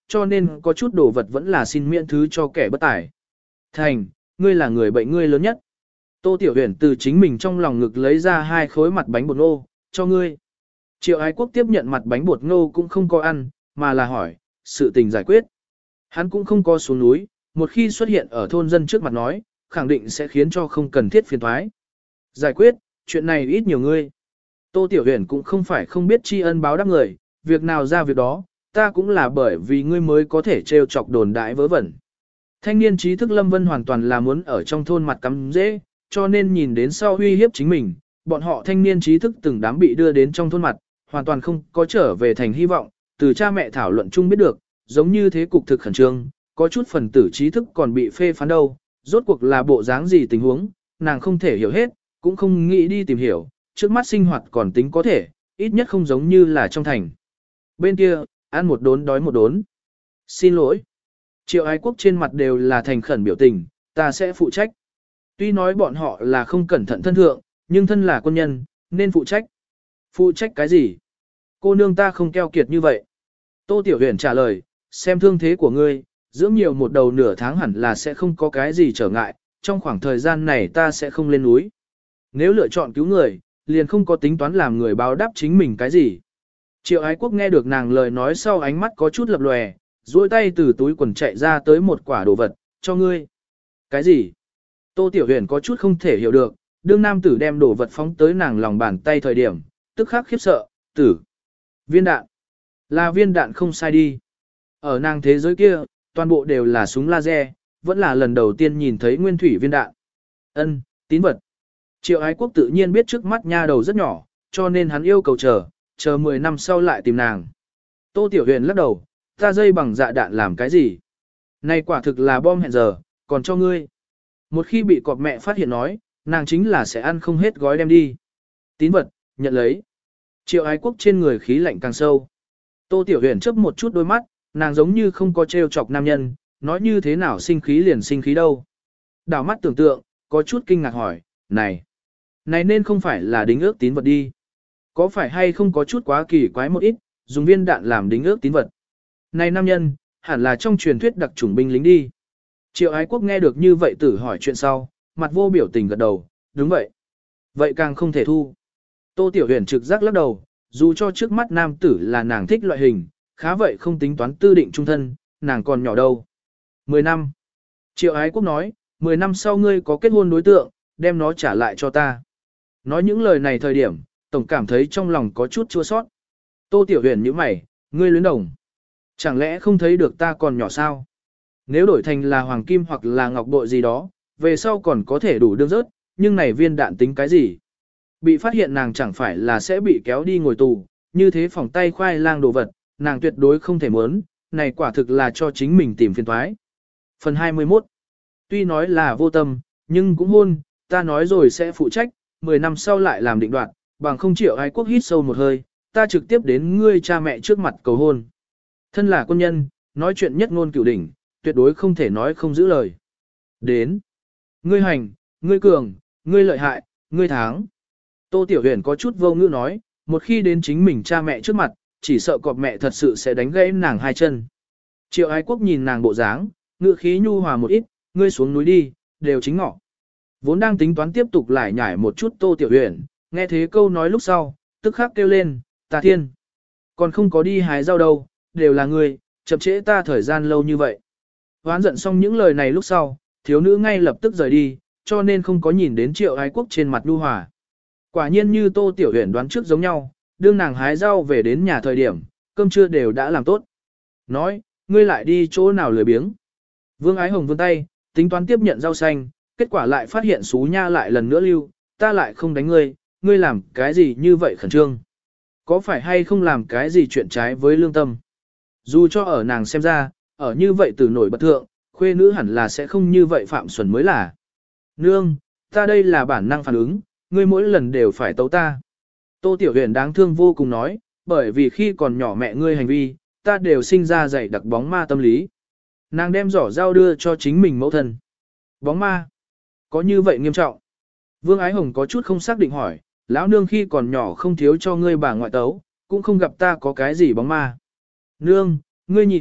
cho nên có chút đồ vật vẫn là xin miễn thứ cho kẻ bất tài. Thành, ngươi là người bệnh ngươi lớn nhất. Tô Tiểu Huyền từ chính mình trong lòng ngực lấy ra hai khối mặt bánh bột ngô, cho ngươi. Triệu Ái Quốc tiếp nhận mặt bánh bột ngô cũng không có ăn, mà là hỏi, sự tình giải quyết. Hắn cũng không có xuống núi, một khi xuất hiện ở thôn dân trước mặt nói, khẳng định sẽ khiến cho không cần thiết phiền toái. Giải quyết, chuyện này ít nhiều ngươi. Tô Tiểu Huyền cũng không phải không biết tri ân báo đáp người, việc nào ra việc đó, ta cũng là bởi vì ngươi mới có thể trêu chọc đồn đại vớ vẩn. Thanh niên trí thức Lâm Vân hoàn toàn là muốn ở trong thôn mặt cắm dễ, cho nên nhìn đến sau uy hiếp chính mình, bọn họ thanh niên trí thức từng đám bị đưa đến trong thôn mặt, hoàn toàn không có trở về thành hy vọng, từ cha mẹ thảo luận chung biết được, giống như thế cục thực khẩn trương, có chút phần tử trí thức còn bị phê phán đâu, rốt cuộc là bộ dáng gì tình huống, nàng không thể hiểu hết, cũng không nghĩ đi tìm hiểu, trước mắt sinh hoạt còn tính có thể, ít nhất không giống như là trong thành. Bên kia, ăn một đốn đói một đốn. Xin lỗi. Triệu Ái Quốc trên mặt đều là thành khẩn biểu tình, ta sẽ phụ trách. Tuy nói bọn họ là không cẩn thận thân thượng, nhưng thân là quân nhân, nên phụ trách. Phụ trách cái gì? Cô nương ta không keo kiệt như vậy. Tô Tiểu Huyền trả lời, xem thương thế của ngươi, dưỡng nhiều một đầu nửa tháng hẳn là sẽ không có cái gì trở ngại, trong khoảng thời gian này ta sẽ không lên núi. Nếu lựa chọn cứu người, liền không có tính toán làm người báo đáp chính mình cái gì. Triệu Ái Quốc nghe được nàng lời nói sau ánh mắt có chút lập lòe, duỗi tay từ túi quần chạy ra tới một quả đồ vật, cho ngươi. Cái gì? Tô Tiểu Huyền có chút không thể hiểu được, đương nam tử đem đồ vật phóng tới nàng lòng bàn tay thời điểm, tức khắc khiếp sợ, tử. Viên đạn. Là viên đạn không sai đi. Ở nàng thế giới kia, toàn bộ đều là súng laser, vẫn là lần đầu tiên nhìn thấy nguyên thủy viên đạn. Ân, tín vật. Triệu Ái Quốc tự nhiên biết trước mắt nha đầu rất nhỏ, cho nên hắn yêu cầu chờ, chờ mười năm sau lại tìm nàng. Tô Tiểu Huyền lắc đầu, ta dây bằng dạ đạn làm cái gì? Này quả thực là bom hẹn giờ, còn cho ngươi. Một khi bị cọp mẹ phát hiện nói, nàng chính là sẽ ăn không hết gói đem đi. Tín vật, nhận lấy. Triệu Ái Quốc trên người khí lạnh càng sâu. Tô Tiểu Huyền chớp một chút đôi mắt, nàng giống như không có trêu chọc nam nhân, nói như thế nào sinh khí liền sinh khí đâu. Đảo mắt tưởng tượng, có chút kinh ngạc hỏi, này, này nên không phải là đính ước tín vật đi. Có phải hay không có chút quá kỳ quái một ít, dùng viên đạn làm đính ước tín vật. Này nam nhân, hẳn là trong truyền thuyết đặc chủng binh lính đi. Triệu Ái Quốc nghe được như vậy tử hỏi chuyện sau, mặt vô biểu tình gật đầu, đúng vậy. Vậy càng không thể thu. Tô Tiểu Huyền trực giác lắc đầu, dù cho trước mắt nam tử là nàng thích loại hình, khá vậy không tính toán tư định trung thân, nàng còn nhỏ đâu. Mười năm. Triệu Ái Quốc nói, mười năm sau ngươi có kết hôn đối tượng, đem nó trả lại cho ta. Nói những lời này thời điểm, tổng cảm thấy trong lòng có chút chua sót. Tô Tiểu Huyền nhíu mày, ngươi luyến đồng. Chẳng lẽ không thấy được ta còn nhỏ sao? Nếu đổi thành là hoàng kim hoặc là ngọc bội gì đó, về sau còn có thể đủ đương rớt, nhưng này viên đạn tính cái gì? Bị phát hiện nàng chẳng phải là sẽ bị kéo đi ngồi tù, như thế phòng tay khoai lang đồ vật, nàng tuyệt đối không thể muốn, này quả thực là cho chính mình tìm phiền toái. Phần hai mươi mốt. Tuy nói là vô tâm, nhưng cũng hôn, ta nói rồi sẽ phụ trách, mười năm sau lại làm định đoạt, bằng không Triệu Ái Quốc hít sâu một hơi, ta trực tiếp đến ngươi cha mẹ trước mặt cầu hôn. Thân là quân nhân, nói chuyện nhất ngôn cửu đỉnh, tuyệt đối không thể nói không giữ lời. Đến. Ngươi hành, ngươi cường, ngươi lợi hại, ngươi thắng. Tô Tiểu Huyền có chút vô ngữ nói, một khi đến chính mình cha mẹ trước mặt, chỉ sợ cọp mẹ thật sự sẽ đánh gãy nàng hai chân. Triệu Ái Quốc nhìn nàng bộ dáng, ngữ khí nhu hòa một ít, ngươi xuống núi đi, đều chính ngọ. Vốn đang tính toán tiếp tục lải nhải một chút Tô Tiểu Huyền, nghe thế câu nói lúc sau, tức khắc kêu lên, ta thiên. Còn không có đi hái rau đâu, đều là ngươi, chậm trễ ta thời gian lâu như vậy. Hoán giận xong những lời này lúc sau, thiếu nữ ngay lập tức rời đi, cho nên không có nhìn đến Triệu Ái Quốc trên mặt nhu hòa. Quả nhiên như Tô Tiểu Huyền đoán trước giống nhau, đương nàng hái rau về đến nhà thời điểm, cơm trưa đều đã làm tốt. Nói, ngươi lại đi chỗ nào lười biếng. Vương Ái Hồng vươn tay, tính toán tiếp nhận rau xanh, kết quả lại phát hiện Xú Nha lại lần nữa lưu, ta lại không đánh ngươi, ngươi làm cái gì như vậy khẩn trương. Có phải hay không làm cái gì chuyện trái với lương tâm. Dù cho ở nàng xem ra, ở như vậy từ nổi bật thượng, khuê nữ hẳn là sẽ không như vậy phạm xuẩn mới là. Nương, ta đây là bản năng phản ứng, ngươi mỗi lần đều phải tấu ta. Tô Tiểu Huyền đáng thương vô cùng nói, bởi vì khi còn nhỏ mẹ ngươi hành vi, ta đều sinh ra dày đặc bóng ma tâm lý. Nàng đem giỏ rau đưa cho chính mình mẫu thân. Bóng ma? Có như vậy nghiêm trọng? Vương Ái Hồng có chút không xác định hỏi, lão nương khi còn nhỏ không thiếu cho ngươi bà ngoại tấu, cũng không gặp ta có cái gì bóng ma. Nương, ngươi nhìn,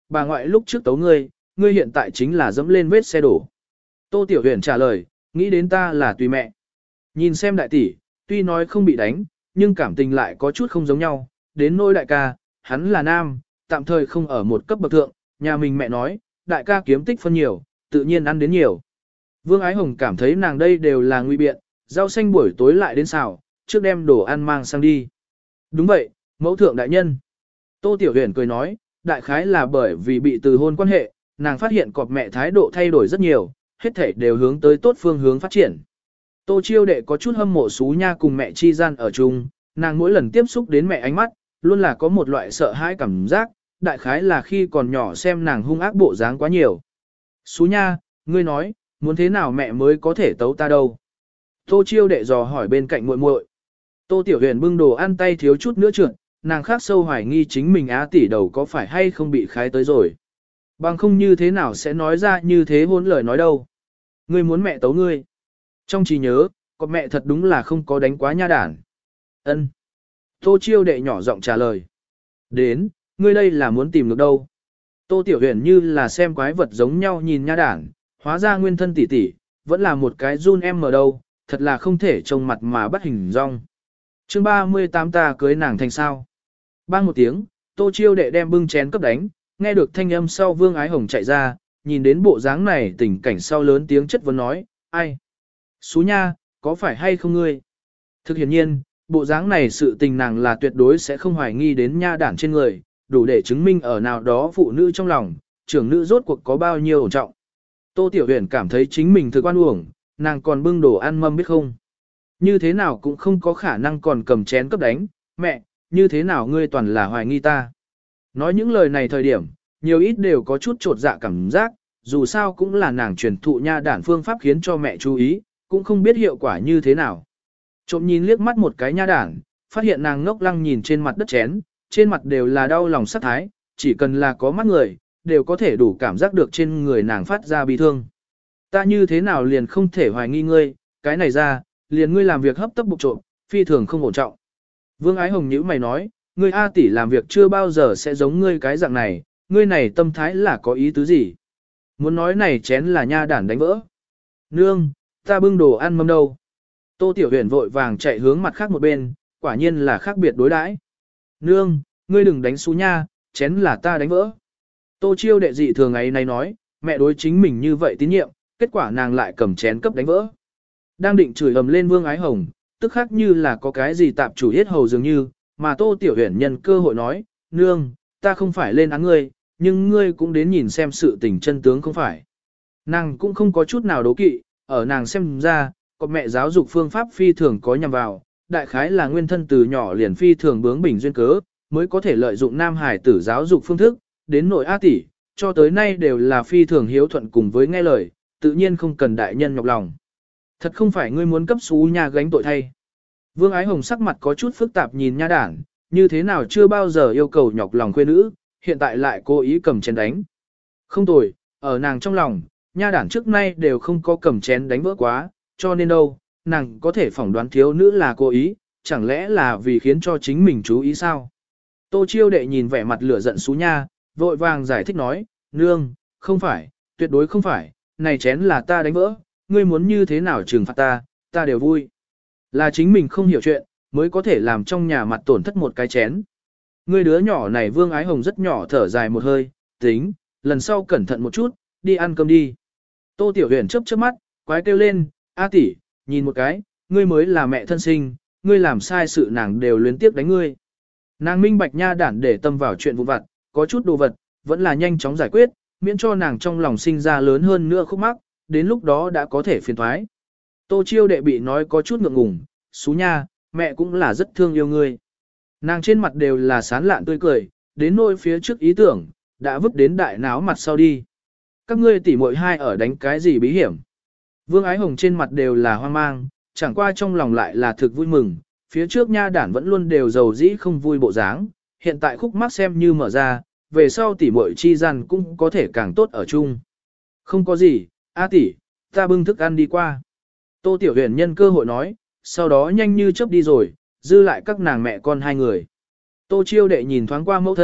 bà ngoại lúc trước tấu ngươi, ngươi hiện tại chính là dẫm lên vết xe đổ. Tô Tiểu Huyền trả lời, nghĩ đến ta là tùy mẹ. Nhìn xem đại tỷ, tuy nói không bị đánh, nhưng cảm tình lại có chút không giống nhau, đến nỗi đại ca, hắn là nam, tạm thời không ở một cấp bậc thượng, nhà mình mẹ nói, đại ca kiếm tích phân nhiều, tự nhiên ăn đến nhiều. Vương Ái Hồng cảm thấy nàng đây đều là nguy biện, rau xanh buổi tối lại đến xào, trước đem đồ ăn mang sang đi. Đúng vậy, mẫu thượng đại nhân. Tô Tiểu Huyền cười nói, đại khái là bởi vì bị từ hôn quan hệ, nàng phát hiện cọp mẹ thái độ thay đổi rất nhiều, hết thảy đều hướng tới tốt phương hướng phát triển. Tô Chiêu Đệ có chút hâm mộ Sú Nha cùng mẹ chi gian ở chung, nàng mỗi lần tiếp xúc đến mẹ ánh mắt, luôn là có một loại sợ hãi cảm giác, đại khái là khi còn nhỏ xem nàng hung ác bộ dáng quá nhiều. Sú Nha, ngươi nói, muốn thế nào mẹ mới có thể tấu ta đâu? Tô Chiêu Đệ dò hỏi bên cạnh muội muội. Tô Tiểu Huyền bưng đồ ăn tay thiếu chút nữa trượt, nàng khác sâu hoài nghi chính mình á tỷ đầu có phải hay không bị khái tới rồi. Bằng không như thế nào sẽ nói ra như thế hôn lời nói đâu. Ngươi muốn mẹ tấu ngươi. Trong trí nhớ, con mẹ thật đúng là không có đánh quá nha đản. Ân. Tô Chiêu Đệ nhỏ giọng trả lời. Đến, ngươi đây là muốn tìm được đâu. Tô Tiểu Huyền như là xem quái vật giống nhau nhìn nha đản, hóa ra nguyên thân tỷ tỷ, vẫn là một cái run em ở đâu, thật là không thể trông mặt mà bắt hình dong. Chương ba mươi tám ta cưới nàng thành sao. Bang một tiếng, Tô Chiêu Đệ đem bưng chén cấp đánh, nghe được thanh âm sau Vương Ái Hồng chạy ra, nhìn đến bộ dáng này tình cảnh sau lớn tiếng chất vấn nói, ai? Sú Nha, có phải hay không ngươi? Thực hiện nhiên, bộ dáng này sự tình nàng là tuyệt đối sẽ không hoài nghi đến nha đản trên người, đủ để chứng minh ở nào đó phụ nữ trong lòng, trưởng nữ rốt cuộc có bao nhiêu ổn trọng. Tô Tiểu Huyền cảm thấy chính mình thực oan uổng, nàng còn bưng đồ ăn mâm biết không? Như thế nào cũng không có khả năng còn cầm chén cấp đánh, mẹ, như thế nào ngươi toàn là hoài nghi ta? Nói những lời này thời điểm, nhiều ít đều có chút trột dạ cảm giác, dù sao cũng là nàng truyền thụ nha đản phương pháp khiến cho mẹ chú ý, cũng không biết hiệu quả như thế nào. Trộm nhìn liếc mắt một cái nha đản, phát hiện nàng ngốc lăng nhìn trên mặt đất chén, trên mặt đều là đau lòng sát thái, chỉ cần là có mắt người, đều có thể đủ cảm giác được trên người nàng phát ra bi thương. Ta như thế nào liền không thể hoài nghi ngươi, cái này ra, liền ngươi làm việc hấp tấp bục trộm, phi thường không ổn trọng. Vương Ái Hồng nhíu mày nói, ngươi A tỷ làm việc chưa bao giờ sẽ giống ngươi cái dạng này, ngươi này tâm thái là có ý tứ gì? Muốn nói này chén là nha đản đánh vỡ. Nương, ta bưng đồ ăn mâm đâu. Tô Tiểu Huyền vội vàng chạy hướng mặt khác một bên, quả nhiên là khác biệt đối đãi. Nương, ngươi đừng đánh Sú Nha, chén là ta đánh vỡ. Tô Chiêu Đệ dị thường ấy này nói, mẹ đối chính mình như vậy tín nhiệm, kết quả nàng lại cầm chén cấp đánh vỡ. Đang định chửi ầm lên Vương Ái Hồng, tức khác như là có cái gì tạp chủ yết hầu dường như, mà Tô Tiểu Huyền nhân cơ hội nói, nương, ta không phải lên án ngươi, nhưng ngươi cũng đến nhìn xem sự tình chân tướng không phải. Nàng cũng không có chút nào đố kỵ, ở nàng xem ra, có mẹ giáo dục phương pháp phi thường có nhằm vào, đại khái là nguyên thân từ nhỏ liền phi thường bướng bỉnh duyên cớ, mới có thể lợi dụng nam hải tử giáo dục phương thức, đến nội A tỷ, cho tới nay đều là phi thường hiếu thuận cùng với nghe lời, tự nhiên không cần đại nhân nhọc lòng. Thật không phải ngươi muốn cấp Sú Nha gánh tội thay. Vương Ái Hồng sắc mặt có chút phức tạp nhìn nha đản, như thế nào chưa bao giờ yêu cầu nhọc lòng khuê nữ, hiện tại lại cố ý cầm chén đánh. Không tồi, ở nàng trong lòng, nha đản trước nay đều không có cầm chén đánh vỡ quá, cho nên đâu, nàng có thể phỏng đoán thiếu nữ là cố ý, chẳng lẽ là vì khiến cho chính mình chú ý sao? Tô Chiêu Đệ nhìn vẻ mặt lửa giận Sú Nha, vội vàng giải thích nói, nương, không phải, tuyệt đối không phải, này chén là ta đánh vỡ, ngươi muốn như thế nào trừng phạt ta, ta đều vui. Là chính mình không hiểu chuyện, mới có thể làm trong nhà mặt tổn thất một cái chén. Ngươi đứa nhỏ này Vương Ái Hồng rất nhỏ thở dài một hơi, tính, lần sau cẩn thận một chút, đi ăn cơm đi. Tô Tiểu Huyền chớp chớp mắt, quái kêu lên, A tỷ, nhìn một cái, ngươi mới là mẹ thân sinh, ngươi làm sai sự nàng đều luyến tiếp đánh ngươi. Nàng minh bạch nha đản để tâm vào chuyện vụn vặt, có chút đồ vật, vẫn là nhanh chóng giải quyết, miễn cho nàng trong lòng sinh ra lớn hơn nữa khúc mắc, đến lúc đó đã có thể phiền thoái. Tô Chiêu Đệ bị nói có chút ngượng ngùng, Sú Nha, mẹ cũng là rất thương yêu ngươi. Nàng trên mặt đều là sán lạn tươi cười, đến nỗi phía trước ý tưởng, đã vứt đến đại náo mặt sau đi. Các ngươi tỉ muội hai ở đánh cái gì bí hiểm. Vương Ái Hồng trên mặt đều là hoang mang, chẳng qua trong lòng lại là thực vui mừng, phía trước nha đản vẫn luôn đều giàu dĩ không vui bộ dáng, hiện tại khúc mắc xem như mở ra, về sau tỉ muội chi gian cũng có thể càng tốt ở chung. Không có gì, A tỷ, ta bưng thức ăn đi qua. Tô Tiểu Huyền nhân cơ hội nói, sau đó nhanh như chớp đi rồi, dư lại các nàng mẹ con hai người. Tô Chiêu Đệ nhìn thoáng qua mẫu thân,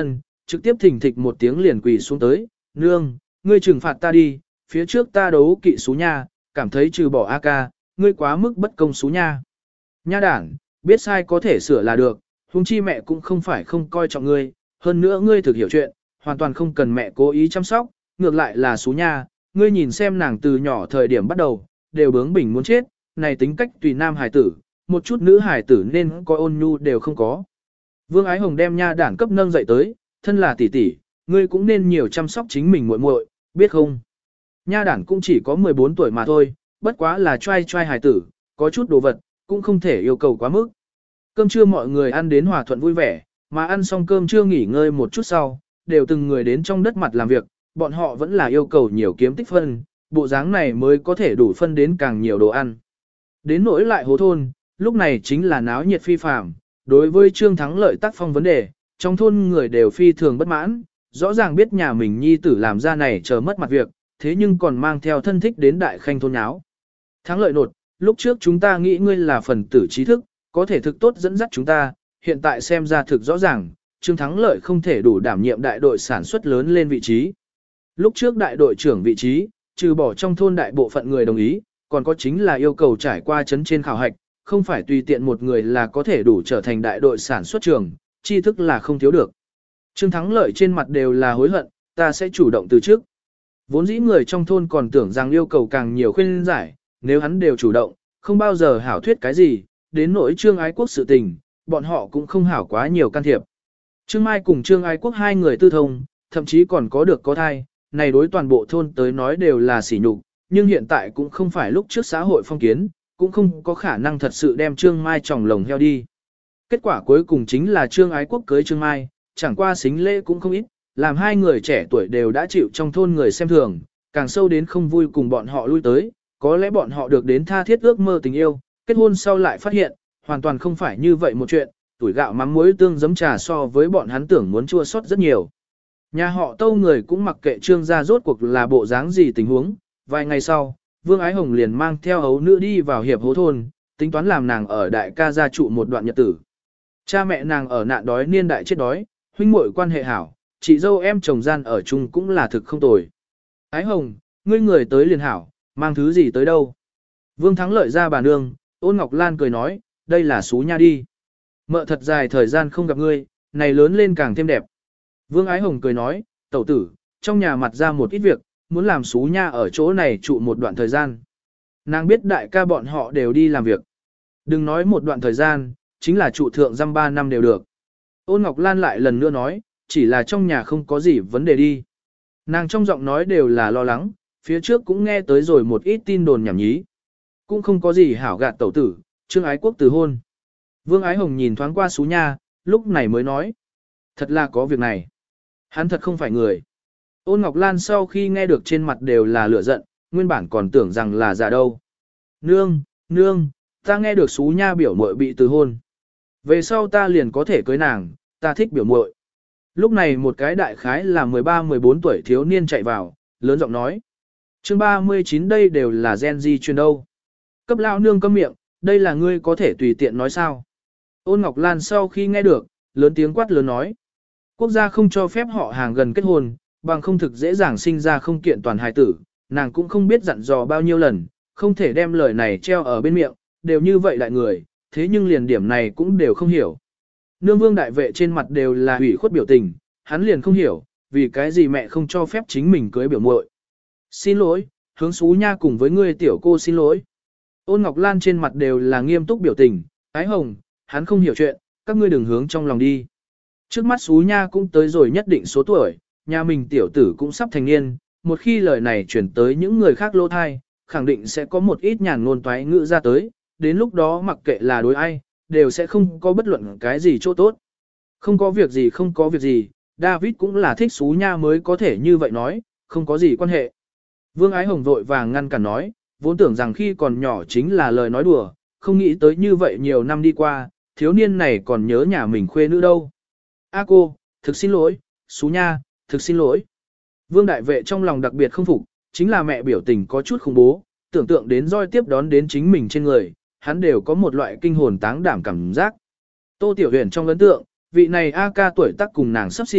trực tiếp thình thịch một tiếng liền quỳ xuống tới, nương, ngươi trừng phạt ta đi, phía trước ta đấu kỵ xú nha, cảm thấy trừ bỏ A ca, ngươi quá mức bất công xú nha. Nha đản, biết sai có thể sửa là được, huống chi mẹ cũng không phải không coi trọng ngươi, hơn nữa ngươi thực hiểu chuyện, hoàn toàn không cần mẹ cố ý chăm sóc, ngược lại là xú nha, ngươi nhìn xem nàng từ nhỏ thời điểm bắt đầu, đều bướng bỉnh muốn chết, này tính cách tùy nam hải tử, một chút nữ hải tử nên coi ôn nhu đều không có. Vương Ái Hồng đem nha đản cấp nâng dậy tới, thân là tỷ tỷ, ngươi cũng nên nhiều chăm sóc chính mình muội muội, biết không? Nha đản cũng chỉ có mười bốn tuổi mà thôi, bất quá là trai trai hải tử, có chút đồ vật, cũng không thể yêu cầu quá mức. Cơm trưa mọi người ăn đến hòa thuận vui vẻ, mà ăn xong cơm trưa nghỉ ngơi một chút sau, đều từng người đến trong đất mặt làm việc, bọn họ vẫn là yêu cầu nhiều kiếm tích phân, bộ dáng này mới có thể đủ phân đến càng nhiều đồ ăn. Đến nỗi lại hố thôn, lúc này chính là náo nhiệt phi phàm. Đối với Trương Thắng Lợi tác phong vấn đề, trong thôn người đều phi thường bất mãn, rõ ràng biết nhà mình nhi tử làm ra này chờ mất mặt việc, thế nhưng còn mang theo thân thích đến đại khanh thôn nháo. Thắng Lợi nột, lúc trước chúng ta nghĩ ngươi là phần tử trí thức, có thể thực tốt dẫn dắt chúng ta, hiện tại xem ra thực rõ ràng, Trương Thắng Lợi không thể đủ đảm nhiệm đại đội sản xuất lớn lên vị trí. Lúc trước đại đội trưởng vị trí, trừ bỏ trong thôn đại bộ phận người đồng ý, còn có chính là yêu cầu trải qua chấn trên khảo hạch, không phải tùy tiện một người là có thể đủ trở thành đại đội sản xuất trường, tri thức là không thiếu được. Trương Thắng Lợi trên mặt đều là hối hận, ta sẽ chủ động từ trước. Vốn dĩ người trong thôn còn tưởng rằng yêu cầu càng nhiều khuyên giải, nếu hắn đều chủ động, không bao giờ hảo thuyết cái gì, đến nỗi Trương Ái Quốc sự tình, bọn họ cũng không hảo quá nhiều can thiệp. Trương Mai cùng Trương Ái Quốc hai người tư thông, thậm chí còn có được có thai, này đối toàn bộ thôn tới nói đều là sỉ nhục, nhưng hiện tại cũng không phải lúc trước xã hội phong kiến, cũng không có khả năng thật sự đem Trương Mai tròng lồng heo đi. Kết quả cuối cùng chính là Trương Ái Quốc cưới Trương Mai, chẳng qua xính lễ cũng không ít, làm hai người trẻ tuổi đều đã chịu trong thôn người xem thường, càng sâu đến không vui cùng bọn họ lui tới, có lẽ bọn họ được đến tha thiết ước mơ tình yêu, kết hôn sau lại phát hiện, hoàn toàn không phải như vậy một chuyện, tuổi gạo mắm muối tương giấm trà so với bọn hắn tưởng muốn chua sót rất nhiều. Nhà họ Tâu người cũng mặc kệ Trương gia rốt cuộc là bộ dáng gì tình huống, vài ngày sau, Vương Ái Hồng liền mang theo ấu nữ đi vào hiệp hố thôn, tính toán làm nàng ở đại ca gia trụ một đoạn nhật tử. Cha mẹ nàng ở nạn đói niên đại chết đói, huynh muội quan hệ hảo, chị dâu em chồng gian ở chung cũng là thực không tồi. Ái Hồng, ngươi người tới liền hảo, mang thứ gì tới đâu? Vương Thắng Lợi ra bà nương, Ôn Ngọc Lan cười nói, đây là xú nha đi. Mợ thật dài thời gian không gặp ngươi, này lớn lên càng thêm đẹp. Vương Ái Hồng cười nói, tẩu tử, trong nhà mặt ra một ít việc, muốn làm xú nha ở chỗ này trụ một đoạn thời gian. Nàng biết đại ca bọn họ đều đi làm việc. Đừng nói một đoạn thời gian, chính là trụ thượng dăm ba năm đều được. Ôn Ngọc Lan lại lần nữa nói, chỉ là trong nhà không có gì vấn đề đi. Nàng trong giọng nói đều là lo lắng, phía trước cũng nghe tới rồi một ít tin đồn nhảm nhí. Cũng không có gì hảo gạt tẩu tử, Trương Ái Quốc từ hôn. Vương Ái Hồng nhìn thoáng qua xú nha, lúc này mới nói. Thật là có việc này. Hắn thật không phải người. Ôn Ngọc Lan sau khi nghe được trên mặt đều là lửa giận, nguyên bản còn tưởng rằng là giả đâu. Nương, nương, ta nghe được xú nha biểu muội bị từ hôn. Về sau ta liền có thể cưới nàng, ta thích biểu muội. Lúc này một cái đại khái là mười ba mười bốn tuổi thiếu niên chạy vào, lớn giọng nói. Chương ba mươi chín đây đều là gen di truyền đâu. Cấp lão nương câm miệng, đây là ngươi có thể tùy tiện nói sao. Ôn Ngọc Lan sau khi nghe được, lớn tiếng quát lớn nói. Quốc gia không cho phép họ hàng gần kết hôn, bằng không thực dễ dàng sinh ra không kiện toàn hài tử, nàng cũng không biết dặn dò bao nhiêu lần, không thể đem lời này treo ở bên miệng, đều như vậy đại người, thế nhưng liền điểm này cũng đều không hiểu. Nương Vương đại vệ trên mặt đều là ủy khuất biểu tình, hắn liền không hiểu, vì cái gì mẹ không cho phép chính mình cưới biểu muội. Xin lỗi, hướng xú nha cùng với ngươi tiểu cô xin lỗi. Ôn Ngọc Lan trên mặt đều là nghiêm túc biểu tình, Ái Hồng, hắn không hiểu chuyện, các ngươi đừng hướng trong lòng đi. Trước mắt xú nha cũng tới rồi nhất định số tuổi, nhà mình tiểu tử cũng sắp thành niên, một khi lời này chuyển tới những người khác lỗ thai, khẳng định sẽ có một ít nhàn ngôn toái ngữ ra tới, đến lúc đó mặc kệ là đối ai, đều sẽ không có bất luận cái gì chỗ tốt. Không có việc gì không có việc gì, David cũng là thích xú nha mới có thể như vậy nói, không có gì quan hệ. Vương Ái Hồng vội vàng ngăn cản nói, vốn tưởng rằng khi còn nhỏ chính là lời nói đùa, không nghĩ tới như vậy nhiều năm đi qua, thiếu niên này còn nhớ nhà mình khuê nữ đâu. A cô, thực xin lỗi, xú nha, thực xin lỗi. Vương đại vệ trong lòng đặc biệt không phục, chính là mẹ biểu tình có chút khủng bố, tưởng tượng đến roi tiếp đón đến chính mình trên người, hắn đều có một loại kinh hồn táng đảm cảm giác. Tô Tiểu Huyền trong ấn tượng, vị này A ca tuổi tác cùng nàng sắp xỉ,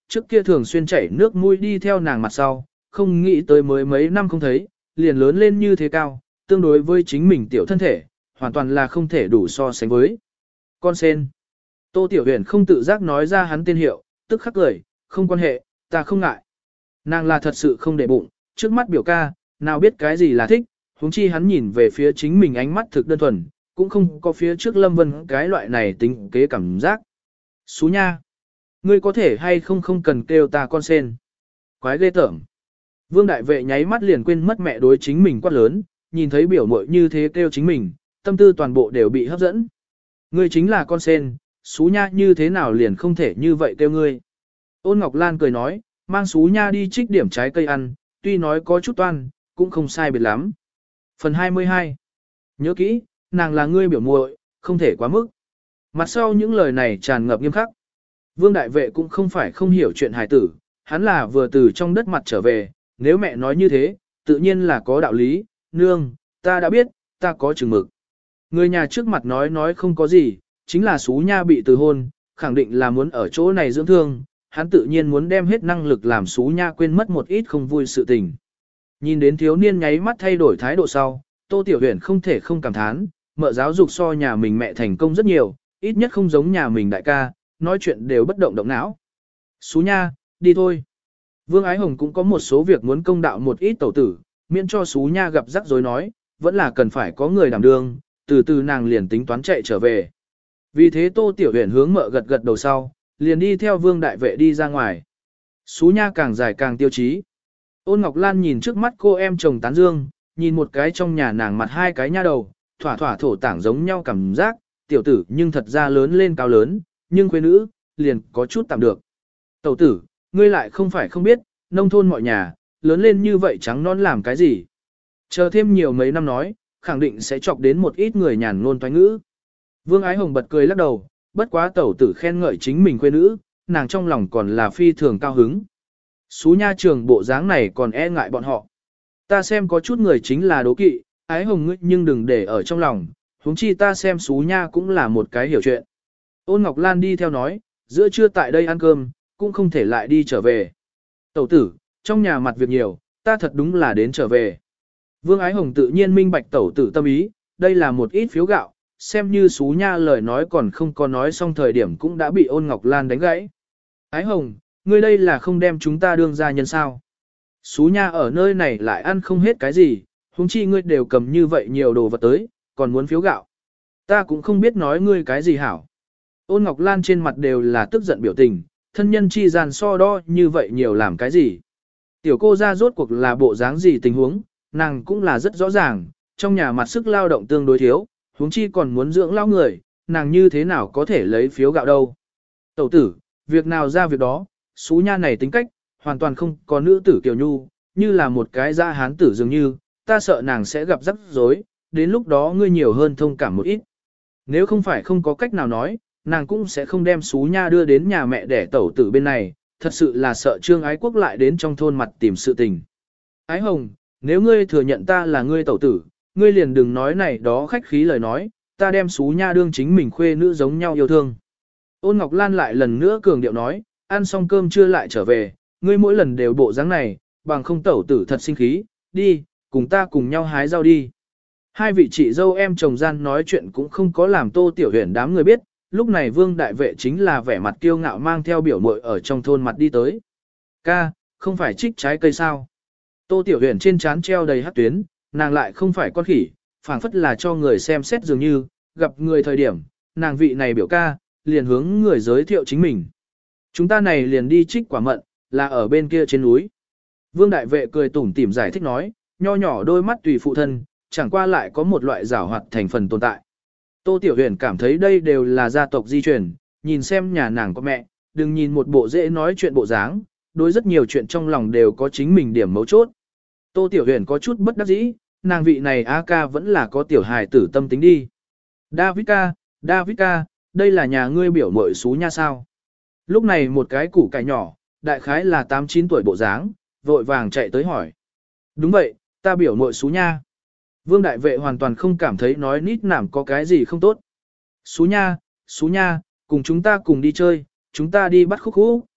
trước kia thường xuyên chảy nước mũi đi theo nàng mặt sau, không nghĩ tới mới mấy năm không thấy, liền lớn lên như thế cao, tương đối với chính mình tiểu thân thể, hoàn toàn là không thể đủ so sánh với. Con sen. Tô Tiểu Huyền không tự giác nói ra hắn tên hiệu, tức khắc cười, không quan hệ, ta không ngại. Nàng là thật sự không để bụng, trước mắt biểu ca, nào biết cái gì là thích, huống chi hắn nhìn về phía chính mình ánh mắt thực đơn thuần, cũng không có phía trước Lâm Vân cái loại này tính kế cảm giác. Xú nha. Ngươi có thể hay không không cần kêu ta con sen. Quái ghê tởm. Vương đại vệ nháy mắt liền quên mất mẹ đối chính mình quát lớn, nhìn thấy biểu muội như thế kêu chính mình, tâm tư toàn bộ đều bị hấp dẫn. Ngươi chính là con sen, xú nha như thế nào liền không thể như vậy kêu ngươi. Ôn Ngọc Lan cười nói, mang xú nha đi trích điểm trái cây ăn, tuy nói có chút toan, cũng không sai biệt lắm. Phần hai mươi hai. Nhớ kỹ, nàng là ngươi biểu muội, không thể quá mức. Mặt sau những lời này tràn ngập nghiêm khắc. Vương đại vệ cũng không phải không hiểu chuyện hài tử, hắn là vừa từ trong đất mặt trở về, nếu mẹ nói như thế, tự nhiên là có đạo lý, nương, ta đã biết, ta có chừng mực. Người nhà trước mặt nói nói không có gì, chính là xú nha bị từ hôn, khẳng định là muốn ở chỗ này dưỡng thương, hắn tự nhiên muốn đem hết năng lực làm xú nha quên mất một ít không vui sự tình. Nhìn đến thiếu niên nháy mắt thay đổi thái độ sau, Tô Tiểu Huyền không thể không cảm thán, mợ giáo dục so nhà mình mẹ thành công rất nhiều, ít nhất không giống nhà mình đại ca, nói chuyện đều bất động động não. Xú nha, đi thôi. Vương Ái Hồng cũng có một số việc muốn công đạo một ít tẩu tử, miễn cho xú nha gặp rắc rối nói, vẫn là cần phải có người đảm đương, từ từ nàng liền tính toán chạy trở về. Vì thế Tô Tiểu Huyền hướng mợ gật gật đầu sau, liền đi theo Vương đại vệ đi ra ngoài. Xú nha càng dài càng tiêu chí. Ôn Ngọc Lan nhìn trước mắt cô em chồng tán dương, nhìn một cái trong nhà nàng mặt hai cái nha đầu, thỏa thỏa thổ tảng giống nhau cảm giác, tiểu tử nhưng thật ra lớn lên cao lớn, nhưng quê nữ, liền có chút tạm được. Tẩu tử, ngươi lại không phải không biết, nông thôn mọi nhà, lớn lên như vậy trắng non làm cái gì. Chờ thêm nhiều mấy năm nói, khẳng định sẽ chọc đến một ít người nhàn ngôn toái ngữ. Vương Ái Hồng bật cười lắc đầu, bất quá tẩu tử khen ngợi chính mình quê nữ, nàng trong lòng còn là phi thường cao hứng. Xú nha trường bộ dáng này còn e ngại bọn họ. Ta xem có chút người chính là đố kỵ, Ái Hồng ngươi nhưng đừng để ở trong lòng, huống chi ta xem xú nha cũng là một cái hiểu chuyện. Ôn Ngọc Lan đi theo nói, giữa trưa tại đây ăn cơm, cũng không thể lại đi trở về. Tẩu tử, trong nhà mặt việc nhiều, ta thật đúng là đến trở về. Vương Ái Hồng tự nhiên minh bạch tẩu tử tâm ý, đây là một ít phiếu gạo, xem như xú nha lời nói còn không có nói xong thời điểm cũng đã bị Ôn Ngọc Lan đánh gãy. Ái Hồng, ngươi đây là không đem chúng ta đương ra nhân sao. Xú nha ở nơi này lại ăn không hết cái gì, huống chi ngươi đều cầm như vậy nhiều đồ vật tới, còn muốn phiếu gạo. Ta cũng không biết nói ngươi cái gì hảo. Ôn Ngọc Lan trên mặt đều là tức giận biểu tình, thân nhân chi gian so đo như vậy nhiều làm cái gì. Tiểu cô ra rốt cuộc là bộ dáng gì tình huống, nàng cũng là rất rõ ràng, trong nhà mặt sức lao động tương đối thiếu, huống chi còn muốn dưỡng lao người, nàng như thế nào có thể lấy phiếu gạo đâu. Tẩu tử, việc nào ra việc đó, xú nha này tính cách, hoàn toàn không có nữ tử kiều nhu, như là một cái gia hán tử dường như, ta sợ nàng sẽ gặp rắc rối, đến lúc đó ngươi nhiều hơn thông cảm một ít. Nếu không phải không có cách nào nói, nàng cũng sẽ không đem xú nha đưa đến nhà mẹ để tẩu tử bên này, thật sự là sợ Trương Ái Quốc lại đến trong thôn mặt tìm sự tình. Ái Hồng, nếu ngươi thừa nhận ta là ngươi tẩu tử, ngươi liền đừng nói này đó khách khí lời nói, ta đem xú nha đương chính mình khuê nữ giống nhau yêu thương. Ôn Ngọc Lan lại lần nữa cường điệu nói, ăn xong cơm chưa lại trở về, ngươi mỗi lần đều bộ dáng này, bằng không tẩu tử thật sinh khí, đi, cùng ta cùng nhau hái rau đi. Hai vị chị dâu em chồng gian nói chuyện cũng không có làm Tô Tiểu Huyền đám người biết, lúc này Vương đại vệ chính là vẻ mặt kiêu ngạo mang theo biểu muội ở trong thôn mặt đi tới. Ca, không phải trích trái cây sao? Tô Tiểu Huyền trên trán treo đầy hắc tuyến, nàng lại không phải con khỉ, phảng phất là cho người xem xét dường như, gặp người thời điểm, nàng vị này biểu ca, liền hướng người giới thiệu chính mình. Chúng ta này liền đi trích quả mận, là ở bên kia trên núi. Vương đại vệ cười tủm tỉm giải thích nói, nho nhỏ đôi mắt tùy phụ thân, chẳng qua lại có một loại giảo hoạt thành phần tồn tại. Tô Tiểu Huyền cảm thấy đây đều là gia tộc di truyền, nhìn xem nhà nàng có mẹ, đừng nhìn một bộ dễ nói chuyện bộ dáng, đối rất nhiều chuyện trong lòng đều có chính mình điểm mấu chốt. Tô Tiểu Huyền có chút bất đắc dĩ, nàng vị này A ca vẫn là có tiểu hài tử tâm tính đi. David ca, David ca, đây là nhà ngươi biểu muội xú nha sao? Lúc này một cái củ cải nhỏ, đại khái là tám chín tuổi bộ dáng, vội vàng chạy tới hỏi. Đúng vậy, ta biểu muội xú nha. Vương đại vệ hoàn toàn không cảm thấy nói nít nảm có cái gì không tốt. Xú nha, xú nha, cùng chúng ta cùng đi chơi, chúng ta đi bắt khúc khúc.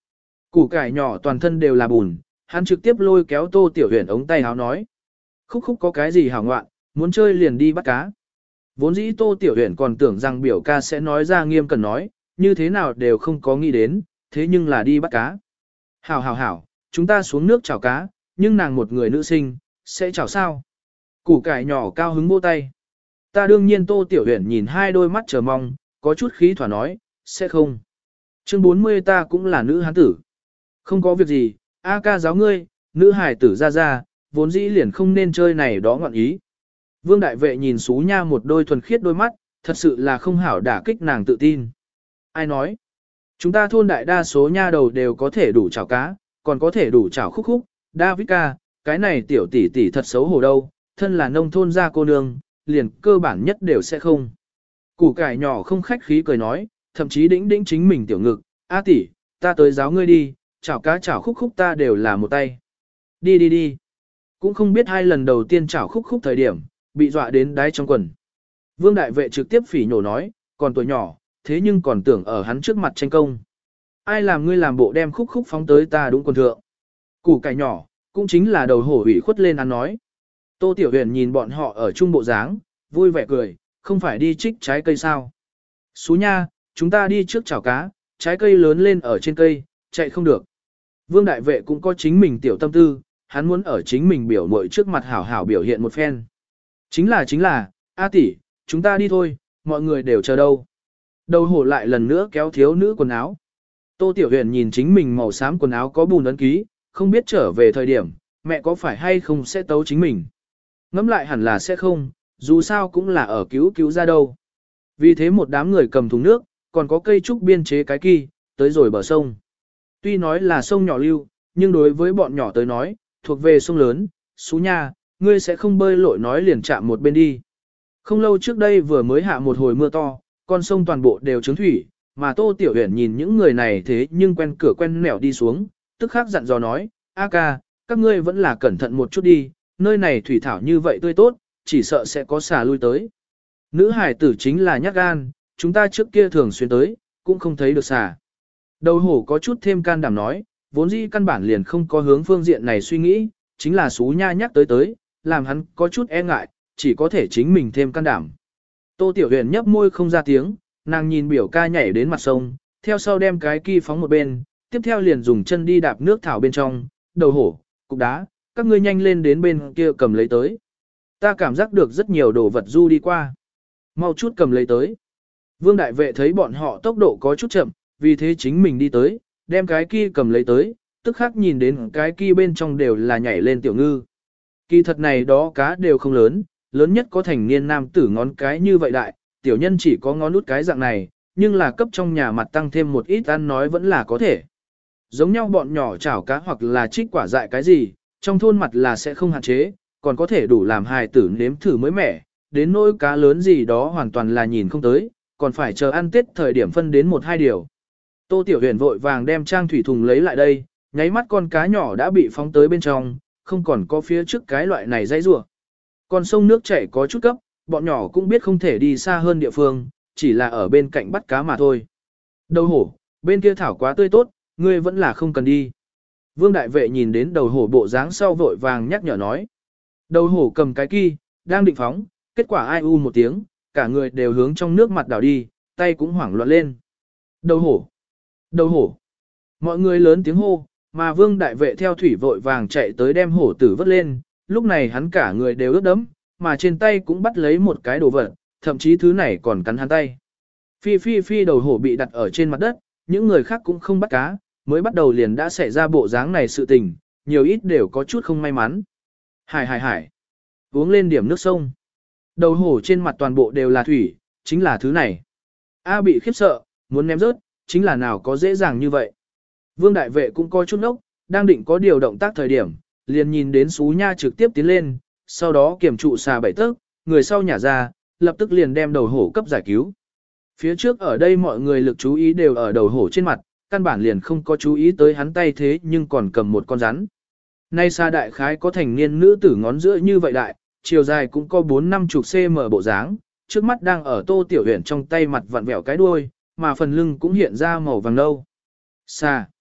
Củ cải nhỏ toàn thân đều là bùn, hắn trực tiếp lôi kéo Tô Tiểu Huyền ống tay áo nói. Khúc khúc có cái gì hảo ngoạn, muốn chơi liền đi bắt cá. Vốn dĩ Tô Tiểu Huyền còn tưởng rằng biểu ca sẽ nói ra nghiêm cần nói, như thế nào đều không có nghĩ đến, thế nhưng là đi bắt cá. Hảo hảo hảo, chúng ta xuống nước chảo cá, nhưng nàng một người nữ sinh, sẽ chảo sao? Củ cải nhỏ cao hứng vỗ tay. Ta đương nhiên Tô Tiểu Huyền nhìn hai đôi mắt chờ mong, có chút khí thỏa nói, sẽ không. Chương bốn mươi ta cũng là nữ hán tử. Không có việc gì, A ca giáo ngươi, nữ hải tử ra ra, vốn dĩ liền không nên chơi này đó ngọn ý. Vương đại vệ nhìn Xú Nha một đôi thuần khiết đôi mắt, thật sự là không hảo đả kích nàng tự tin. Ai nói? Chúng ta thôn đại đa số nha đầu đều có thể đủ chảo cá, còn có thể đủ chảo khúc khúc, David ca, cái này tiểu tỷ tỷ thật xấu hổ đâu, thân là nông thôn gia cô nương, liền cơ bản nhất đều sẽ không. Củ cải nhỏ không khách khí cười nói, thậm chí đĩnh đĩnh chính mình tiểu ngực, A tỷ, ta tới giáo ngươi đi, chảo cá chảo khúc khúc ta đều là một tay. Đi đi đi. Cũng không biết hai lần đầu tiên chảo khúc khúc thời điểm, bị dọa đến đáy trong quần. Vương đại vệ trực tiếp phỉ nhổ nói, còn tuổi nhỏ, thế nhưng còn tưởng ở hắn trước mặt tranh công. Ai làm ngươi làm bộ đem khúc khúc phóng tới ta đúng quần thượng. Củ cải nhỏ, cũng chính là đầu hổ ủy khuất lên ăn nói. Tô Tiểu Huyền nhìn bọn họ ở trung bộ dáng, vui vẻ cười, không phải đi trích trái cây sao. Xú Nha, chúng ta đi trước chảo cá, trái cây lớn lên ở trên cây, chạy không được. Vương đại vệ cũng có chính mình tiểu tâm tư, hắn muốn ở chính mình biểu mội trước mặt hảo hảo biểu hiện một phen. Chính là chính là, A tỷ, chúng ta đi thôi, mọi người đều chờ đâu. Đầu hổ lại lần nữa kéo thiếu nữ quần áo. Tô Tiểu Huyền nhìn chính mình màu xám quần áo có bùn ấn ký, không biết trở về thời điểm, mẹ có phải hay không sẽ tấu chính mình. Ngẫm lại hẳn là sẽ không, dù sao cũng là ở cứu cứu ra đâu. Vì thế một đám người cầm thùng nước, còn có cây trúc biên chế cái kỳ, tới rồi bờ sông. Tuy nói là sông nhỏ lưu, nhưng đối với bọn nhỏ tới nói, thuộc về sông lớn, Xú Nha, ngươi sẽ không bơi lội nói liền chạm một bên đi. Không lâu trước đây vừa mới hạ một hồi mưa to, con sông toàn bộ đều trướng thủy, mà Tô Tiểu Huyền nhìn những người này thế nhưng quen cửa quen nẻo đi xuống, tức khắc dặn dò nói, A ca, các ngươi vẫn là cẩn thận một chút đi, nơi này thủy thảo như vậy tươi tốt, chỉ sợ sẽ có xà lui tới. Nữ hải tử chính là nhát gan, chúng ta trước kia thường xuyên tới, cũng không thấy được xà. Đầu hổ có chút thêm can đảm nói, vốn dĩ căn bản liền không có hướng phương diện này suy nghĩ, chính là Xú Nha nhắc tới tới, làm hắn có chút e ngại, chỉ có thể chính mình thêm can đảm. Tô Tiểu Huyền nhấp môi không ra tiếng, nàng nhìn biểu ca nhảy đến mặt sông, theo sau đem cái kỳ phóng một bên, tiếp theo liền dùng chân đi đạp nước thảo bên trong, đầu hổ, cục đá, các ngươi nhanh lên đến bên kia cầm lấy tới. Ta cảm giác được rất nhiều đồ vật du đi qua. Mau chút cầm lấy tới. Vương đại vệ thấy bọn họ tốc độ có chút chậm, vì thế chính mình đi tới, đem cái kia cầm lấy tới, tức khắc nhìn đến cái kia bên trong đều là nhảy lên tiểu ngư. Kỳ thật này đó cá đều không lớn, lớn nhất có thành niên nam tử ngón cái như vậy đại, tiểu nhân chỉ có ngón út cái dạng này, nhưng là cấp trong nhà mặt tăng thêm một ít ăn nói vẫn là có thể. Giống nhau bọn nhỏ chảo cá hoặc là trích quả dại cái gì, trong thôn mặt là sẽ không hạn chế, còn có thể đủ làm hài tử nếm thử mới mẻ, đến nỗi cá lớn gì đó hoàn toàn là nhìn không tới, còn phải chờ ăn Tết thời điểm phân đến một hai điều. Tô Tiểu Huyền vội vàng đem trang thủy thùng lấy lại đây, nháy mắt con cá nhỏ đã bị phóng tới bên trong, không còn có phía trước cái loại này dây rủa. Con sông nước chảy có chút cấp, bọn nhỏ cũng biết không thể đi xa hơn địa phương, chỉ là ở bên cạnh bắt cá mà thôi. Đầu hổ, bên kia thảo quá tươi tốt, ngươi vẫn là không cần đi. Vương đại vệ nhìn đến đầu hổ bộ dáng sau vội vàng nhắc nhở nói. Đầu hổ cầm cái kỳ, đang định phóng, kết quả ai u một tiếng, cả người đều hướng trong nước mặt đảo đi, tay cũng hoảng loạn lên. Đầu hổ, đầu hổ. Mọi người lớn tiếng hô, mà vương đại vệ theo thủy vội vàng chạy tới đem hổ tử vớt lên, lúc này hắn cả người đều ướt đẫm, mà trên tay cũng bắt lấy một cái đồ vật, thậm chí thứ này còn cắn hắn tay. Phi phi phi đầu hổ bị đặt ở trên mặt đất, những người khác cũng không bắt cá, mới bắt đầu liền đã xảy ra bộ dáng này sự tình, nhiều ít đều có chút không may mắn. Hải hải hải, uống lên điểm nước sông. Đầu hổ trên mặt toàn bộ đều là thủy, chính là thứ này. A bị khiếp sợ, muốn ném rớt, chính là nào có dễ dàng như vậy. Vương đại vệ cũng coi chút nốc, đang định có điều động tác thời điểm, liền nhìn đến Xú Nha trực tiếp tiến lên, sau đó kiểm trụ xà bảy tấc, người sau nhả ra, lập tức liền đem đầu hổ cấp giải cứu. Phía trước ở đây mọi người lực chú ý đều ở đầu hổ trên mặt, căn bản liền không có chú ý tới hắn tay thế nhưng còn cầm một con rắn. Nay xa đại khái có thành niên nữ tử ngón giữa như vậy đại, chiều dài cũng có bốn năm chục cm bộ dáng, trước mắt đang ở Tô Tiểu Huyền trong tay mặt vặn vẹo cái đuôi, mà phần lưng cũng hiện ra màu vàng nâu. Xa.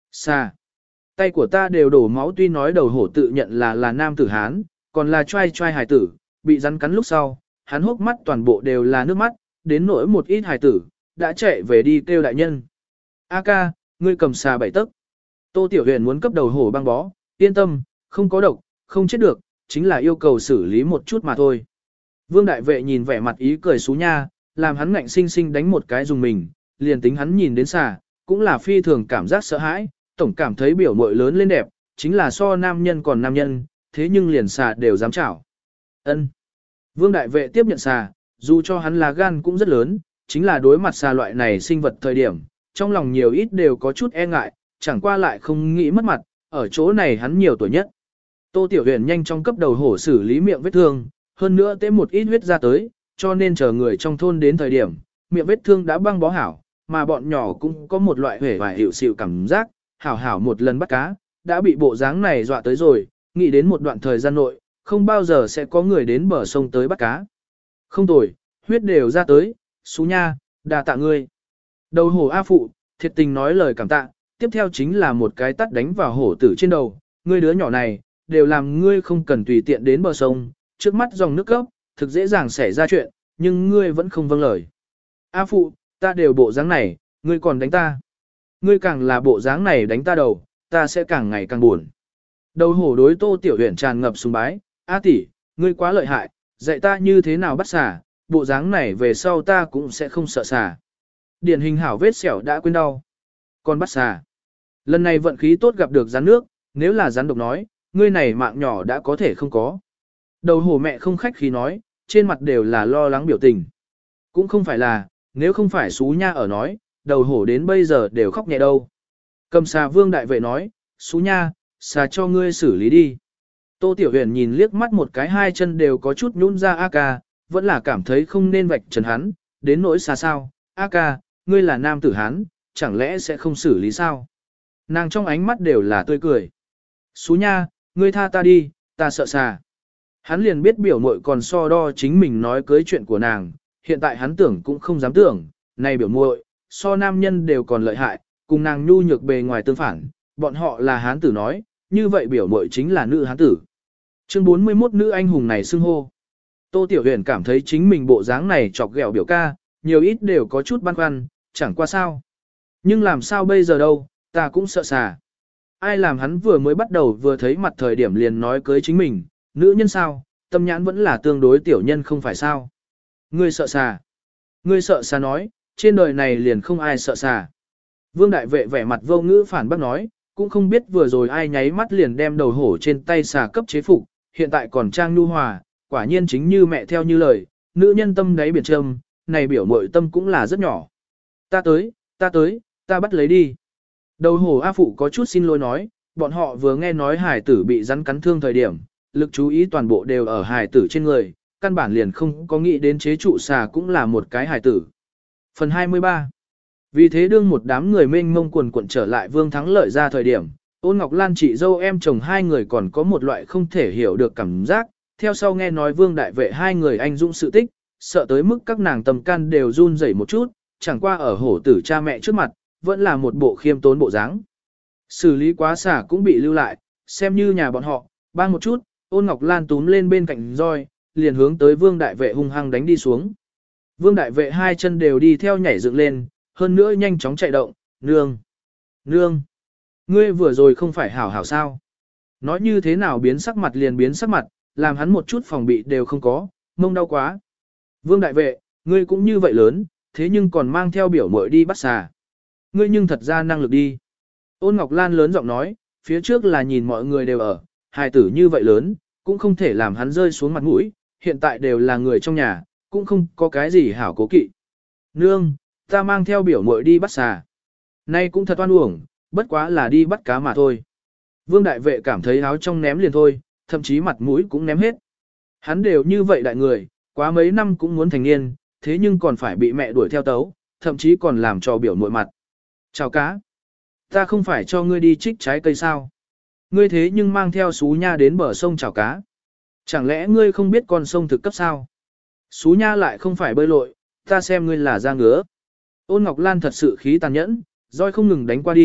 Xà. Tay của ta đều đổ máu tuy nói đầu hổ tự nhận là là nam tử Hán, còn là trai trai hài tử, bị rắn cắn lúc sau, hắn hốc mắt toàn bộ đều là nước mắt, đến nỗi một ít hài tử, đã chạy về đi kêu đại nhân. A ca, ngươi cầm xà bảy tấc. Tô Tiểu Huyền muốn cấp đầu hổ băng bó, yên tâm, không có độc, không chết được, chính là yêu cầu xử lý một chút mà thôi. Vương đại vệ nhìn vẻ mặt ý cười xú nha, làm hắn ngạnh sinh sinh đánh một cái dùng mình, liền tính hắn nhìn đến xà, cũng là phi thường cảm giác sợ hãi, tổng cảm thấy biểu muội lớn lên đẹp, chính là so nam nhân còn nam nhân, thế nhưng liền xà đều dám chảo. Ân. Vương đại vệ tiếp nhận xà, dù cho hắn là gan cũng rất lớn, chính là đối mặt xà loại này sinh vật thời điểm, trong lòng nhiều ít đều có chút e ngại, chẳng qua lại không nghĩ mất mặt, ở chỗ này hắn nhiều tuổi nhất. Tô Tiểu Huyền nhanh chóng cấp đầu hổ xử lý miệng vết thương, hơn nữa tế một ít huyết ra tới, cho nên chờ người trong thôn đến thời điểm, miệng vết thương đã băng bó hảo, mà bọn nhỏ cũng có một loại hề vài hiệu xịu cảm giác, hảo hảo một lần bắt cá, đã bị bộ dáng này dọa tới rồi, nghĩ đến một đoạn thời gian nội, không bao giờ sẽ có người đến bờ sông tới bắt cá. Không tồi, huyết đều ra tới, xú nha, đà tạ ngươi. Đầu hổ A phụ, thiệt tình nói lời cảm tạ, tiếp theo chính là một cái tắt đánh vào hổ tử trên đầu, ngươi đứa nhỏ này, đều làm ngươi không cần tùy tiện đến bờ sông, trước mắt dòng nước gốc, thực dễ dàng xảy ra chuyện, nhưng ngươi vẫn không vâng lời. A phụ, ta đều bộ dáng này, ngươi còn đánh ta. Ngươi càng là bộ dáng này đánh ta đầu, ta sẽ càng ngày càng buồn. Đầu hổ đối Tô Tiểu Huyền tràn ngập sùng bái, A tỷ, ngươi quá lợi hại, dạy ta như thế nào bắt xà, bộ dáng này về sau ta cũng sẽ không sợ xà. Điển hình hảo vết sẹo đã quên đau. Còn bắt xà. Lần này vận khí tốt gặp được rắn nước, nếu là rắn độc nói, ngươi này mạng nhỏ đã có thể không có. Đầu hổ mẹ không khách khí nói, trên mặt đều là lo lắng biểu tình. Cũng không phải là, nếu không phải xú nha ở nói, đầu hổ đến bây giờ đều khóc nhẹ đâu. Cầm xà vương đại vệ nói, xú nha, xà cho ngươi xử lý đi. Tô Tiểu Huyền nhìn liếc mắt một cái hai chân đều có chút nhũn ra A ca, vẫn là cảm thấy không nên vạch trần hắn, đến nỗi xà sao, A ca, ngươi là nam tử Hán, chẳng lẽ sẽ không xử lý sao? Nàng trong ánh mắt đều là tươi cười. Xú nha, ngươi tha ta đi, ta sợ xà. Hắn liền biết biểu muội còn so đo chính mình nói cưới chuyện của nàng, hiện tại hắn tưởng cũng không dám tưởng, này biểu muội, so nam nhân đều còn lợi hại, cùng nàng nhu nhược bề ngoài tương phản, bọn họ là hán tử nói, như vậy biểu muội chính là nữ hán tử. Chương bốn mươi mốt nữ anh hùng này xưng hô. Tô Tiểu Huyền cảm thấy chính mình bộ dáng này chọc ghẹo biểu ca, nhiều ít đều có chút băn khoăn, chẳng qua sao. Nhưng làm sao bây giờ đâu, ta cũng sợ xà. Ai làm hắn vừa mới bắt đầu vừa thấy mặt thời điểm liền nói cưới chính mình, nữ nhân sao, tâm nhãn vẫn là tương đối tiểu nhân không phải sao. Ngươi sợ xà. Ngươi sợ xà nói, trên đời này liền không ai sợ xà. Vương đại vệ vẻ mặt vô ngữ phản bác nói, cũng không biết vừa rồi ai nháy mắt liền đem đầu hổ trên tay xà cấp chế phục, hiện tại còn trang nhu hòa, quả nhiên chính như mẹ theo như lời, nữ nhân tâm đáy biển trâm, này biểu mội tâm cũng là rất nhỏ. Ta tới, ta tới, ta bắt lấy đi. Đầu hổ A phụ có chút xin lỗi nói, bọn họ vừa nghe nói hải tử bị rắn cắn thương thời điểm, lực chú ý toàn bộ đều ở hải tử trên người, căn bản liền không có nghĩ đến chế trụ xà cũng là một cái hải tử. Phần hai mươi ba. Vì thế đương một đám người mênh mông quần quận trở lại Vương Thắng Lợi ra thời điểm, Ôn Ngọc Lan chị dâu em chồng hai người còn có một loại không thể hiểu được cảm giác, theo sau nghe nói Vương đại vệ hai người anh dũng sự tích, sợ tới mức các nàng tầm can đều run rẩy một chút, chẳng qua ở hổ tử cha mẹ trước mặt, vẫn là một bộ khiêm tốn bộ dáng. Xử lý quá xả cũng bị lưu lại, xem như nhà bọn họ, bang một chút, Ôn Ngọc Lan túm lên bên cạnh roi, liền hướng tới Vương đại vệ hung hăng đánh đi xuống. Vương đại vệ hai chân đều đi theo nhảy dựng lên, hơn nữa nhanh chóng chạy động, nương, nương, ngươi vừa rồi không phải hảo hảo sao. Nói như thế nào biến sắc mặt liền biến sắc mặt, làm hắn một chút phòng bị đều không có, mông đau quá. Vương đại vệ, ngươi cũng như vậy lớn, thế nhưng còn mang theo biểu muội đi bắt xà. Ngươi nhưng thật ra năng lực đi. Ôn Ngọc Lan lớn giọng nói, phía trước là nhìn mọi người đều ở, hài tử như vậy lớn, cũng không thể làm hắn rơi xuống mặt mũi, hiện tại đều là người trong nhà, cũng không có cái gì hảo cố kỵ. Nương, ta mang theo biểu muội đi bắt xà. Nay cũng thật oan uổng, bất quá là đi bắt cá mà thôi. Vương đại vệ cảm thấy áo trong ném liền thôi, thậm chí mặt mũi cũng ném hết. Hắn đều như vậy đại người, quá mấy năm cũng muốn thành niên, thế nhưng còn phải bị mẹ đuổi theo tấu, thậm chí còn làm cho biểu muội mặt. Chào cá. Ta không phải cho ngươi đi trích trái cây sao? Ngươi thế nhưng mang theo xú nha đến bờ sông chào cá. Chẳng lẽ ngươi không biết con sông thực cấp sao? Xú nha lại không phải bơi lội, ta xem ngươi là da ngứa. Ôn Ngọc Lan thật sự khí tàn nhẫn, roi không ngừng đánh qua đi,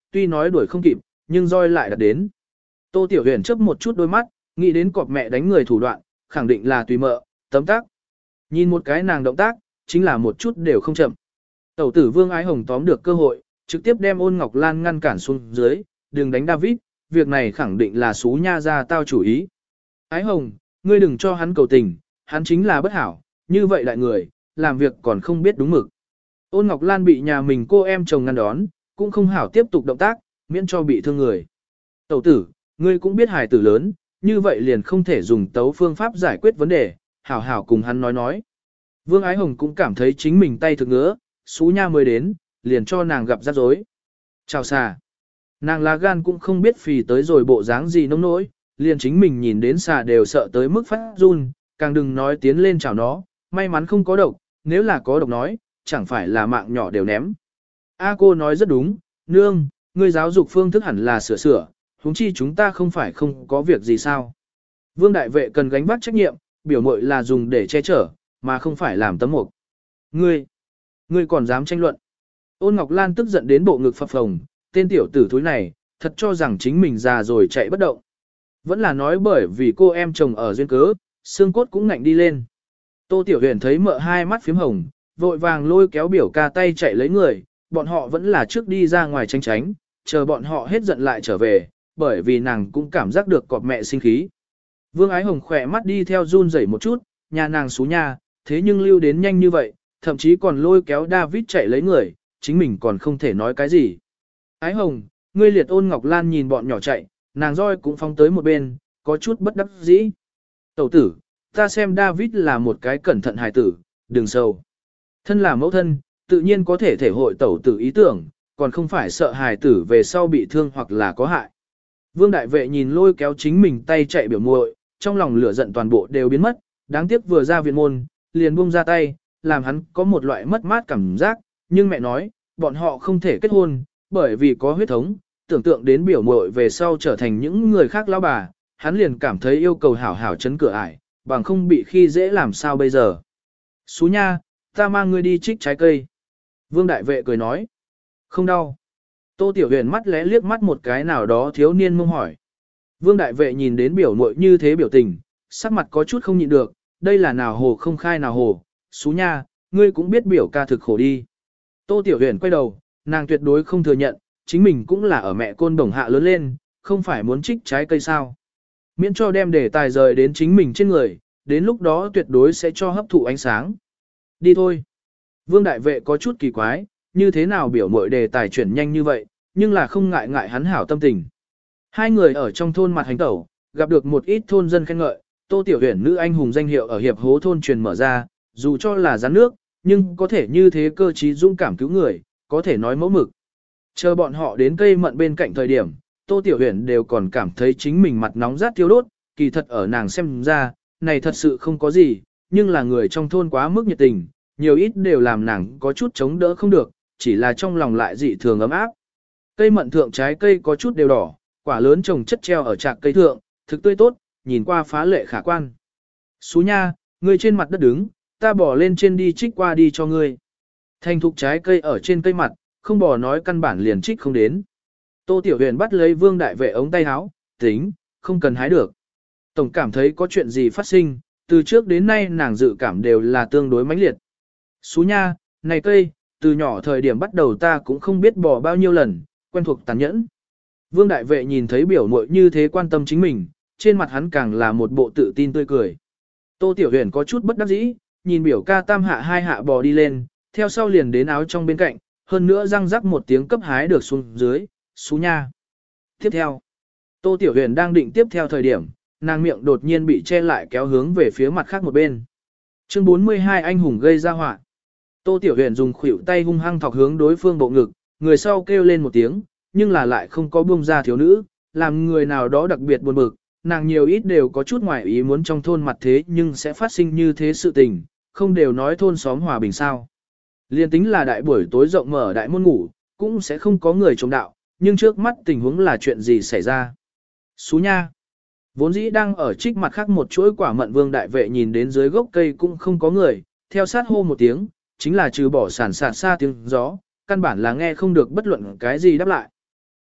tuy nói đuổi không kịp, nhưng roi lại đạt đến. Tô Tiểu Huyền chớp một chút đôi mắt, nghĩ đến cọp mẹ đánh người thủ đoạn, khẳng định là tùy mợ, tấm tác. Nhìn một cái nàng động tác, chính là một chút đều không chậm. Tẩu tử Vương Ái Hồng tóm được cơ hội, trực tiếp đem Ôn Ngọc Lan ngăn cản xuống dưới, đừng đánh David, việc này khẳng định là xú nha ra tao chủ ý. Ái Hồng, ngươi đừng cho hắn cầu tình, hắn chính là bất hảo, như vậy đại người, làm việc còn không biết đúng mực. Ôn Ngọc Lan bị nhà mình cô em chồng ngăn đón, cũng không hảo tiếp tục động tác, miễn cho bị thương người. Tẩu tử, ngươi cũng biết hài tử lớn, như vậy liền không thể dùng tấu phương pháp giải quyết vấn đề, hảo hảo cùng hắn nói nói. Vương Ái Hồng cũng cảm thấy chính mình tay thực ngứa, xú nha mới đến, liền cho nàng gặp rắc rối. Chào xà. Nàng lá gan cũng không biết phì tới rồi bộ dáng gì nông nỗi, liền chính mình nhìn đến xà đều sợ tới mức phát run, càng đừng nói tiến lên chào nó, may mắn không có độc, nếu là có độc nói, chẳng phải là mạng nhỏ đều ném. A cô nói rất đúng, nương, ngươi giáo dục phương thức hẳn là sửa sửa, huống chi chúng ta không phải không có việc gì sao. Vương đại vệ cần gánh vác trách nhiệm, biểu mội là dùng để che chở, mà không phải làm tấm mục. Ngươi, ngươi còn dám tranh luận. Ôn Ngọc Lan tức giận đến bộ ngực phập phồng, tên tiểu tử thúi này, thật cho rằng chính mình già rồi chạy bất động. Vẫn là nói bởi vì cô em chồng ở duyên cớ, xương cốt cũng ngạnh đi lên. Tô Tiểu Huyền thấy mợ hai mắt phím hồng, vội vàng lôi kéo biểu ca tay chạy lấy người, bọn họ vẫn là trước đi ra ngoài tránh tránh, chờ bọn họ hết giận lại trở về, bởi vì nàng cũng cảm giác được cọp mẹ sinh khí. Vương Ái Hồng khỏe mắt đi theo run rẩy một chút, nhà nàng xú nha, thế nhưng lưu đến nhanh như vậy, thậm chí còn lôi kéo David chạy lấy người, chính mình còn không thể nói cái gì. Ái Hồng, ngươi liệt Ôn Ngọc Lan nhìn bọn nhỏ chạy, nàng roi cũng phóng tới một bên, có chút bất đắc dĩ. Tẩu tử, ta xem David là một cái cẩn thận hài tử, đừng sầu. Thân là mẫu thân, tự nhiên có thể thể hội tẩu tử ý tưởng, còn không phải sợ hài tử về sau bị thương hoặc là có hại. Vương đại vệ nhìn lôi kéo chính mình tay chạy biểu muội, trong lòng lửa giận toàn bộ đều biến mất, đáng tiếc vừa ra viện môn, liền buông ra tay, làm hắn có một loại mất mát cảm giác, nhưng mẹ nói, bọn họ không thể kết hôn, bởi vì có huyết thống, tưởng tượng đến biểu muội về sau trở thành những người khác lão bà, hắn liền cảm thấy yêu cầu hảo hảo chấn cửa ải, bằng không bị khi dễ làm sao bây giờ. Xú nha, ta mang ngươi đi trích trái cây. Vương đại vệ cười nói, không đau. Tô Tiểu Huyền mắt lẽ liếc mắt một cái nào đó thiếu niên mông hỏi. Vương đại vệ nhìn đến biểu muội như thế biểu tình, sắc mặt có chút không nhịn được, đây là nào hồ không khai nào hồ, xú nha, ngươi cũng biết biểu ca thực khổ đi. Tô Tiểu Huyền quay đầu, nàng tuyệt đối không thừa nhận, chính mình cũng là ở mẹ côn đồng hạ lớn lên, không phải muốn trích trái cây sao. Miễn cho đem đề tài rời đến chính mình trên người, đến lúc đó tuyệt đối sẽ cho hấp thụ ánh sáng. Đi thôi. Vương đại vệ có chút kỳ quái, như thế nào biểu mội đề tài chuyển nhanh như vậy, nhưng là không ngại ngại hắn hảo tâm tình. Hai người ở trong thôn mặt hành tẩu, gặp được một ít thôn dân khen ngợi, Tô Tiểu Huyền nữ anh hùng danh hiệu ở hiệp hố thôn truyền mở ra, dù cho là gián nước, nhưng có thể như thế cơ trí dũng cảm cứu người, có thể nói mẫu mực. Chờ bọn họ đến cây mận bên cạnh thời điểm, Tô Tiểu Huyền đều còn cảm thấy chính mình mặt nóng rát thiêu đốt, kỳ thật ở nàng xem ra, này thật sự không có gì, nhưng là người trong thôn quá mức nhiệt tình, nhiều ít đều làm nàng có chút chống đỡ không được, chỉ là trong lòng lại dị thường ấm áp. Cây mận thượng trái cây có chút đều đỏ, quả lớn trồng chất treo ở trạc cây thượng, thực tươi tốt, nhìn qua phá lệ khả quan. Xú nha, ngươi trên mặt đất đứng, ta bỏ lên trên đi trích qua đi cho ngươi. Thành thục trái cây ở trên cây mặt, không bỏ nói căn bản liền trích không đến. Tô Tiểu Huyền bắt lấy Vương đại vệ ống tay áo, tính, không cần hái được. Tổng cảm thấy có chuyện gì phát sinh, từ trước đến nay nàng dự cảm đều là tương đối mãnh liệt. Xú nha, này cây, từ nhỏ thời điểm bắt đầu ta cũng không biết bỏ bao nhiêu lần, quen thuộc tàn nhẫn. Vương đại vệ nhìn thấy biểu muội như thế quan tâm chính mình, trên mặt hắn càng là một bộ tự tin tươi cười. Tô Tiểu Huyền có chút bất đắc dĩ, nhìn biểu ca tam hạ hai hạ bò đi lên, theo sau liền đến áo trong bên cạnh, hơn nữa răng rắc một tiếng cấp hái được xuống dưới, xú nha. Tiếp theo, Tô Tiểu Huyền đang định tiếp theo thời điểm, nàng miệng đột nhiên bị che lại kéo hướng về phía mặt khác một bên. Chương bốn mươi hai anh hùng gây ra họa. Tô Tiểu Huyền dùng khuỷu tay hung hăng thọc hướng đối phương bộ ngực, người sau kêu lên một tiếng, nhưng là lại không có buông ra thiếu nữ, làm người nào đó đặc biệt buồn bực, nàng nhiều ít đều có chút ngoài ý muốn trong thôn mặt thế nhưng sẽ phát sinh như thế sự tình, không đều nói thôn xóm hòa bình sao. Liên tính là đại buổi tối rộng mở đại môn ngủ, cũng sẽ không có người chống đạo, nhưng trước mắt tình huống là chuyện gì xảy ra. Xú nha. Vốn dĩ đang ở trích mặt khác một chuỗi quả mận Vương đại vệ nhìn đến dưới gốc cây cũng không có người, theo sát hô một tiếng, chính là trừ bỏ sản sạt xa tiếng gió, căn bản là nghe không được bất luận cái gì đáp lại.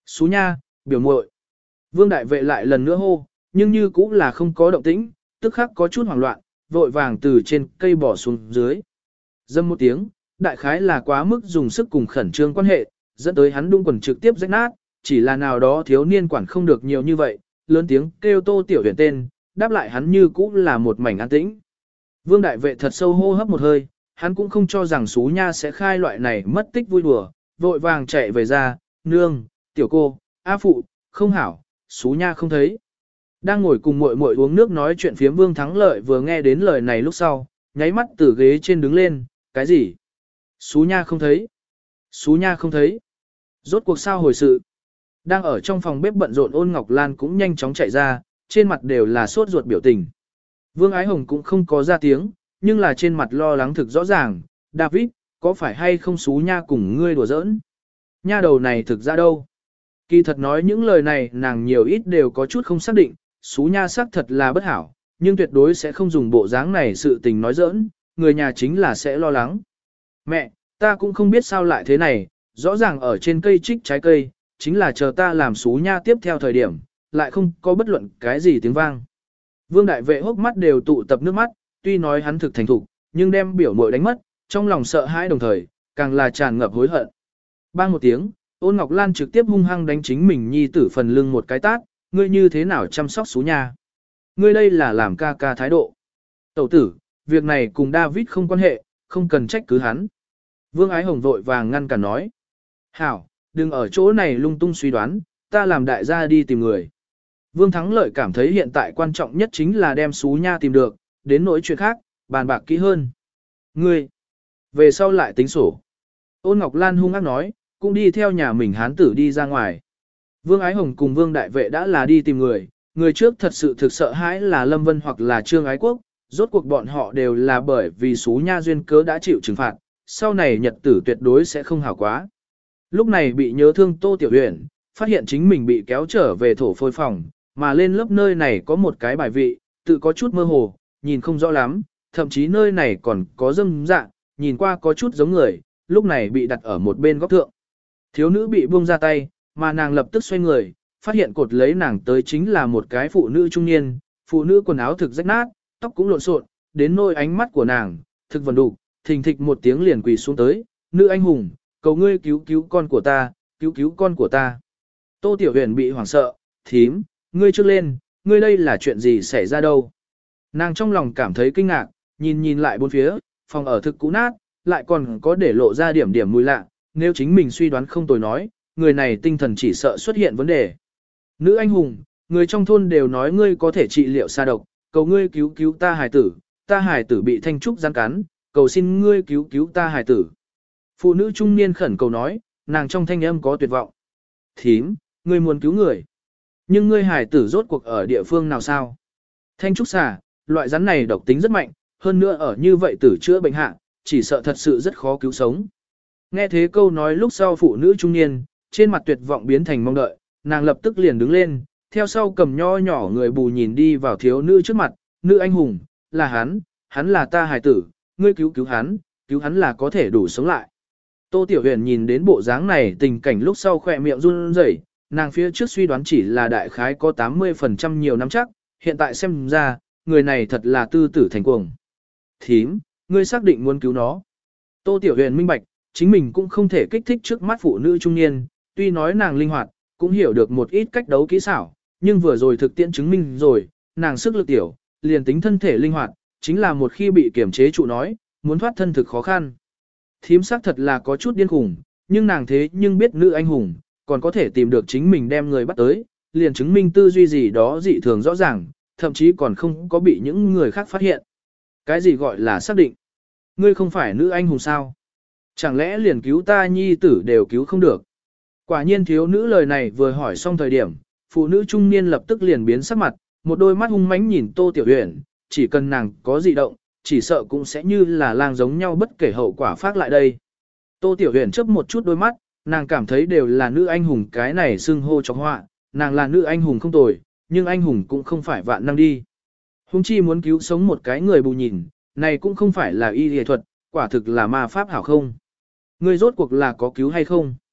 Xú nha, biểu muội. Vương đại vệ lại lần nữa hô, nhưng như cũng là không có động tĩnh, tức khắc có chút hoảng loạn, vội vàng từ trên cây bỏ xuống dưới. Dâm một tiếng, đại khái là quá mức dùng sức cùng khẩn trương quan hệ, dẫn tới hắn đung quần trực tiếp rách nát, chỉ là nào đó thiếu niên quản không được nhiều như vậy, lớn tiếng kêu Tô Tiểu Huyền tên, đáp lại hắn như cũng là một mảnh an tĩnh. Vương đại vệ thật sâu hô hấp một hơi, hắn cũng không cho rằng Xú Nha sẽ khai loại này mất tích vui đùa, vội vàng chạy về ra, nương, tiểu cô, a phụ, không hảo, Xú Nha không thấy. Đang ngồi cùng muội muội uống nước nói chuyện phiếm Vương Thắng Lợi vừa nghe đến lời này lúc sau, nháy mắt từ ghế trên đứng lên, cái gì? Xú Nha không thấy. Xú Nha không thấy. Rốt cuộc sao hồi sự? Đang ở trong phòng bếp bận rộn Ôn Ngọc Lan cũng nhanh chóng chạy ra, trên mặt đều là sốt ruột biểu tình. Vương Ái Hồng cũng không có ra tiếng, nhưng là trên mặt lo lắng thực rõ ràng, David, có phải hay không Xú Nha cùng ngươi đùa giỡn? Nha đầu này thực ra đâu? Kỳ thật nói những lời này nàng nhiều ít đều có chút không xác định, Xú Nha xác thật là bất hảo, nhưng tuyệt đối sẽ không dùng bộ dáng này sự tình nói giỡn, người nhà chính là sẽ lo lắng. Mẹ, ta cũng không biết sao lại thế này, rõ ràng ở trên cây trích trái cây, chính là chờ ta làm Xú Nha tiếp theo thời điểm, lại không có bất luận cái gì tiếng vang. Vương đại vệ hốc mắt đều tụ tập nước mắt, tuy nói hắn thực thành thục, nhưng đem biểu muội đánh mất, trong lòng sợ hãi đồng thời, càng là tràn ngập hối hận. Bang một tiếng, Ôn Ngọc Lan trực tiếp hung hăng đánh chính mình nhi tử phần lưng một cái tát, ngươi như thế nào chăm sóc Xú Nha? Ngươi đây là làm ca ca thái độ. Tẩu tử, việc này cùng David không quan hệ, không cần trách cứ hắn. Vương Ái Hồng vội vàng ngăn cản nói. Hảo, đừng ở chỗ này lung tung suy đoán, ta làm đại gia đi tìm người. Vương Thắng Lợi cảm thấy hiện tại quan trọng nhất chính là đem Xú Nha tìm được, đến nỗi chuyện khác, bàn bạc kỹ hơn. Ngươi, về sau lại tính sổ. Ôn Ngọc Lan hung ác nói, cũng đi theo nhà mình hán tử đi ra ngoài. Vương Ái Hồng cùng Vương Đại Vệ đã là đi tìm người, người trước thật sự thực sợ hãi là Lâm Vân hoặc là Trương Ái Quốc, rốt cuộc bọn họ đều là bởi vì Xú Nha duyên cớ đã chịu trừng phạt, sau này nhật tử tuyệt đối sẽ không hảo quá. Lúc này bị nhớ thương Tô Tiểu Huyền, phát hiện chính mình bị kéo trở về thổ phôi phòng, mà lên lớp nơi này có một cái bài vị, tự có chút mơ hồ, nhìn không rõ lắm, thậm chí nơi này còn có dâm dạng, nhìn qua có chút giống người, lúc này bị đặt ở một bên góc thượng. Thiếu nữ bị buông ra tay, mà nàng lập tức xoay người, phát hiện cột lấy nàng tới chính là một cái phụ nữ trung niên, phụ nữ quần áo thực rách nát, tóc cũng lộn xộn, đến nôi ánh mắt của nàng, thực vần đục, thình thịch một tiếng liền quỳ xuống tới, nữ anh hùng, cầu ngươi cứu cứu con của ta, cứu cứu con của ta. Tô Tiểu Huyền bị hoảng sợ, thím, ngươi trước lên, ngươi đây là chuyện gì xảy ra đâu. Nàng trong lòng cảm thấy kinh ngạc, nhìn nhìn lại bốn phía, phòng ở thực cũ nát, lại còn có để lộ ra điểm điểm mùi lạ, nếu chính mình suy đoán không tồi nói, người này tinh thần chỉ sợ xuất hiện vấn đề. Nữ anh hùng, người trong thôn đều nói ngươi có thể trị liệu sa độc, cầu ngươi cứu cứu ta hài tử, ta hài tử bị thanh trúc gian cắn, cầu xin ngươi cứu cứu ta hài tử. Phụ nữ trung niên khẩn cầu nói, nàng trong thanh âm có tuyệt vọng. Thím, ngươi muốn cứu người. Nhưng ngươi hài tử rốt cuộc ở địa phương nào sao? Thanh trúc xà, loại rắn này độc tính rất mạnh, hơn nữa ở như vậy tử chữa bệnh hạ, chỉ sợ thật sự rất khó cứu sống. Nghe thế câu nói lúc sau phụ nữ trung niên, trên mặt tuyệt vọng biến thành mong đợi, nàng lập tức liền đứng lên, theo sau cầm nho nhỏ người bù nhìn đi vào thiếu nữ trước mặt, nữ anh hùng, là hắn, hắn là ta hài tử, ngươi cứu cứu hắn, cứu hắn là có thể đủ sống lại. Tô Tiểu Huyền nhìn đến bộ dáng này tình cảnh lúc sau khỏe miệng run rẩy, nàng phía trước suy đoán chỉ là đại khái có tám mươi phần trăm nhiều năm chắc, hiện tại xem ra, người này thật là tư tử thành cuồng. Thím, ngươi xác định muốn cứu nó. Tô Tiểu Huyền minh bạch, chính mình cũng không thể kích thích trước mắt phụ nữ trung niên, tuy nói nàng linh hoạt, cũng hiểu được một ít cách đấu kỹ xảo, nhưng vừa rồi thực tiễn chứng minh rồi, nàng sức lực tiểu, liền tính thân thể linh hoạt, chính là một khi bị kiểm chế trụ nói, muốn thoát thân thực khó khăn. Thím xác thật là có chút điên khủng, nhưng nàng thế nhưng biết nữ anh hùng, còn có thể tìm được chính mình đem người bắt tới, liền chứng minh tư duy gì đó dị thường rõ ràng, thậm chí còn không có bị những người khác phát hiện. Cái gì gọi là xác định? Ngươi không phải nữ anh hùng sao? Chẳng lẽ liền cứu ta nhi tử đều cứu không được? Quả nhiên thiếu nữ lời này vừa hỏi xong thời điểm, phụ nữ trung niên lập tức liền biến sắc mặt, một đôi mắt hung mãnh nhìn Tô Tiểu Huyền, chỉ cần nàng có dị động, chỉ sợ cũng sẽ như là lang giống nhau bất kể hậu quả phát lại đây. Tô Tiểu Huyền chớp một chút đôi mắt, nàng cảm thấy đều là nữ anh hùng cái này xưng hô cho họa, nàng là nữ anh hùng không tồi, nhưng anh hùng cũng không phải vạn năng đi. Hùng chi muốn cứu sống một cái người bù nhìn, này cũng không phải là y y thuật, quả thực là ma pháp hảo không. Ngươi rốt cuộc là có cứu hay không?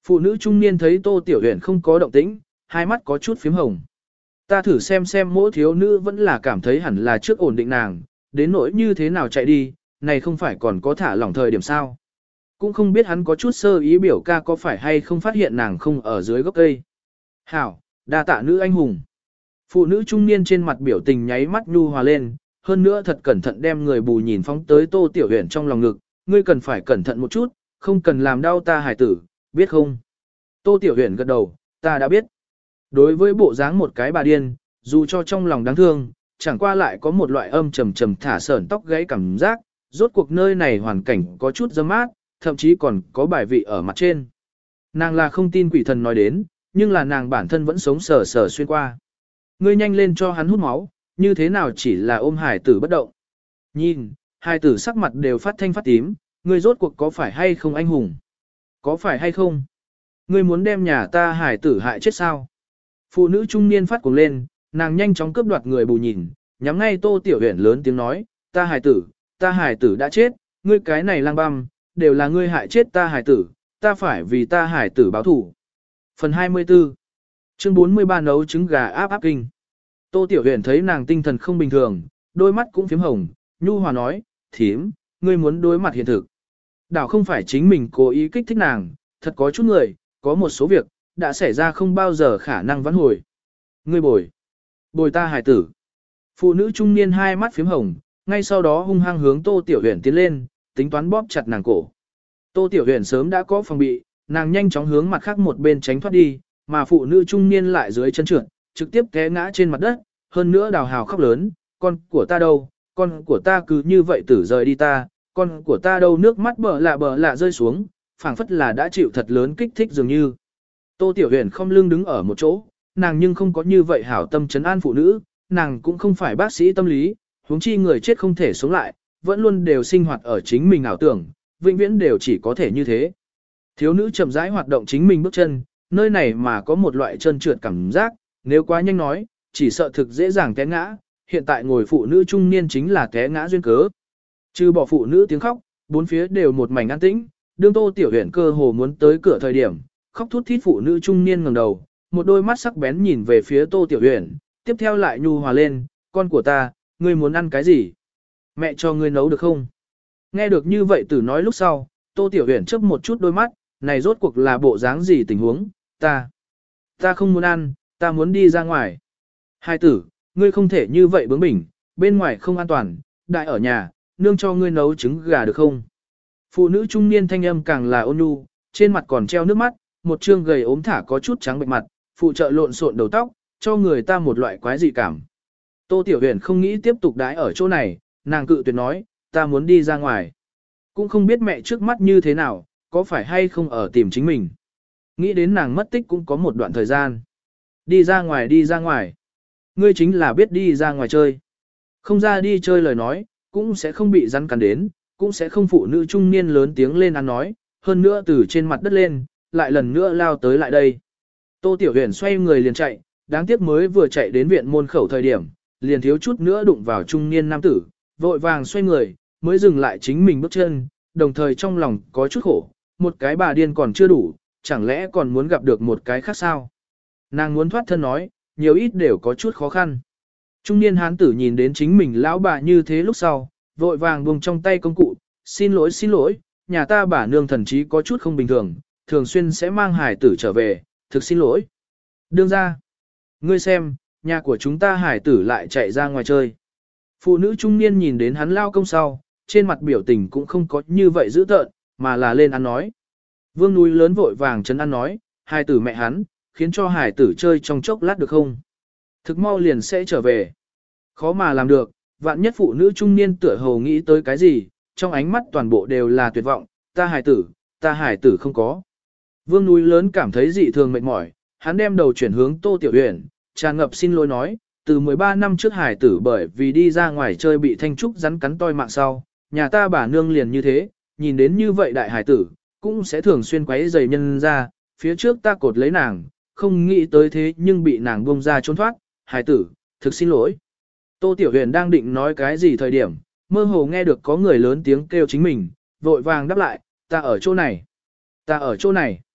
Phụ nữ trung niên thấy Tô Tiểu Huyền không có động tĩnh, hai mắt có chút phím hồng. Ta thử xem xem mỗi thiếu nữ vẫn là cảm thấy hẳn là trước ổn định nàng, đến nỗi như thế nào chạy đi, này không phải còn có thả lỏng thời điểm sao. Cũng không biết hắn có chút sơ ý biểu ca có phải hay không phát hiện nàng không ở dưới gốc cây. Hảo, đa tạ nữ anh hùng. Phụ nữ trung niên trên mặt biểu tình nháy mắt nhu hòa lên, hơn nữa thật cẩn thận đem người bù nhìn phóng tới Tô Tiểu Huyền trong lòng ngực, ngươi cần phải cẩn thận một chút, không cần làm đau ta hải tử, biết không? Tô Tiểu Huyền gật đầu, ta đã biết. Đối với bộ dáng một cái bà điên, dù cho trong lòng đáng thương, chẳng qua lại có một loại âm trầm trầm thả sởn tóc gáy cảm giác, rốt cuộc nơi này hoàn cảnh có chút dâm mát, thậm chí còn có bài vị ở mặt trên. Nàng là không tin quỷ thần nói đến, nhưng là nàng bản thân vẫn sống sờ sờ xuyên qua. Ngươi nhanh lên cho hắn hút máu, như thế nào chỉ là ôm hải tử bất động. Nhìn, hải tử sắc mặt đều phát thanh phát tím, ngươi rốt cuộc có phải hay không anh hùng? Có phải hay không? Ngươi muốn đem nhà ta hải tử hại chết sao? Phụ nữ trung niên phát cuồng lên, nàng nhanh chóng cướp đoạt người bù nhìn, nhắm ngay Tô Tiểu Huyền lớn tiếng nói, ta hải tử, ta hải tử đã chết, ngươi cái này lang băm, đều là ngươi hại chết ta hải tử, ta phải vì ta hải tử báo thủ. Phần hai mươi tư Chương bốn mươi ba nấu trứng gà áp áp kinh. Tô Tiểu Huyền thấy nàng tinh thần không bình thường, đôi mắt cũng phím hồng, nhu hòa nói, thím, ngươi muốn đối mặt hiện thực. Đảo không phải chính mình cố ý kích thích nàng, thật có chút người, có một số việc, đã xảy ra không bao giờ khả năng vãn hồi. Ngươi bồi. Bồi ta hài tử. Phụ nữ trung niên hai mắt phím hồng, ngay sau đó hung hăng hướng Tô Tiểu Huyền tiến lên, tính toán bóp chặt nàng cổ. Tô Tiểu Huyền sớm đã có phòng bị, nàng nhanh chóng hướng mặt khác một bên tránh thoát đi, mà phụ nữ trung niên lại dưới chân trượt, trực tiếp té ngã trên mặt đất, hơn nữa đào hào khóc lớn, con của ta đâu, con của ta cứ như vậy tử rời đi ta, con của ta đâu, nước mắt bờ lạ bờ lạ rơi xuống, phảng phất là đã chịu thật lớn kích thích dường như. Tô Tiểu Huyền không lưng đứng ở một chỗ, nàng nhưng không có như vậy hảo tâm trấn an phụ nữ, nàng cũng không phải bác sĩ tâm lý, huống chi người chết không thể sống lại, vẫn luôn đều sinh hoạt ở chính mình ảo tưởng, vĩnh viễn đều chỉ có thể như thế. Thiếu nữ chậm rãi hoạt động chính mình bước chân, nơi này mà có một loại chân trượt cảm giác, nếu quá nhanh nói, chỉ sợ thực dễ dàng té ngã, hiện tại ngồi phụ nữ trung niên chính là té ngã duyên cớ. Trừ bỏ phụ nữ tiếng khóc, bốn phía đều một mảnh an tĩnh, đương Tô Tiểu Huyền cơ hồ muốn tới cửa thời điểm, khóc thút thít phụ nữ trung niên ngẩng đầu, một đôi mắt sắc bén nhìn về phía Tô Tiểu Huyền, tiếp theo lại nhu hòa lên, con của ta, ngươi muốn ăn cái gì? Mẹ cho ngươi nấu được không? Nghe được như vậy từ nói lúc sau, Tô Tiểu Huyền chớp một chút đôi mắt, này rốt cuộc là bộ dáng gì tình huống, ta, ta không muốn ăn, ta muốn đi ra ngoài. Hai tử, ngươi không thể như vậy bướng bỉnh, bên ngoài không an toàn, đại ở nhà, nương cho ngươi nấu trứng gà được không? Phụ nữ trung niên thanh âm càng là ôn nhu, trên mặt còn treo nước mắt, một trương gầy ốm thả có chút trắng bệnh mặt, phụ trợ lộn xộn đầu tóc, cho người ta một loại quái dị cảm. Tô Tiểu Huyền không nghĩ tiếp tục đãi ở chỗ này, nàng cự tuyệt nói, ta muốn đi ra ngoài. Cũng không biết mẹ trước mắt như thế nào, có phải hay không ở tìm chính mình. Nghĩ đến nàng mất tích cũng có một đoạn thời gian. Đi ra ngoài đi ra ngoài. Ngươi chính là biết đi ra ngoài chơi. Không ra đi chơi lời nói, cũng sẽ không bị rắn cắn đến, cũng sẽ không phụ nữ trung niên lớn tiếng lên ăn nói, hơn nữa từ trên mặt đất lên, lại lần nữa lao tới lại đây. Tô Tiểu Huyền xoay người liền chạy, đáng tiếc mới vừa chạy đến viện môn khẩu thời điểm, liền thiếu chút nữa đụng vào trung niên nam tử, vội vàng xoay người, mới dừng lại chính mình bước chân, đồng thời trong lòng có chút khổ, một cái bà điên còn chưa đủ, chẳng lẽ còn muốn gặp được một cái khác sao? Nàng muốn thoát thân nói, nhiều ít đều có chút khó khăn. Trung niên hán tử nhìn đến chính mình lão bà như thế lúc sau, vội vàng buông trong tay công cụ, xin lỗi xin lỗi, nhà ta bà nương thần trí có chút không bình thường, thường xuyên sẽ mang hải tử trở về, thực xin lỗi. Đương ra, ngươi xem, nhà của chúng ta hải tử lại chạy ra ngoài chơi. Phụ nữ trung niên nhìn đến hắn lao công sau, trên mặt biểu tình cũng không có như vậy dữ tợn, mà là lên ăn nói. Vương núi lớn vội vàng chấn ăn nói, hải tử mẹ hắn, khiến cho hải tử chơi trong chốc lát được không? Thực mau liền sẽ trở về. Khó mà làm được, vạn nhất phụ nữ trung niên tựa hồ nghĩ tới cái gì, trong ánh mắt toàn bộ đều là tuyệt vọng, ta hải tử, ta hải tử không có. Vương núi lớn cảm thấy dị thường mệt mỏi, hắn đem đầu chuyển hướng Tô Tiểu Huyền, tràn ngập xin lỗi nói, từ mười ba năm trước hải tử bởi vì đi ra ngoài chơi bị thanh trúc rắn cắn toi mạng sau, nhà ta bà nương liền như thế, nhìn đến như vậy đại hải tử, cũng sẽ thường xuyên quấy giày nhân ra, phía trước ta cột lấy nàng, không nghĩ tới thế nhưng bị nàng buông ra trốn thoát, hải tử, thực xin lỗi. Tô Tiểu Huyền đang định nói cái gì thời điểm, mơ hồ nghe được có người lớn tiếng kêu chính mình, vội vàng đáp lại, ta ở chỗ này, ta ở chỗ này.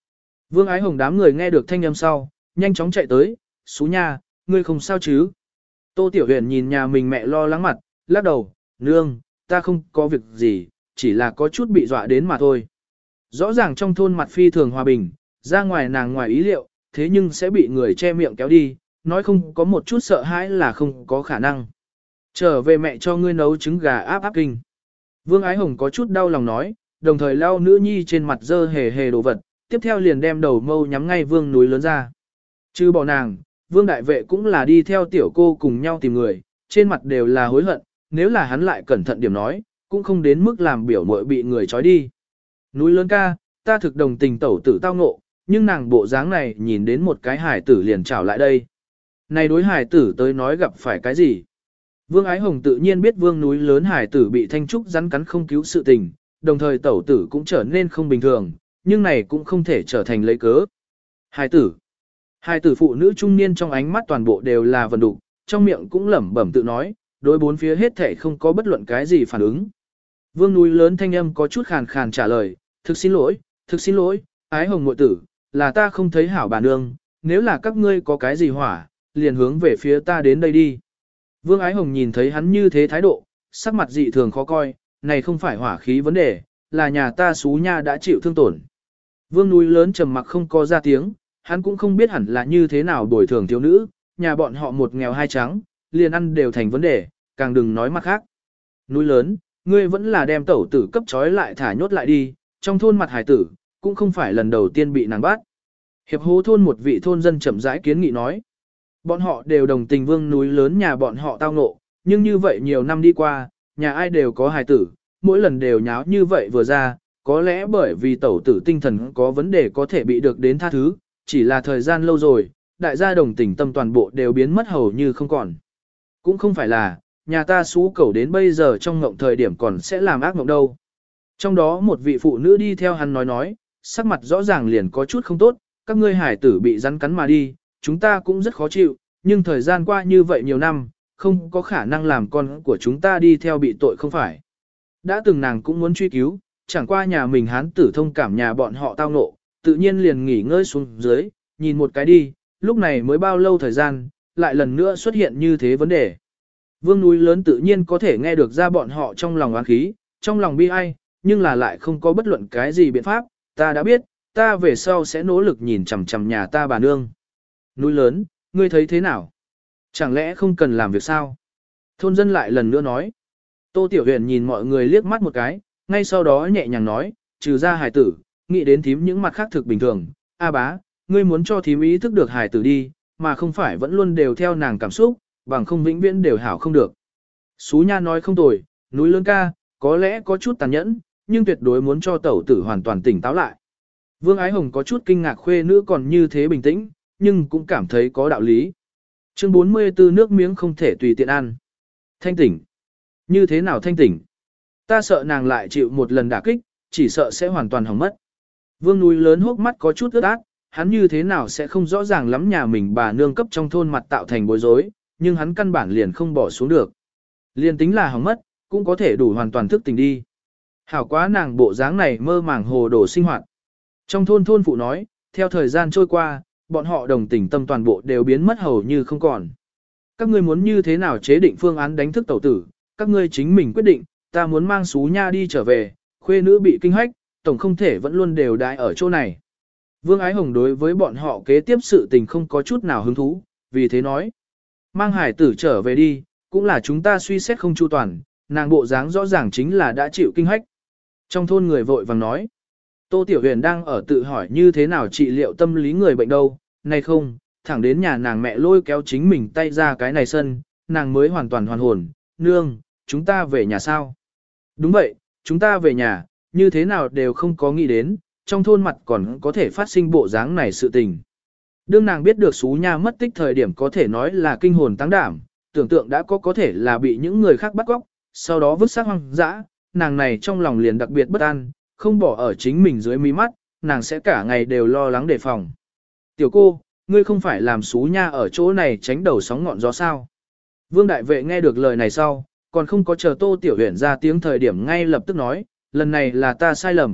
Vương Ái Hồng đám người nghe được thanh âm sau, nhanh chóng chạy tới, Xú Nha, ngươi không sao chứ? Tô Tiểu Huyền nhìn nhà mình mẹ lo lắng mặt, lắc đầu, nương, ta không có việc gì, chỉ là có chút bị dọa đến mà thôi. Rõ ràng trong thôn mặt phi thường hòa bình, ra ngoài nàng ngoài ý liệu, thế nhưng sẽ bị người che miệng kéo đi, nói không có một chút sợ hãi là không có khả năng. Trở về mẹ cho ngươi nấu trứng gà áp áp kinh. Vương Ái Hồng có chút đau lòng nói, đồng thời lau nữ nhi trên mặt dơ hề hề đồ vật, tiếp theo liền đem đầu mâu nhắm ngay vương núi lớn ra. Chứ bỏ nàng, vương đại vệ cũng là đi theo tiểu cô cùng nhau tìm người, trên mặt đều là hối hận, nếu là hắn lại cẩn thận điểm nói, cũng không đến mức làm biểu muội bị người trói đi. Núi lớn ca, ta thực đồng tình tẩu tử tao ngộ, nhưng nàng bộ dáng này nhìn đến một cái hải tử liền trảo lại đây. Này đối hải tử tới nói gặp phải cái gì? Vương Ái Hồng tự nhiên biết vương núi lớn hải tử bị thanh trúc rắn cắn không cứu sự tình, đồng thời tẩu tử cũng trở nên không bình thường, nhưng này cũng không thể trở thành lấy cớ. Hải tử. Hải tử phụ nữ trung niên trong ánh mắt toàn bộ đều là vần đục, trong miệng cũng lẩm bẩm tự nói, đối bốn phía hết thể không có bất luận cái gì phản ứng. Vương núi lớn thanh âm có chút khàn khàn trả lời, thực xin lỗi, thực xin lỗi, Ái Hồng muội tử, là ta không thấy hảo bà nương, nếu là các ngươi có cái gì hỏa, liền hướng về phía ta đến đây đi. Vương Ái Hồng nhìn thấy hắn như thế thái độ, sắc mặt dị thường khó coi, này không phải hỏa khí vấn đề, là nhà ta Xú Nha đã chịu thương tổn. Vương núi lớn trầm mặc không có ra tiếng, hắn cũng không biết hẳn là như thế nào bồi thường thiếu nữ, nhà bọn họ một nghèo hai trắng, liền ăn đều thành vấn đề, càng đừng nói mặt khác. Núi lớn, ngươi vẫn là đem tẩu tử cấp trói lại thả nhốt lại đi, trong thôn mặt hải tử, cũng không phải lần đầu tiên bị nàng bắt. Hiệp hố thôn một vị thôn dân chậm rãi kiến nghị nói. Bọn họ đều đồng tình vương núi lớn nhà bọn họ tao ngộ, nhưng như vậy nhiều năm đi qua, nhà ai đều có hài tử, mỗi lần đều nháo như vậy vừa ra, có lẽ bởi vì tẩu tử tinh thần có vấn đề có thể bị được đến tha thứ, chỉ là thời gian lâu rồi, đại gia đồng tình tâm toàn bộ đều biến mất hầu như không còn. Cũng không phải là, nhà ta xú cẩu đến bây giờ trong ngộng thời điểm còn sẽ làm ác mộng đâu. Trong đó một vị phụ nữ đi theo hắn nói nói, sắc mặt rõ ràng liền có chút không tốt, các ngươi hải tử bị rắn cắn mà đi, chúng ta cũng rất khó chịu, nhưng thời gian qua như vậy nhiều năm, không có khả năng làm con của chúng ta đi theo bị tội không phải. Đã từng nàng cũng muốn truy cứu, chẳng qua nhà mình hán tử thông cảm nhà bọn họ tao ngộ, tự nhiên liền nghỉ ngơi xuống dưới, nhìn một cái đi, lúc này mới bao lâu thời gian, lại lần nữa xuất hiện như thế vấn đề. Vương núi lớn tự nhiên có thể nghe được ra bọn họ trong lòng oán khí, trong lòng bi ai, nhưng là lại không có bất luận cái gì biện pháp, ta đã biết, ta về sau sẽ nỗ lực nhìn chằm chằm nhà ta bà nương. Núi lớn, ngươi thấy thế nào? Chẳng lẽ không cần làm việc sao? Thôn dân lại lần nữa nói. Tô Tiểu Huyền nhìn mọi người liếc mắt một cái, ngay sau đó nhẹ nhàng nói, trừ ra hài tử, nghĩ đến thím những mặt khác thực bình thường. A bá, ngươi muốn cho thím ý thức được hài tử đi, mà không phải vẫn luôn đều theo nàng cảm xúc, bằng không vĩnh viễn đều hảo không được. Xú Nha nói không tồi, núi lớn ca, có lẽ có chút tàn nhẫn, nhưng tuyệt đối muốn cho tẩu tử hoàn toàn tỉnh táo lại. Vương Ái Hồng có chút kinh ngạc khuê nữ còn như thế bình tĩnh, nhưng cũng cảm thấy có đạo lý. Chương bốn mươi tư nước miếng không thể tùy tiện ăn. Thanh tỉnh. Như thế nào thanh tỉnh? Ta sợ nàng lại chịu một lần đả kích, chỉ sợ sẽ hoàn toàn hỏng mất. Vương núi lớn hốc mắt có chút ướt át, hắn như thế nào sẽ không rõ ràng lắm nhà mình bà nương cấp trong thôn mặt tạo thành bối rối, nhưng hắn căn bản liền không bỏ xuống được. Liền tính là hỏng mất, cũng có thể đủ hoàn toàn thức tỉnh đi. Hảo quá nàng bộ dáng này mơ màng hồ đồ sinh hoạt. Trong thôn thôn phụ nói, theo thời gian trôi qua, bọn họ đồng tình tâm toàn bộ đều biến mất hầu như không còn. Các ngươi muốn như thế nào chế định phương án đánh thức tẩu tử, các ngươi chính mình quyết định, ta muốn mang Xú Nha đi trở về, khuê nữ bị kinh hách, tổng không thể vẫn luôn đều đãi ở chỗ này. Vương Ái Hồng đối với bọn họ kế tiếp sự tình không có chút nào hứng thú, vì thế nói, mang hải tử trở về đi, cũng là chúng ta suy xét không chu toàn, nàng bộ dáng rõ ràng chính là đã chịu kinh hách. Trong thôn người vội vàng nói, Tô Tiểu Huyền đang ở tự hỏi như thế nào trị liệu tâm lý người bệnh đâu, này không, thẳng đến nhà nàng mẹ lôi kéo chính mình tay ra cái này sân, nàng mới hoàn toàn hoàn hồn, nương, chúng ta về nhà sao? Đúng vậy, chúng ta về nhà, như thế nào đều không có nghĩ đến, trong thôn mặt còn có thể phát sinh bộ dáng này sự tình. Đương nàng biết được Xú Nha mất tích thời điểm có thể nói là kinh hồn tăng đảm, tưởng tượng đã có có thể là bị những người khác bắt cóc, sau đó vứt xác hoang dã, nàng này trong lòng liền đặc biệt bất an, không bỏ ở chính mình dưới mí mắt, nàng sẽ cả ngày đều lo lắng đề phòng. Tiểu cô, ngươi không phải làm Xú Nha ở chỗ này tránh đầu sóng ngọn gió sao? Vương Đại Vệ nghe được lời này sau, còn không có chờ Tô Tiểu Huyền ra tiếng thời điểm ngay lập tức nói, lần này là ta sai lầm,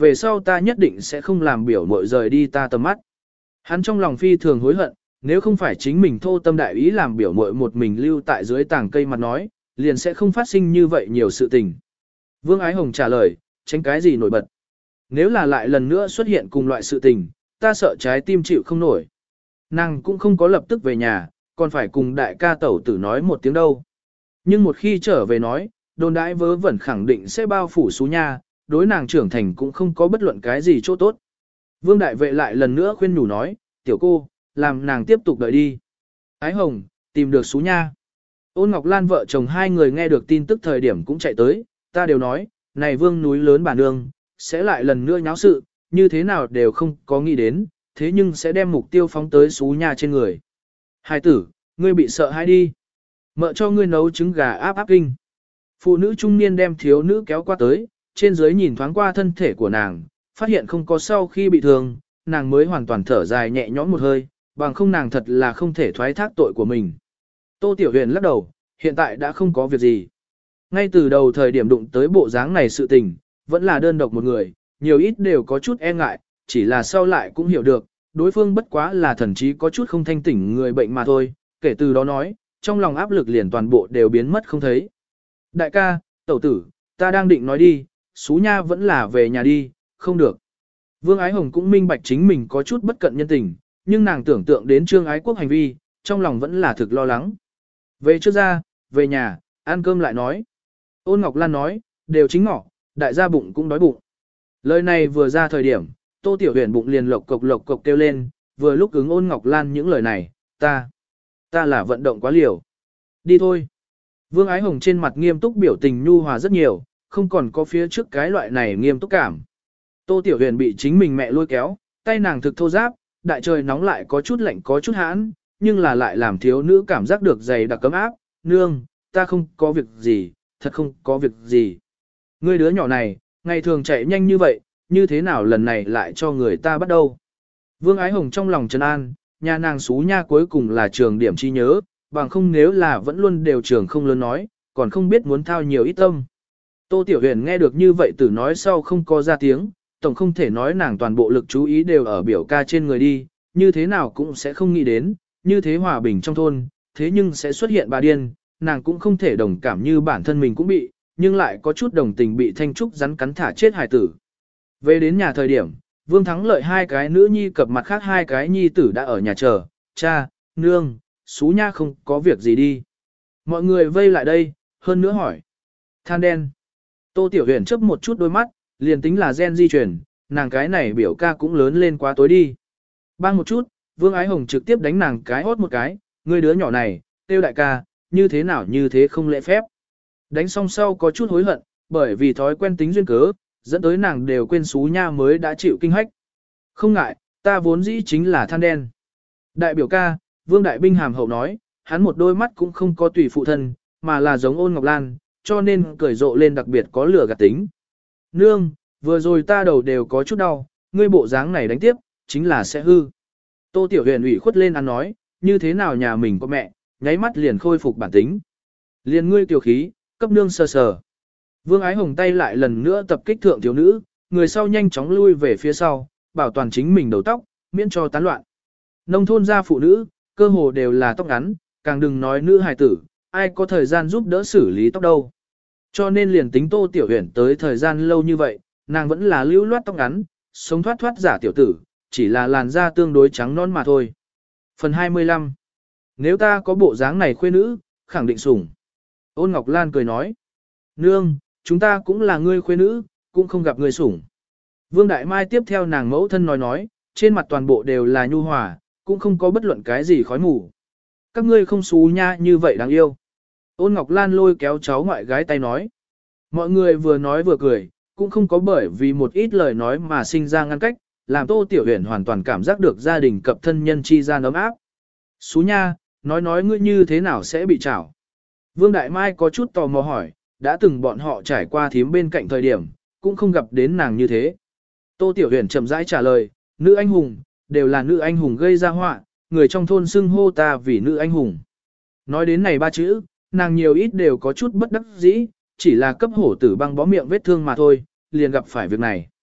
về sau ta nhất định sẽ không làm biểu muội rời đi ta tầm mắt. Hắn trong lòng phi thường hối hận, nếu không phải chính mình thô tâm đại ý làm biểu muội một mình lưu tại dưới tảng cây mặt nói, liền sẽ không phát sinh như vậy nhiều sự tình. Vương Ái Hồng trả lời, tránh cái gì nổi bật. Nếu là lại lần nữa xuất hiện cùng loại sự tình, ta sợ trái tim chịu không nổi. Nàng cũng không có lập tức về nhà, còn phải cùng đại ca tẩu tử nói một tiếng đâu. Nhưng một khi trở về nói, đồn đãi vớ vẩn khẳng định sẽ bao phủ xú nha, đối nàng trưởng thành cũng không có bất luận cái gì chỗ tốt. Vương đại vệ lại lần nữa khuyên nhủ nói, tiểu cô, làm nàng tiếp tục đợi đi. Ái Hồng, tìm được xú nha. Ôn Ngọc Lan vợ chồng hai người nghe được tin tức thời điểm cũng chạy tới, ta đều nói, này vương núi lớn bản nương, sẽ lại lần nữa nháo sự, như thế nào đều không có nghĩ đến, thế nhưng sẽ đem mục tiêu phóng tới xú nha trên người. Hai tử, ngươi bị sợ hãi đi. Mợ cho ngươi nấu trứng gà áp áp kinh. Phụ nữ trung niên đem thiếu nữ kéo qua tới, trên dưới nhìn thoáng qua thân thể của nàng, phát hiện không có sau khi bị thương, nàng mới hoàn toàn thở dài nhẹ nhõm một hơi, bằng không nàng thật là không thể thoái thác tội của mình. Tô Tiểu Huyền lắc đầu, hiện tại đã không có việc gì. Ngay từ đầu thời điểm đụng tới bộ dáng này sự tình, vẫn là đơn độc một người, nhiều ít đều có chút e ngại, chỉ là sau lại cũng hiểu được, đối phương bất quá là thần trí có chút không thanh tỉnh người bệnh mà thôi, kể từ đó nói, trong lòng áp lực liền toàn bộ đều biến mất không thấy. Đại ca, tẩu tử, ta đang định nói đi, xú nha vẫn là về nhà đi, không được. Vương Ái Hồng cũng minh bạch chính mình có chút bất cận nhân tình, nhưng nàng tưởng tượng đến Trương Ái Quốc hành vi, trong lòng vẫn là thực lo lắng. Về trước ra, về nhà, ăn cơm lại nói. Ôn Ngọc Lan nói, đều chính ngọ, đại gia bụng cũng đói bụng. Lời này vừa ra thời điểm, Tô Tiểu Huyền bụng liền lộc cộc lộc cộc kêu lên, vừa lúc ứng Ôn Ngọc Lan những lời này, ta, ta là vận động quá liều. Đi thôi. Vương Ái Hồng trên mặt nghiêm túc biểu tình nhu hòa rất nhiều, không còn có phía trước cái loại này nghiêm túc cảm. Tô Tiểu Huyền bị chính mình mẹ lôi kéo, tay nàng thực thô ráp, đại trời nóng lại có chút lạnh có chút hãn, nhưng là lại làm thiếu nữ cảm giác được dày đặc cấm áp, nương, ta không có việc gì, thật không có việc gì. Ngươi đứa nhỏ này, ngày thường chạy nhanh như vậy, như thế nào lần này lại cho người ta bắt đầu. Vương Ái Hồng trong lòng trấn an, nhà nàng xú nha cuối cùng là trường điểm chi nhớ, bằng không nếu là vẫn luôn đều trường không lớn nói, còn không biết muốn thao nhiều ít tâm. Tô Tiểu Huyền nghe được như vậy tử nói sau không có ra tiếng, tổng không thể nói nàng toàn bộ lực chú ý đều ở biểu ca trên người đi, như thế nào cũng sẽ không nghĩ đến, như thế hòa bình trong thôn, thế nhưng sẽ xuất hiện bà điên, nàng cũng không thể đồng cảm như bản thân mình cũng bị, nhưng lại có chút đồng tình bị Thanh Trúc rắn cắn thả chết hải tử. Về đến nhà thời điểm, Vương Thắng Lợi hai cái nữ nhi cập mặt khác hai cái nhi tử đã ở nhà chờ, cha, nương, xú nha không có việc gì đi. Mọi người vây lại đây, hơn nữa hỏi. Than đen. Tô Tiểu Huyền chớp một chút đôi mắt, liền tính là gen di chuyển, nàng cái này biểu ca cũng lớn lên quá tối đi. Bang một chút, Vương Ái Hồng trực tiếp đánh nàng cái hót một cái, ngươi đứa nhỏ này, tiêu đại ca, như thế nào như thế không lễ phép. Đánh xong sau có chút hối hận, bởi vì thói quen tính duyên cớ, dẫn tới nàng đều quên xú nha mới đã chịu kinh hách. Không ngại, ta vốn dĩ chính là than đen. Đại biểu ca, Vương Đại Binh hàm hậu nói, hắn một đôi mắt cũng không có tùy phụ thân, mà là giống Ôn Ngọc Lan, cho nên cười rộ lên đặc biệt có lửa gạt tính. Nương, vừa rồi ta đầu đều có chút đau, ngươi bộ dáng này đánh tiếp, chính là sẽ hư. Tô Tiểu Huyền ủy khuất lên ăn nói, như thế nào nhà mình có mẹ, nháy mắt liền khôi phục bản tính. Liền ngươi tiểu khí, cấp nương sờ sờ. Vương Ái Hồng tay lại lần nữa tập kích thượng thiếu nữ, người sau nhanh chóng lui về phía sau, bảo toàn chính mình đầu tóc, miễn cho tán loạn. Nông thôn gia phụ nữ, cơ hồ đều là tóc ngắn, càng đừng nói nữ hài tử, ai có thời gian giúp đỡ xử lý tóc đâu. Cho nên liền tính Tô Tiểu Huyền tới thời gian lâu như vậy, nàng vẫn là lưu loát tóc ngắn, sống thoát thoát giả tiểu tử, chỉ là làn da tương đối trắng non mà thôi. Phần hai mươi lăm. Nếu ta có bộ dáng này khuê nữ, khẳng định sủng. Ôn Ngọc Lan cười nói. Nương, chúng ta cũng là ngươi khuê nữ, cũng không gặp ngươi sủng. Vương Đại Mai tiếp theo nàng mẫu thân nói nói, trên mặt toàn bộ đều là nhu hòa, cũng không có bất luận cái gì khói mù. Các ngươi không xú nha như vậy đáng yêu. Ôn Ngọc Lan lôi kéo cháu ngoại gái tay nói. Mọi người vừa nói vừa cười, cũng không có bởi vì một ít lời nói mà sinh ra ngăn cách, làm Tô Tiểu Huyền hoàn toàn cảm giác được gia đình cập thân nhân chi gian ấm áp. Xú nha, nói nói ngươi như thế nào sẽ bị chảo. Vương Đại Mai có chút tò mò hỏi, đã từng bọn họ trải qua thím bên cạnh thời điểm, cũng không gặp đến nàng như thế. Tô Tiểu Huyền chậm rãi trả lời, nữ anh hùng, đều là nữ anh hùng gây ra họa, người trong thôn xưng hô ta vì nữ anh hùng. Nói đến này ba chữ, nàng nhiều ít đều có chút bất đắc dĩ, chỉ là cấp hổ tử băng bó miệng vết thương mà thôi, liền gặp phải việc này.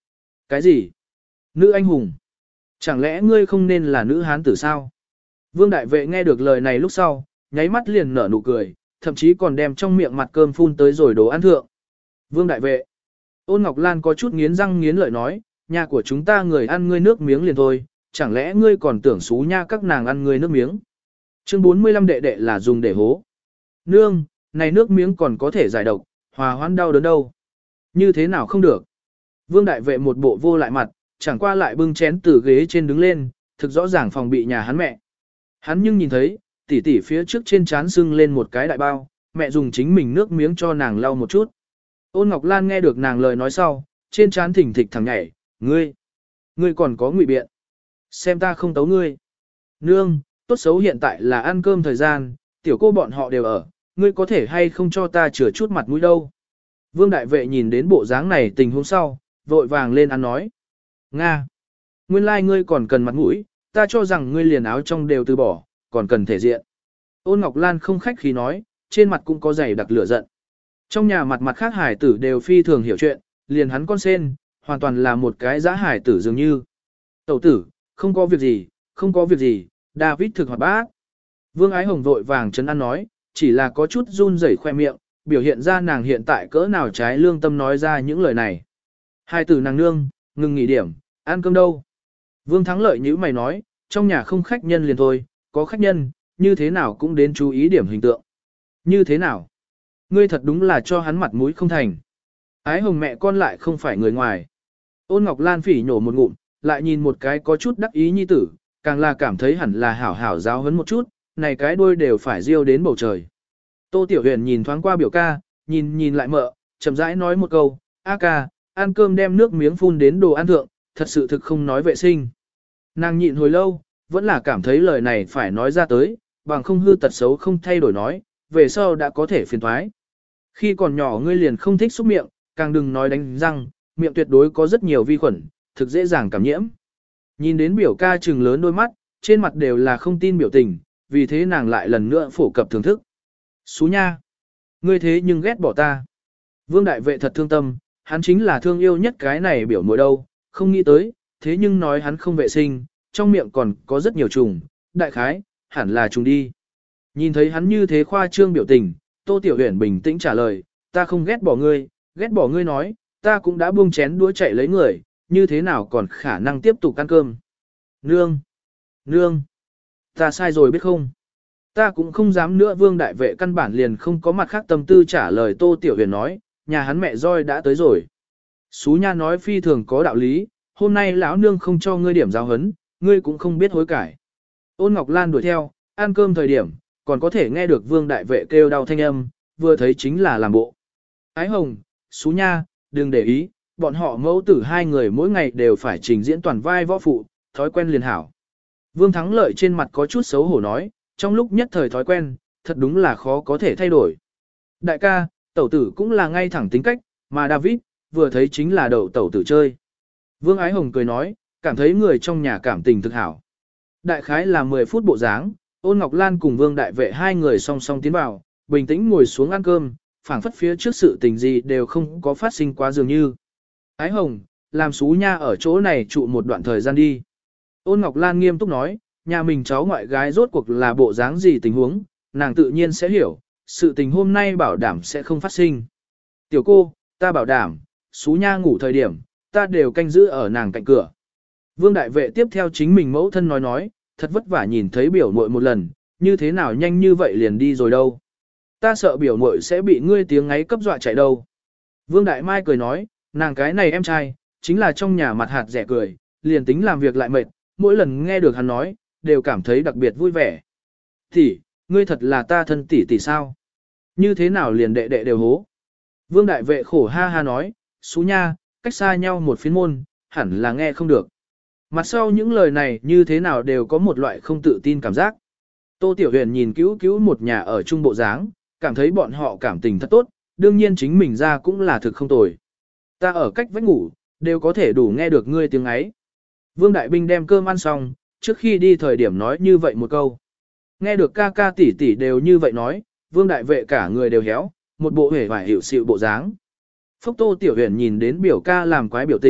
Cái gì? Nữ anh hùng? Chẳng lẽ ngươi không nên là nữ hán tử sao? Vương đại vệ nghe được lời này lúc sau, nháy mắt liền nở nụ cười, thậm chí còn đem trong miệng mặt cơm phun tới rồi đồ ăn thượng. Vương đại vệ. Ôn Ngọc Lan có chút nghiến răng nghiến lợi nói, nhà của chúng ta người ăn ngươi nước miếng liền thôi, chẳng lẽ ngươi còn tưởng xú nha các nàng ăn ngươi nước miếng. Chương bốn mươi lăm đệ đệ là dùng để hố. Nương, này nước miếng còn có thể giải độc, hòa hoãn đau đớn đâu. Như thế nào không được. Vương đại vệ một bộ vô lại mặt, chẳng qua lại bưng chén từ ghế trên đứng lên, thực rõ ràng phòng bị nhà hắn mẹ. Hắn nhưng nhìn thấy, tỷ tỷ phía trước trên trán sưng lên một cái đại bao, mẹ dùng chính mình nước miếng cho nàng lau một chút. Ôn Ngọc Lan nghe được nàng lời nói sau, trên trán thỉnh thịch thẳng nhảy, ngươi, ngươi còn có ngụy biện. Xem ta không tấu ngươi. Nương, tốt xấu hiện tại là ăn cơm thời gian, tiểu cô bọn họ đều ở, ngươi có thể hay không cho ta chừa chút mặt mũi đâu. Vương đại vệ nhìn đến bộ dáng này tình huống sau, vội vàng lên ăn nói. Nga, nguyên lai like ngươi còn cần mặt mũi, ta cho rằng ngươi liền áo trong đều từ bỏ, còn cần thể diện. Ôn Ngọc Lan không khách khí nói, trên mặt cũng có dày đặc lửa giận. Trong nhà mặt mặt khác hải tử đều phi thường hiểu chuyện, liền hắn con sen, hoàn toàn là một cái giã hải tử dường như. Tẩu tử, không có việc gì, không có việc gì, David thực hoạt bát. Vương Ái Hồng vội vàng chấn an nói, chỉ là có chút run rẩy khoe miệng, biểu hiện ra nàng hiện tại cỡ nào trái lương tâm nói ra những lời này. Hai tử nàng nương, ngừng nghỉ điểm, ăn cơm đâu. Vương Thắng Lợi nhíu mày nói, trong nhà không khách nhân liền thôi, có khách nhân, như thế nào cũng đến chú ý điểm hình tượng. Như thế nào? Ngươi thật đúng là cho hắn mặt mũi không thành. Ái Hồng mẹ con lại không phải người ngoài. Ôn Ngọc Lan phỉ nhổ một ngụm, lại nhìn một cái có chút đắc ý nhi tử, càng là cảm thấy hẳn là hảo hảo giáo huấn một chút, này cái đuôi đều phải riêu đến bầu trời. Tô Tiểu Huyền nhìn thoáng qua biểu ca, nhìn nhìn lại mợ, chậm rãi nói một câu, A ca, ăn cơm đem nước miếng phun đến đồ ăn thượng, thật sự thực không nói vệ sinh. Nàng nhịn hồi lâu, vẫn là cảm thấy lời này phải nói ra tới, bằng không hư tật xấu không thay đổi nói, về sau đã có thể phiền thoái. Khi còn nhỏ ngươi liền không thích xúc miệng, càng đừng nói đánh răng, miệng tuyệt đối có rất nhiều vi khuẩn, thực dễ dàng cảm nhiễm. Nhìn đến biểu ca trừng lớn đôi mắt, trên mặt đều là không tin biểu tình, vì thế nàng lại lần nữa phổ cập thưởng thức. Xú nha! Ngươi thế nhưng ghét bỏ ta. Vương đại vệ thật thương tâm, hắn chính là thương yêu nhất cái này biểu muội đâu, không nghĩ tới, thế nhưng nói hắn không vệ sinh, trong miệng còn có rất nhiều trùng, đại khái, hẳn là trùng đi. Nhìn thấy hắn như thế khoa trương biểu tình, Tô Tiểu Huyền bình tĩnh trả lời, ta không ghét bỏ ngươi, ghét bỏ ngươi nói, ta cũng đã buông chén đũa chạy lấy người, như thế nào còn khả năng tiếp tục ăn cơm. Nương! Nương! Ta sai rồi biết không? Ta cũng không dám nữa. Vương đại vệ căn bản liền không có mặt khác tâm tư trả lời Tô Tiểu Huyền nói, nhà hắn mẹ roi đã tới rồi. Xú nha nói phi thường có đạo lý, hôm nay lão nương không cho ngươi điểm giáo hấn, ngươi cũng không biết hối cải. Ôn Ngọc Lan đuổi theo, ăn cơm thời điểm, còn có thể nghe được Vương đại vệ kêu đau thanh âm, vừa thấy chính là làm bộ. Ái Hồng, xú nha, đừng để ý, bọn họ mẫu tử hai người mỗi ngày đều phải trình diễn toàn vai võ phụ, thói quen liền hảo. Vương Thắng Lợi trên mặt có chút xấu hổ nói, trong lúc nhất thời thói quen, thật đúng là khó có thể thay đổi. Đại ca, tẩu tử cũng là ngay thẳng tính cách, mà David, vừa thấy chính là đậu tẩu tử chơi. Vương Ái Hồng cười nói, cảm thấy người trong nhà cảm tình thực hảo. Đại khái là mười phút bộ dáng, Ôn Ngọc Lan cùng Vương đại vệ hai người song song tiến vào, bình tĩnh ngồi xuống ăn cơm, phảng phất phía trước sự tình gì đều không có phát sinh quá dường như. Ái Hồng, làm xú nha ở chỗ này trụ một đoạn thời gian đi. Ôn Ngọc Lan nghiêm túc nói, nhà mình cháu ngoại gái rốt cuộc là bộ dáng gì tình huống, nàng tự nhiên sẽ hiểu, sự tình hôm nay bảo đảm sẽ không phát sinh. Tiểu cô, ta bảo đảm, xú nha ngủ thời điểm, ta đều canh giữ ở nàng cạnh cửa. Vương đại vệ tiếp theo chính mình mẫu thân nói nói, thật vất vả nhìn thấy biểu muội một lần, như thế nào nhanh như vậy liền đi rồi đâu. Ta sợ biểu muội sẽ bị ngươi tiếng ngáy cấp dọa chạy đâu. Vương đại mai cười nói, nàng cái này em trai, chính là trong nhà mặt hạt rẻ cười, liền tính làm việc lại mệt, mỗi lần nghe được hắn nói, đều cảm thấy đặc biệt vui vẻ. Tỷ, ngươi thật là ta thân tỷ tỷ sao? Như thế nào liền đệ đệ đều hố? Vương đại vệ khổ ha ha nói, xú nha, cách xa nhau một phiến môn, hẳn là nghe không được. Mặt sau những lời này như thế nào đều có một loại không tự tin cảm giác. Tô Tiểu Huyền nhìn cứu cứu một nhà ở trung bộ dáng, cảm thấy bọn họ cảm tình thật tốt, đương nhiên chính mình ra cũng là thực không tồi. Ta ở cách vách ngủ, đều có thể đủ nghe được ngươi tiếng ấy. Vương Đại Binh đem cơm ăn xong, trước khi đi thời điểm nói như vậy một câu. Nghe được ca ca tỷ tỷ đều như vậy nói, Vương Đại Vệ cả người đều héo, một bộ hề vải hiểu xịu bộ dáng. Phúc Tô Tiểu Huyền nhìn đến biểu ca làm quái biểu tình,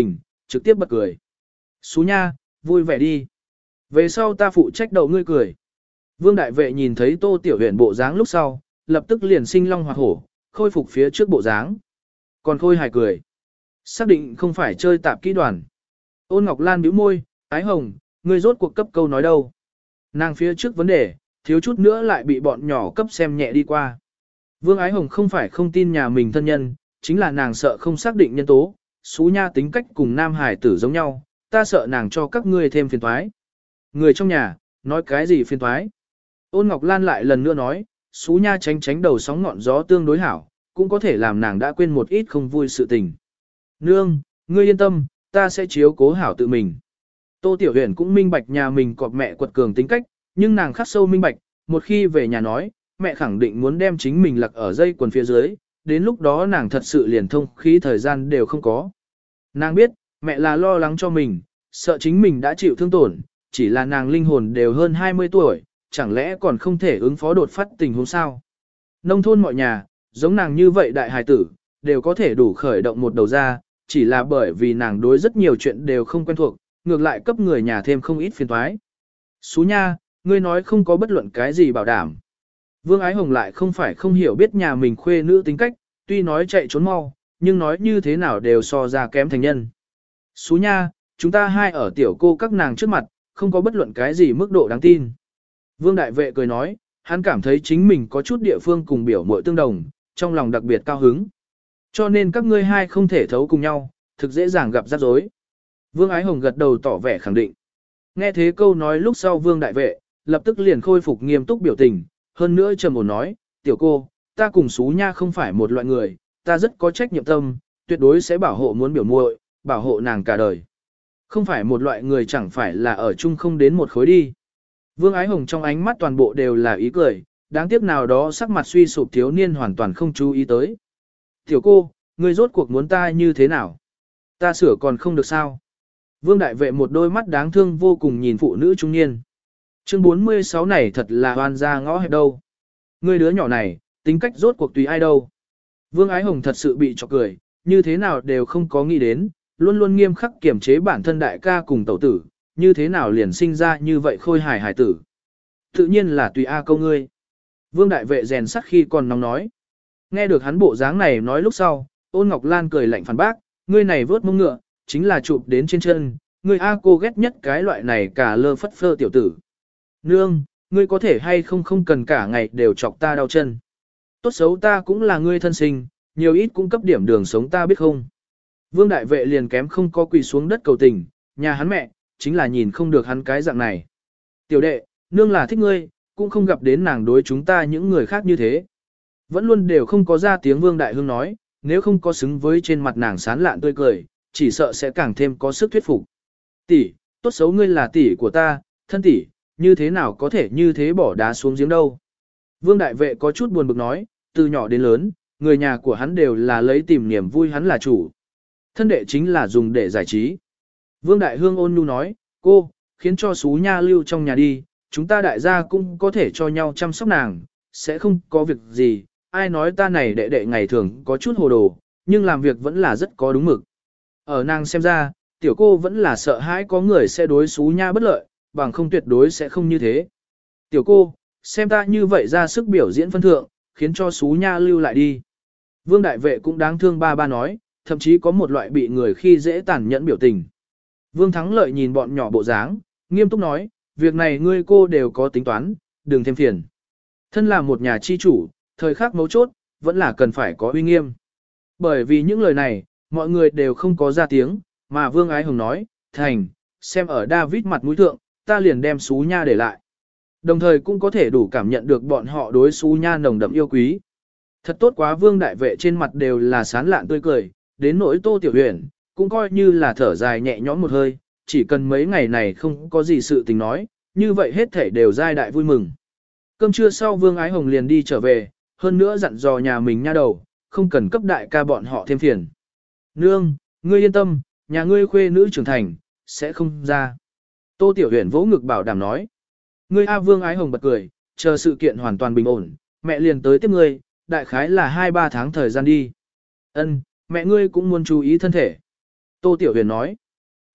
trực tiếp bật cười. Xú nha, vui vẻ đi. Về sau ta phụ trách đầu ngươi cười. Vương đại vệ nhìn thấy Tô Tiểu Huyền bộ dáng lúc sau, lập tức liền sinh long hoặc hổ, khôi phục phía trước bộ dáng. Còn Khôi hài cười. Xác định không phải chơi tạp kỹ đoàn. Ôn Ngọc Lan bĩu môi, ái hồng, ngươi rốt cuộc cấp câu nói đâu. Nàng phía trước vấn đề, thiếu chút nữa lại bị bọn nhỏ cấp xem nhẹ đi qua. Vương ái hồng không phải không tin nhà mình thân nhân, chính là nàng sợ không xác định nhân tố, xú nha tính cách cùng nam hải tử giống nhau, ta sợ nàng cho các ngươi thêm phiền toái. Người trong nhà, nói cái gì phiền toái? Ôn Ngọc Lan lại lần nữa nói, xú nha tránh tránh đầu sóng ngọn gió tương đối hảo, cũng có thể làm nàng đã quên một ít không vui sự tình. Nương, ngươi yên tâm, ta sẽ chiếu cố hảo tự mình. Tô Tiểu Huyền cũng minh bạch nhà mình cọp mẹ quật cường tính cách, nhưng nàng khắc sâu minh bạch, một khi về nhà nói, mẹ khẳng định muốn đem chính mình lặc ở dây quần phía dưới, đến lúc đó nàng thật sự liền thông khí thời gian đều không có. Nàng biết, mẹ là lo lắng cho mình, sợ chính mình đã chịu thương tổn, chỉ là nàng linh hồn đều hơn hai mươi tuổi, chẳng lẽ còn không thể ứng phó đột phát tình huống sao. Nông thôn mọi nhà, giống nàng như vậy đại hài tử, đều có thể đủ khởi động một đầu ra, chỉ là bởi vì nàng đối rất nhiều chuyện đều không quen thuộc, ngược lại cấp người nhà thêm không ít phiền toái. Xú nha, ngươi nói không có bất luận cái gì bảo đảm. Vương Ái Hồng lại không phải không hiểu biết nhà mình khuê nữ tính cách, tuy nói chạy trốn mau, nhưng nói như thế nào đều so ra kém thành nhân. Xú nha, chúng ta hai ở tiểu cô các nàng trước mặt, không có bất luận cái gì mức độ đáng tin. Vương Đại Vệ cười nói, hắn cảm thấy chính mình có chút địa phương cùng biểu muội tương đồng, trong lòng đặc biệt cao hứng. Cho nên các ngươi hai không thể thấu cùng nhau, thực dễ dàng gặp rắc rối. Vương Ái Hồng gật đầu tỏ vẻ khẳng định. Nghe thế câu nói lúc sau Vương Đại Vệ, lập tức liền khôi phục nghiêm túc biểu tình, hơn nữa trầm ổn nói, tiểu cô, ta cùng xú nha không phải một loại người, ta rất có trách nhiệm tâm, tuyệt đối sẽ bảo hộ muốn biểu muội, bảo hộ nàng cả đời. Không phải một loại người chẳng phải là ở chung không đến một khối đi. Vương Ái Hồng trong ánh mắt toàn bộ đều là ý cười, đáng tiếc nào đó sắc mặt suy sụp thiếu niên hoàn toàn không chú ý tới. Tiểu cô, ngươi rốt cuộc muốn ta như thế nào? Ta sửa còn không được sao? Vương Đại Vệ một đôi mắt đáng thương vô cùng nhìn phụ nữ trung niên. Chương bốn mươi sáu này thật là hoàn ra ngõ hẹp đâu. Ngươi đứa nhỏ này, tính cách rốt cuộc tùy ai đâu. Vương Ái Hồng thật sự bị chọc cười, như thế nào đều không có nghĩ đến, luôn luôn nghiêm khắc kiểm chế bản thân đại ca cùng tẩu tử, như thế nào liền sinh ra như vậy khôi hài hài tử. Tự nhiên là tùy A câu ngươi. Vương Đại Vệ rèn sắt khi còn nóng nói. Nghe được hắn bộ dáng này nói lúc sau, Ôn Ngọc Lan cười lạnh phản bác, ngươi này vớt mông ngựa, chính là chụp đến trên chân, ngươi A cô ghét nhất cái loại này cả lơ phất phơ tiểu tử. Nương, ngươi có thể hay không không cần cả ngày đều chọc ta đau chân. Tốt xấu ta cũng là ngươi thân sinh, nhiều ít cũng cấp điểm đường sống ta biết không. Vương Đại Vệ liền kém không có quỳ xuống đất cầu tình, nhà hắn mẹ, chính là nhìn không được hắn cái dạng này. Tiểu đệ, nương là thích ngươi, cũng không gặp đến nàng đối chúng ta những người khác như thế. Vẫn luôn đều không có ra tiếng Vương Đại Hương nói, nếu không có xứng với trên mặt nàng sán lạn tươi cười, chỉ sợ sẽ càng thêm có sức thuyết phục. Tỷ, tốt xấu ngươi là tỷ của ta, thân tỷ, như thế nào có thể như thế bỏ đá xuống giếng đâu. Vương Đại Vệ có chút buồn bực nói, từ nhỏ đến lớn, người nhà của hắn đều là lấy tìm niềm vui hắn là chủ. Thân đệ chính là dùng để giải trí. Vương Đại Hương ôn nhu nói, cô, khiến cho xú nha lưu trong nhà đi, chúng ta đại gia cũng có thể cho nhau chăm sóc nàng, sẽ không có việc gì, ai nói ta này đệ đệ ngày thường có chút hồ đồ, nhưng làm việc vẫn là rất có đúng mực. Ở nàng xem ra, tiểu cô vẫn là sợ hãi có người sẽ đối xú nha bất lợi, bằng không tuyệt đối sẽ không như thế. Tiểu cô, xem ta như vậy ra sức biểu diễn phân thượng, khiến cho xú nha lưu lại đi. Vương Đại Vệ cũng đáng thương ba ba nói, thậm chí có một loại bị người khi dễ tàn nhẫn biểu tình. Vương Thắng Lợi nhìn bọn nhỏ bộ dáng, nghiêm túc nói, việc này ngươi cô đều có tính toán, đừng thêm phiền. Thân là một nhà chi chủ, thời khắc mấu chốt, vẫn là cần phải có uy nghiêm. Bởi vì những lời này, mọi người đều không có ra tiếng, mà Vương Ái Hồng nói, thành, xem ở David mặt mũi thượng, ta liền đem xú nha để lại. Đồng thời cũng có thể đủ cảm nhận được bọn họ đối xú nha nồng đậm yêu quý. Thật tốt quá Vương Đại Vệ trên mặt đều là sán lạn tươi cười, đến nỗi Tô Tiểu Huyền, cũng coi như là thở dài nhẹ nhõm một hơi, chỉ cần mấy ngày này không có gì sự tình nói, như vậy hết thể đều giai đại vui mừng. Cơm trưa sau Vương Ái Hồng liền đi trở về, hơn nữa dặn dò nhà mình nha đầu, không cần cấp đại ca bọn họ thêm phiền. Nương, ngươi yên tâm, nhà ngươi khuê nữ trưởng thành, sẽ không ra. Tô Tiểu Huyền vỗ ngực bảo đảm nói. Ngươi A Vương Ái Hồng bật cười, chờ sự kiện hoàn toàn bình ổn, mẹ liền tới tiếp ngươi, đại khái là hai ba tháng thời gian đi. Ân, mẹ ngươi cũng muốn chú ý thân thể. Tô Tiểu Huyền nói.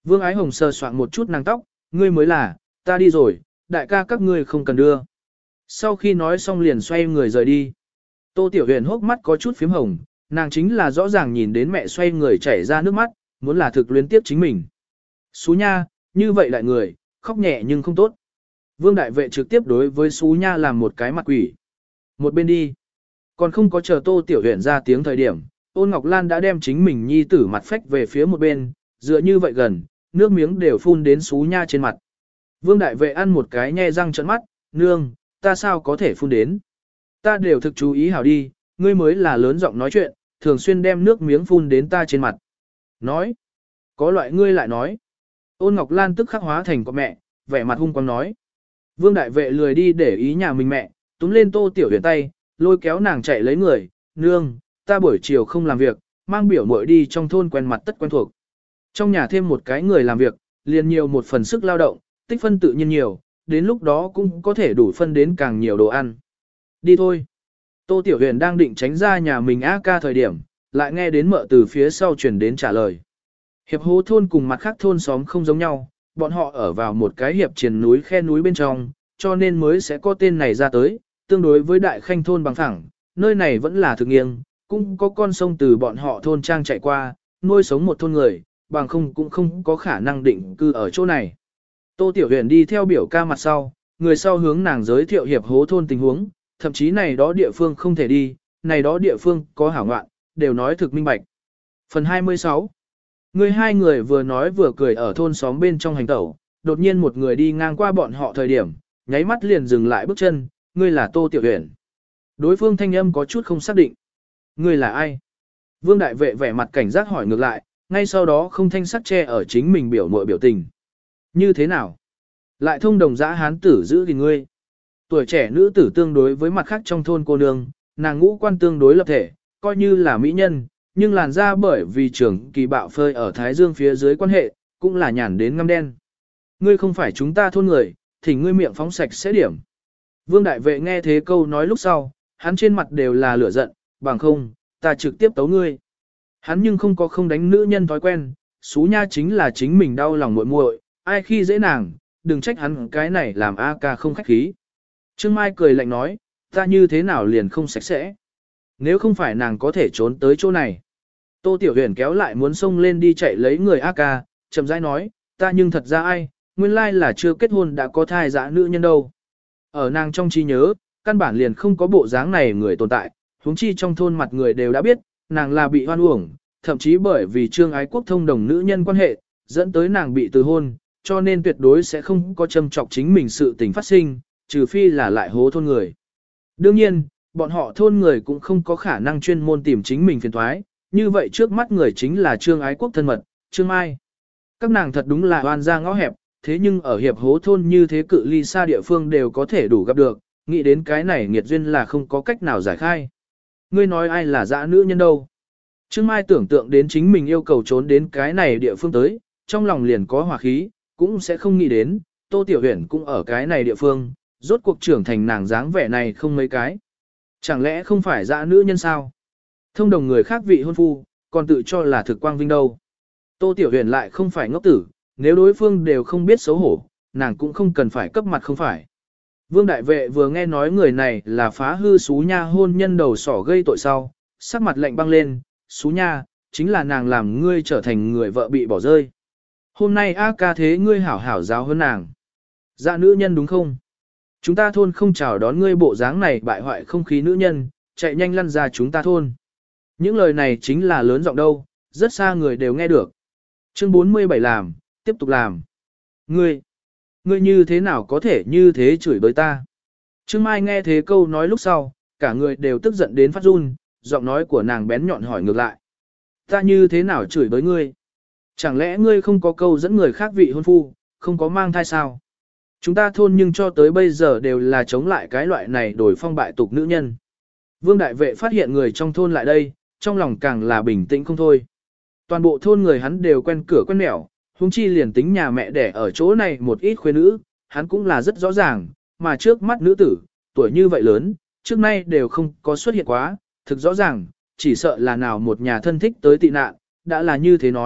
Vương Ái Hồng sờ soạn một chút nàng tóc, ngươi mới là, ta đi rồi, đại ca các ngươi không cần đưa. Sau khi nói xong liền xoay người rời đi. Tô Tiểu Huyền hốc mắt có chút phím hồng, nàng chính là rõ ràng nhìn đến mẹ xoay người chảy ra nước mắt, muốn là thực luyến tiếp chính mình. Xú nha, như vậy lại người, khóc nhẹ nhưng không tốt. Vương đại vệ trực tiếp đối với Xú nha làm một cái mặt quỷ. Một bên đi. Còn không có chờ Tô Tiểu Huyền ra tiếng thời điểm, Ôn Ngọc Lan đã đem chính mình nhi tử mặt phách về phía một bên, dựa như vậy gần, nước miếng đều phun đến Xú nha trên mặt. Vương đại vệ ăn một cái nhe răng trợn mắt, nương, ta sao có thể phun đến. Ta đều thực chú ý hảo đi, ngươi mới là lớn giọng nói chuyện, thường xuyên đem nước miếng phun đến ta trên mặt. Nói, có loại ngươi lại nói. Ôn Ngọc Lan tức khắc hóa thành con mẹ, vẻ mặt hung quang nói. Vương đại vệ lười đi để ý nhà mình mẹ, túm lên Tô Tiểu Huyền tay, lôi kéo nàng chạy lấy người, nương, ta buổi chiều không làm việc, mang biểu muội đi trong thôn quen mặt tất quen thuộc. Trong nhà thêm một cái người làm việc, liền nhiều một phần sức lao động, tích phân tự nhiên nhiều, đến lúc đó cũng có thể đủ phân đến càng nhiều đồ ăn. Đi thôi. Tô Tiểu Huyền đang định tránh ra nhà mình A ca thời điểm, lại nghe đến mợ từ phía sau truyền đến trả lời. Hiệp hố thôn cùng mặt khác thôn xóm không giống nhau, bọn họ ở vào một cái hiệp triền núi khe núi bên trong, cho nên mới sẽ có tên này ra tới, tương đối với đại khanh thôn bằng phẳng, nơi này vẫn là thực nghiêng, cũng có con sông từ bọn họ thôn trang chạy qua, nuôi sống một thôn người, bằng không cũng không có khả năng định cư ở chỗ này. Tô Tiểu Huyền đi theo biểu ca mặt sau, người sau hướng nàng giới thiệu hiệp hố thôn tình huống, thậm chí này đó địa phương không thể đi, này đó địa phương có hảo ngoạn, đều nói thực minh bạch. Phần hai mươi sáu. Người hai người vừa nói vừa cười ở thôn xóm bên trong hành tẩu, đột nhiên một người đi ngang qua bọn họ thời điểm, nháy mắt liền dừng lại bước chân, ngươi là Tô Tiểu Huyền. Đối phương thanh âm có chút không xác định. Ngươi là ai? Vương đại vệ vẻ mặt cảnh giác hỏi ngược lại, ngay sau đó không thanh sắc che ở chính mình biểu muội biểu tình. Như thế nào? Lại thông đồng dã hán tử giữ gìn ngươi. Tuổi trẻ nữ tử tương đối với mặt khác trong thôn cô nương, nàng ngũ quan tương đối lập thể, coi như là mỹ nhân, nhưng làn da bởi vì trưởng kỳ bạo phơi ở thái dương phía dưới quan hệ, cũng là nhàn đến ngăm đen. Ngươi không phải chúng ta thôn người, thì ngươi miệng phóng sạch sẽ điểm. Vương đại vệ nghe thế câu nói lúc sau, hắn trên mặt đều là lửa giận, bằng không, ta trực tiếp tấu ngươi. Hắn nhưng không có không đánh nữ nhân thói quen, xú nha chính là chính mình đau lòng muội muội, ai khi dễ nàng, đừng trách hắn cái này làm A ca không khách khí. Trương Mai cười lạnh nói, ta như thế nào liền không sạch sẽ. Nếu không phải nàng có thể trốn tới chỗ này. Tô Tiểu Huyền kéo lại muốn xông lên đi chạy lấy người A ca, chậm rãi nói, ta nhưng thật ra ai, nguyên lai là chưa kết hôn đã có thai dã nữ nhân đâu. Ở nàng trong trí nhớ, căn bản liền không có bộ dáng này người tồn tại, huống chi trong thôn mặt người đều đã biết, nàng là bị hoan uổng, thậm chí bởi vì Trương Ái Quốc thông đồng nữ nhân quan hệ, dẫn tới nàng bị từ hôn, cho nên tuyệt đối sẽ không có châm trọc chính mình sự tình phát sinh, trừ phi là lại hố thôn người. Đương nhiên, bọn họ thôn người cũng không có khả năng chuyên môn tìm chính mình phiền thoái, như vậy trước mắt người chính là Trương Ái Quốc thân mật, Trương Mai. Các nàng thật đúng là oan ra ngõ hẹp, thế nhưng ở hiệp hố thôn như thế cự ly xa địa phương đều có thể đủ gặp được, nghĩ đến cái này nghiệt duyên là không có cách nào giải khai. Ngươi nói ai là dã nữ nhân đâu? Trương Mai tưởng tượng đến chính mình yêu cầu trốn đến cái này địa phương tới, trong lòng liền có hỏa khí, cũng sẽ không nghĩ đến, Tô Tiểu Huyền cũng ở cái này địa phương, rốt cuộc trưởng thành nàng dáng vẻ này không mấy cái. Chẳng lẽ không phải dã nữ nhân sao? Thông đồng người khác vị hôn phu, còn tự cho là thực quang vinh đâu. Tô Tiểu Huyền lại không phải ngốc tử, nếu đối phương đều không biết xấu hổ, nàng cũng không cần phải cấp mặt không phải. Vương đại vệ vừa nghe nói người này là phá hư xú nha hôn nhân đầu sỏ gây tội sau, sắc mặt lạnh băng lên, xú nha, chính là nàng làm ngươi trở thành người vợ bị bỏ rơi. Hôm nay A ca thế ngươi hảo hảo giáo hơn nàng. Dạ nữ nhân đúng không? Chúng ta thôn không chào đón ngươi bộ dáng này bại hoại không khí nữ nhân, chạy nhanh lăn ra chúng ta thôn. Những lời này chính là lớn giọng đâu, rất xa người đều nghe được. Chương bốn mươi bảy làm, tiếp tục làm. Ngươi, ngươi như thế nào có thể như thế chửi bới ta? Trương Mai nghe thế câu nói lúc sau, cả người đều tức giận đến phát run, giọng nói của nàng bén nhọn hỏi ngược lại. Ta như thế nào chửi bới ngươi? Chẳng lẽ ngươi không có câu dẫn người khác vị hôn phu, không có mang thai sao? Chúng ta thôn nhưng cho tới bây giờ đều là chống lại cái loại này đổi phong bại tục nữ nhân. Vương đại vệ phát hiện người trong thôn lại đây, trong lòng càng là bình tĩnh không thôi. Toàn bộ thôn người hắn đều quen cửa quen nẻo, huống chi liền tính nhà mẹ đẻ ở chỗ này một ít khuê nữ, hắn cũng là rất rõ ràng, mà trước mắt nữ tử, tuổi như vậy lớn, trước nay đều không có xuất hiện quá, thực rõ ràng, chỉ sợ là nào một nhà thân thích tới tị nạn, đã là như thế nói,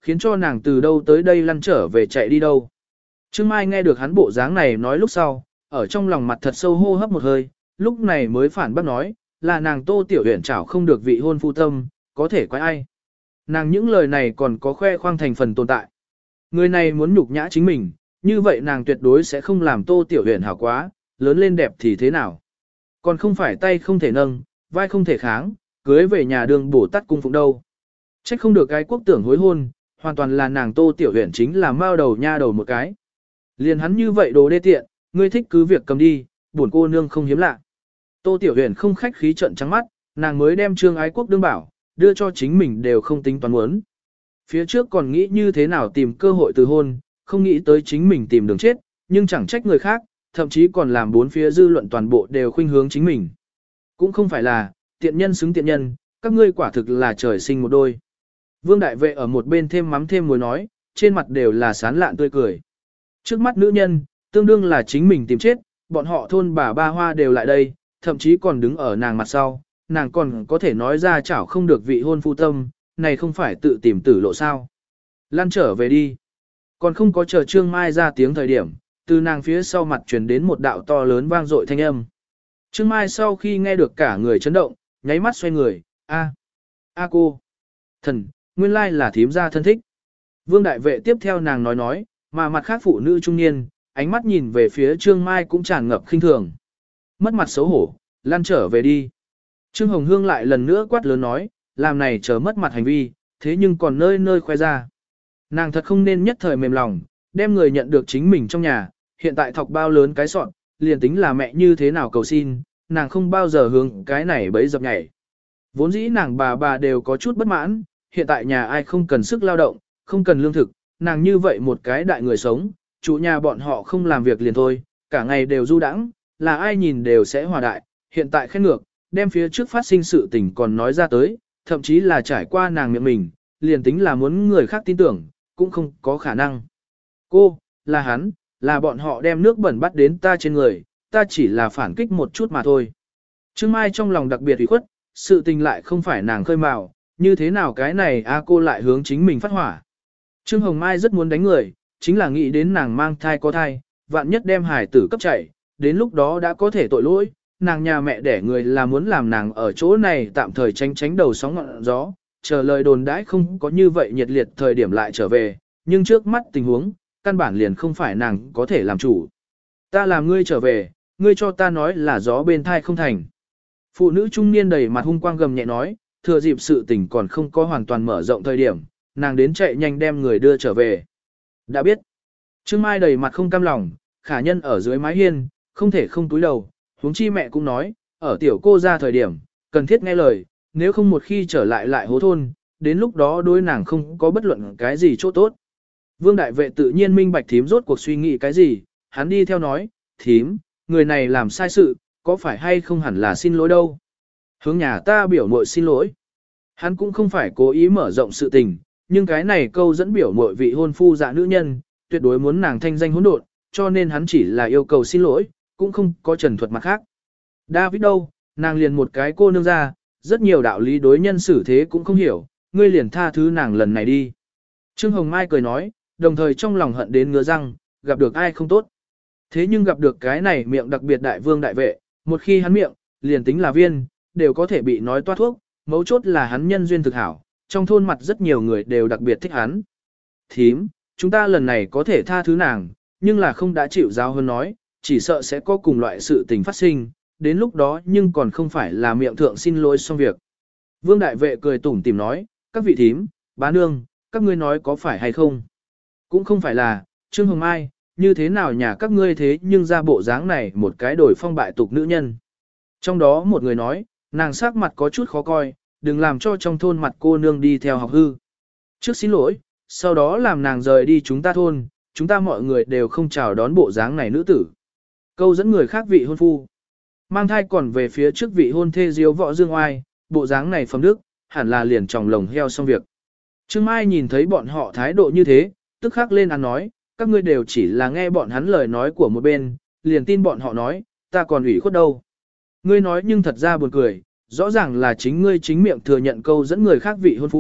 khiến cho nàng từ đâu tới đây lăn trở về chạy đi đâu. Trương Mai nghe được hắn bộ dáng này nói lúc sau, ở trong lòng mặt thật sâu hô hấp một hơi, lúc này mới phản bác nói, là nàng Tô Tiểu Uyển chảo không được vị hôn phu tâm, có thể quái ai. Nàng những lời này còn có khoe khoang thành phần tồn tại. Người này muốn nhục nhã chính mình, như vậy nàng tuyệt đối sẽ không làm Tô Tiểu Uyển hảo quá, lớn lên đẹp thì thế nào. Còn không phải tay không thể nâng, vai không thể kháng, cưới về nhà đường bổ tát cung phụng đâu. Trách không được cái quốc tưởng hối hôn, hoàn toàn là nàng Tô Tiểu Uyển chính là mao đầu nha đầu một cái. Liền hắn như vậy đồ đê tiện, ngươi thích cứ việc cầm đi, buồn cô nương không hiếm lạ. Tô Tiểu Uyển không khách khí trận trắng mắt, nàng mới đem Trương Ái Quốc đương bảo, đưa cho chính mình đều không tính toán muốn. Phía trước còn nghĩ như thế nào tìm cơ hội từ hôn, không nghĩ tới chính mình tìm đường chết, nhưng chẳng trách người khác, thậm chí còn làm bốn phía dư luận toàn bộ đều khuynh hướng chính mình. Cũng không phải là, tiện nhân xứng tiện nhân, các ngươi quả thực là trời sinh một đôi. Vương Đại Vệ ở một bên thêm mắm thêm muối nói, trên mặt đều là sán lạn tươi cười. Trước mắt nữ nhân, tương đương là chính mình tìm chết, bọn họ thôn bà ba hoa đều lại đây, thậm chí còn đứng ở nàng mặt sau, nàng còn có thể nói ra chảo không được vị hôn phu tâm, này không phải tự tìm tử lộ sao. Lan trở về đi. Còn không có chờ Trương Mai ra tiếng thời điểm, từ nàng phía sau mặt truyền đến một đạo to lớn vang dội thanh âm. Trương Mai sau khi nghe được cả người chấn động, nháy mắt xoay người, a, a cô, thần, nguyên lai là thím gia thân thích. Vương Đại Vệ tiếp theo nàng nói nói, mà mặt khác phụ nữ trung niên, ánh mắt nhìn về phía Trương Mai cũng tràn ngập khinh thường. Mất mặt xấu hổ, lăn trở về đi. Trương Hồng Hương lại lần nữa quát lớn nói, làm này chờ mất mặt hành vi, thế nhưng còn nơi nơi khoe ra. Nàng thật không nên nhất thời mềm lòng, đem người nhận được chính mình trong nhà, hiện tại thọc bao lớn cái sọn, liền tính là mẹ như thế nào cầu xin, nàng không bao giờ hướng cái này bấy dập nhảy. Vốn dĩ nàng bà bà đều có chút bất mãn, hiện tại nhà ai không cần sức lao động, không cần lương thực, nàng như vậy một cái đại người sống, chủ nhà bọn họ không làm việc liền thôi, cả ngày đều du đãng, là ai nhìn đều sẽ hòa đại, hiện tại khen ngược, đem phía trước phát sinh sự tình còn nói ra tới, thậm chí là trải qua nàng miệng mình, liền tính là muốn người khác tin tưởng, cũng không có khả năng. Cô, là hắn, là bọn họ đem nước bẩn bắt đến ta trên người, ta chỉ là phản kích một chút mà thôi. Trương Mai trong lòng đặc biệt ủy khuất, sự tình lại không phải nàng khơi mào, như thế nào cái này a cô lại hướng chính mình phát hỏa. Trương Hồng Mai rất muốn đánh người, chính là nghĩ đến nàng mang thai có thai, vạn nhất đem hải tử cấp chạy, đến lúc đó đã có thể tội lỗi, nàng nhà mẹ đẻ người là muốn làm nàng ở chỗ này tạm thời tránh tránh đầu sóng ngọn gió, chờ lời đồn đãi không có như vậy nhiệt liệt thời điểm lại trở về, nhưng trước mắt tình huống, căn bản liền không phải nàng có thể làm chủ. Ta làm ngươi trở về, ngươi cho ta nói là gió bên thai không thành. Phụ nữ trung niên đầy mặt hung quang gầm nhẹ nói, thừa dịp sự tình còn không có hoàn toàn mở rộng thời điểm, nàng đến chạy nhanh đem người đưa trở về. Đã biết, Trương Mai đầy mặt không cam lòng, khả nhân ở dưới mái hiên, không thể không túi đầu, huống chi mẹ cũng nói, ở tiểu cô ra thời điểm, cần thiết nghe lời, nếu không một khi trở lại lại hố thôn, đến lúc đó đối nàng không có bất luận cái gì chỗ tốt. Vương Đại Vệ tự nhiên minh bạch thím rốt cuộc suy nghĩ cái gì, hắn đi theo nói, thím, người này làm sai sự, có phải hay không hẳn là xin lỗi đâu. Hướng nhà ta biểu muội xin lỗi. Hắn cũng không phải cố ý mở rộng sự tình, nhưng cái này câu dẫn biểu muội vị hôn phu dạ nữ nhân, tuyệt đối muốn nàng thanh danh hỗn độn, cho nên hắn chỉ là yêu cầu xin lỗi, cũng không có trần thuật mặt khác. David đâu, nàng liền một cái cô nương ra, rất nhiều đạo lý đối nhân xử thế cũng không hiểu, ngươi liền tha thứ nàng lần này đi. Trương Hồng Mai cười nói, đồng thời trong lòng hận đến ngứa răng, gặp được ai không tốt. Thế nhưng gặp được cái này miệng đặc biệt đại vương đại vệ, một khi hắn miệng, liền tính là viên, đều có thể bị nói toát thuốc, mấu chốt là hắn nhân duyên thực hảo, trong thôn mặt rất nhiều người đều đặc biệt thích hắn. Thím, chúng ta lần này có thể tha thứ nàng, nhưng là không đã chịu giáo hơn nói, chỉ sợ sẽ có cùng loại sự tình phát sinh, đến lúc đó nhưng còn không phải là miệng thượng xin lỗi xong việc. Vương Đại Vệ cười tủm tỉm nói, các vị thím, bá nương, các ngươi nói có phải hay không? Cũng không phải là, Trương Hồng Mai, như thế nào nhà các ngươi thế nhưng ra bộ dáng này một cái đổi phong bại tục nữ nhân. Trong đó một người nói, nàng sắc mặt có chút khó coi, đừng làm cho trong thôn mặt cô nương đi theo học hư. Trước xin lỗi, sau đó làm nàng rời đi chúng ta thôn, chúng ta mọi người đều không chào đón bộ dáng này nữ tử. Câu dẫn người khác vị hôn phu. Mang thai còn về phía trước vị hôn thê diếu võ dương oai, bộ dáng này phẩm đức, hẳn là liền tròng lồng heo xong việc. Trương Mai nhìn thấy bọn họ thái độ như thế, tức khắc lên ăn nói, các ngươi đều chỉ là nghe bọn hắn lời nói của một bên, liền tin bọn họ nói, ta còn ủy khuất đâu. Ngươi nói nhưng thật ra buồn cười, rõ ràng là chính ngươi chính miệng thừa nhận câu dẫn người khác vị hôn phu,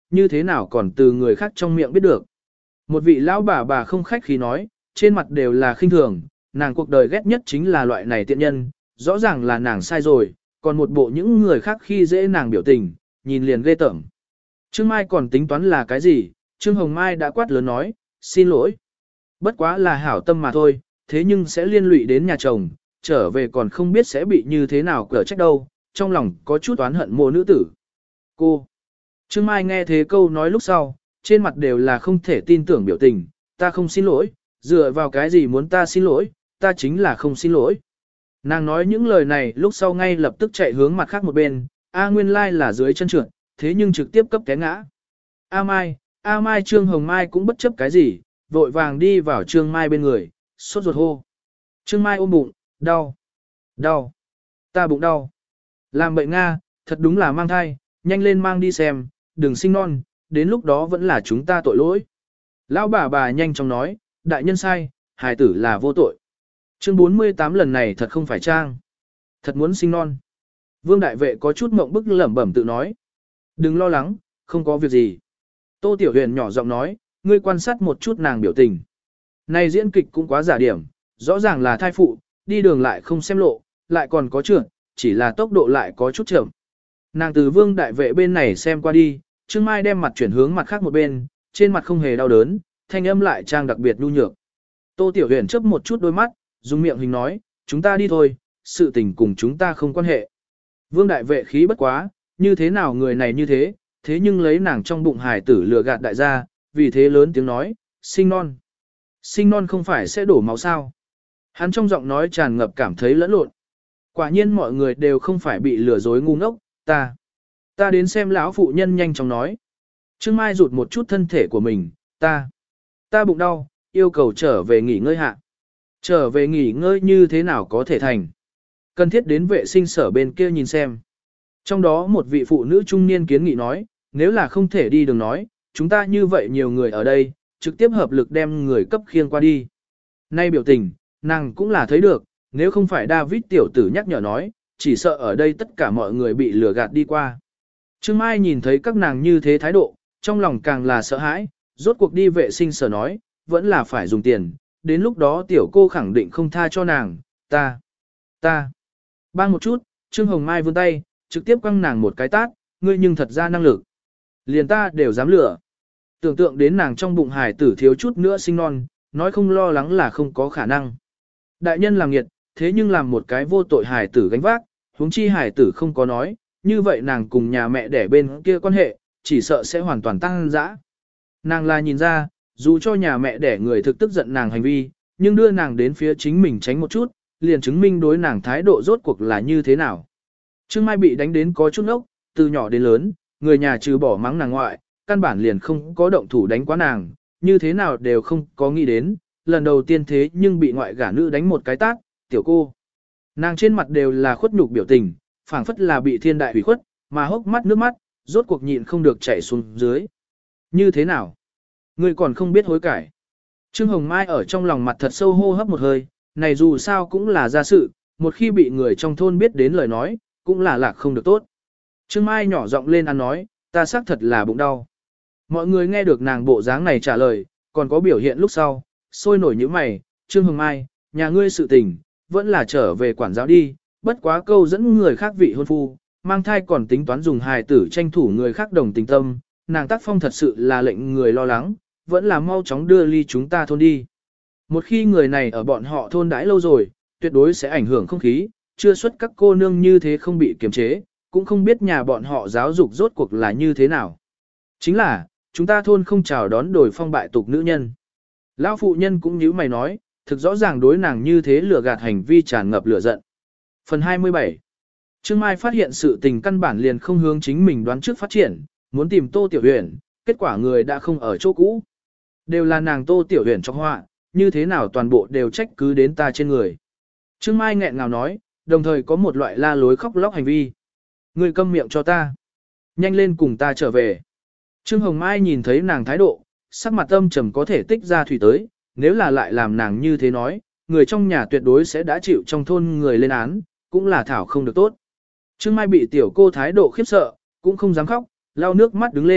như thế nào còn từ người khác trong miệng biết được. Một vị lão bà bà không khách khí nói, trên mặt đều là khinh thường, nàng cuộc đời ghét nhất chính là loại này tiện nhân, rõ ràng là nàng sai rồi, còn một bộ những người khác khi dễ nàng biểu tình, nhìn liền ghê tởm. Trương Mai còn tính toán là cái gì, Trương Hồng Mai đã quát lớn nói, xin lỗi. Bất quá là hảo tâm mà thôi, thế nhưng sẽ liên lụy đến nhà chồng, trở về còn không biết sẽ bị như thế nào cỡ trách đâu, trong lòng có chút oán hận mộ nữ tử. Cô! Trương Mai nghe thế câu nói lúc sau, trên mặt đều là không thể tin tưởng biểu tình, ta không xin lỗi, dựa vào cái gì muốn ta xin lỗi, ta chính là không xin lỗi. Nàng nói những lời này lúc sau ngay lập tức chạy hướng mặt khác một bên, A nguyên lai là dưới chân trượt, thế nhưng trực tiếp cấp té ngã. A Mai, A Mai Trương Hồng Mai cũng bất chấp cái gì, vội vàng đi vào Trương Mai bên người, sốt ruột hô. Trương Mai ôm bụng, đau, đau, ta bụng đau. Làm bệnh Nga, thật đúng là mang thai, nhanh lên mang đi xem, đừng sinh non, đến lúc đó vẫn là chúng ta tội lỗi. Lão bà bà nhanh chóng nói, đại nhân sai, hài tử là vô tội. Chương bốn mươi tám lần này thật không phải trang. Thật muốn sinh non. Vương đại vệ có chút mộng bức lẩm bẩm tự nói. Đừng lo lắng, không có việc gì. Tô Tiểu Huyền nhỏ giọng nói, ngươi quan sát một chút nàng biểu tình. Này diễn kịch cũng quá giả điểm, rõ ràng là thai phụ, đi đường lại không xem lộ, lại còn có trượt, chỉ là tốc độ lại có chút chậm. Nàng từ vương đại vệ bên này xem qua đi, Trương Mai đem mặt chuyển hướng mặt khác một bên, trên mặt không hề đau đớn, thanh âm lại trang đặc biệt nhu nhược. Tô Tiểu Huyền chớp một chút đôi mắt, dùng miệng hình nói, chúng ta đi thôi, sự tình cùng chúng ta không quan hệ. Vương đại vệ khí bất quá, như thế nào người này như thế, thế nhưng lấy nàng trong bụng hải tử lừa gạt đại gia, vì thế lớn tiếng nói, sinh non. Sinh non không phải sẽ đổ máu sao. Hắn trong giọng nói tràn ngập cảm thấy lẫn lộn. Quả nhiên mọi người đều không phải bị lừa dối ngu ngốc, ta. Ta đến xem lão phụ nhân nhanh chóng nói. Trương Mai rụt một chút thân thể của mình, ta. Ta bụng đau, yêu cầu trở về nghỉ ngơi hạ. Trở về nghỉ ngơi như thế nào có thể thành. Cần thiết đến vệ sinh sở bên kia nhìn xem. Trong đó một vị phụ nữ trung niên kiến nghị nói, nếu là không thể đi đừng nói, chúng ta như vậy nhiều người ở đây, trực tiếp hợp lực đem người cấp khiêng qua đi. Nay biểu tình, nàng cũng là thấy được, nếu không phải David tiểu tử nhắc nhở nói, chỉ sợ ở đây tất cả mọi người bị lừa gạt đi qua. Trương Mai nhìn thấy các nàng như thế thái độ, trong lòng càng là sợ hãi, rốt cuộc đi vệ sinh sở nói, vẫn là phải dùng tiền, đến lúc đó tiểu cô khẳng định không tha cho nàng, ta, ta. Bang một chút, Trương Hồng Mai vươn tay, trực tiếp quăng nàng một cái tát, ngươi nhưng thật ra năng lực. Liền ta đều dám lừa. Tưởng tượng đến nàng trong bụng hài tử thiếu chút nữa sinh non, nói không lo lắng là không có khả năng. Đại nhân làm nghiệt, thế nhưng làm một cái vô tội hài tử gánh vác, huống chi hài tử không có nói, như vậy nàng cùng nhà mẹ đẻ bên kia quan hệ, chỉ sợ sẽ hoàn toàn tăng dã. Nàng là nhìn ra, dù cho nhà mẹ đẻ người thực tức giận nàng hành vi, nhưng đưa nàng đến phía chính mình tránh một chút, liền chứng minh đối nàng thái độ rốt cuộc là như thế nào. Trương Mai bị đánh đến có chút ốc, từ nhỏ đến lớn, người nhà trừ bỏ mắng nàng ngoại, căn bản liền không có động thủ đánh quá nàng, như thế nào đều không có nghĩ đến, lần đầu tiên thế nhưng bị ngoại gả nữ đánh một cái tát, tiểu cô. Nàng trên mặt đều là khuất nhục biểu tình, phảng phất là bị thiên đại hủy khuất, mà hốc mắt nước mắt, rốt cuộc nhịn không được chảy xuống dưới. Như thế nào? Ngươi còn không biết hối cải. Trương Hồng Mai ở trong lòng mặt thật sâu hô hấp một hơi, này dù sao cũng là gia sự, một khi bị người trong thôn biết đến lời nói, cũng là lạc không được tốt. Trương Mai nhỏ giọng lên ăn nói, ta xác thật là bụng đau. Mọi người nghe được nàng bộ dáng này trả lời, còn có biểu hiện lúc sau, sôi nổi như mày, Trương Hồng Mai, nhà ngươi sự tình, vẫn là trở về quản giáo đi, bất quá câu dẫn người khác vị hôn phu, mang thai còn tính toán dùng hài tử tranh thủ người khác đồng tình tâm, nàng tác phong thật sự là lệnh người lo lắng, vẫn là mau chóng đưa ly chúng ta thôn đi. Một khi người này ở bọn họ thôn đãi lâu rồi, tuyệt đối sẽ ảnh hưởng không khí, chưa xuất các cô nương như thế không bị kiềm chế, cũng không biết nhà bọn họ giáo dục rốt cuộc là như thế nào. Chính là, chúng ta thôn không chào đón đổi phong bại tục nữ nhân. Lão phụ nhân cũng như mày nói, thực rõ ràng đối nàng như thế lừa gạt hành vi tràn ngập lửa giận. Phần hai mươi bảy. Trương Mai phát hiện sự tình căn bản liền không hướng chính mình đoán trước phát triển, muốn tìm Tô Tiểu Huyền, kết quả người đã không ở chỗ cũ. Đều là nàng Tô Tiểu Huyền trong họa, như thế nào toàn bộ đều trách cứ đến ta trên người. Trương Mai nghẹn ngào nói, đồng thời có một loại la lối khóc lóc hành vi. Ngươi câm miệng cho ta. Nhanh lên cùng ta trở về. Trương Hồng Mai nhìn thấy nàng thái độ, sắc mặt âm trầm có thể tích ra thủy tới, nếu là lại làm nàng như thế nói, người trong nhà tuyệt đối sẽ đã chịu trong thôn người lên án, cũng là thảo không được tốt. Trương Mai bị tiểu cô thái độ khiếp sợ, cũng không dám khóc, lau nước mắt đứng lên,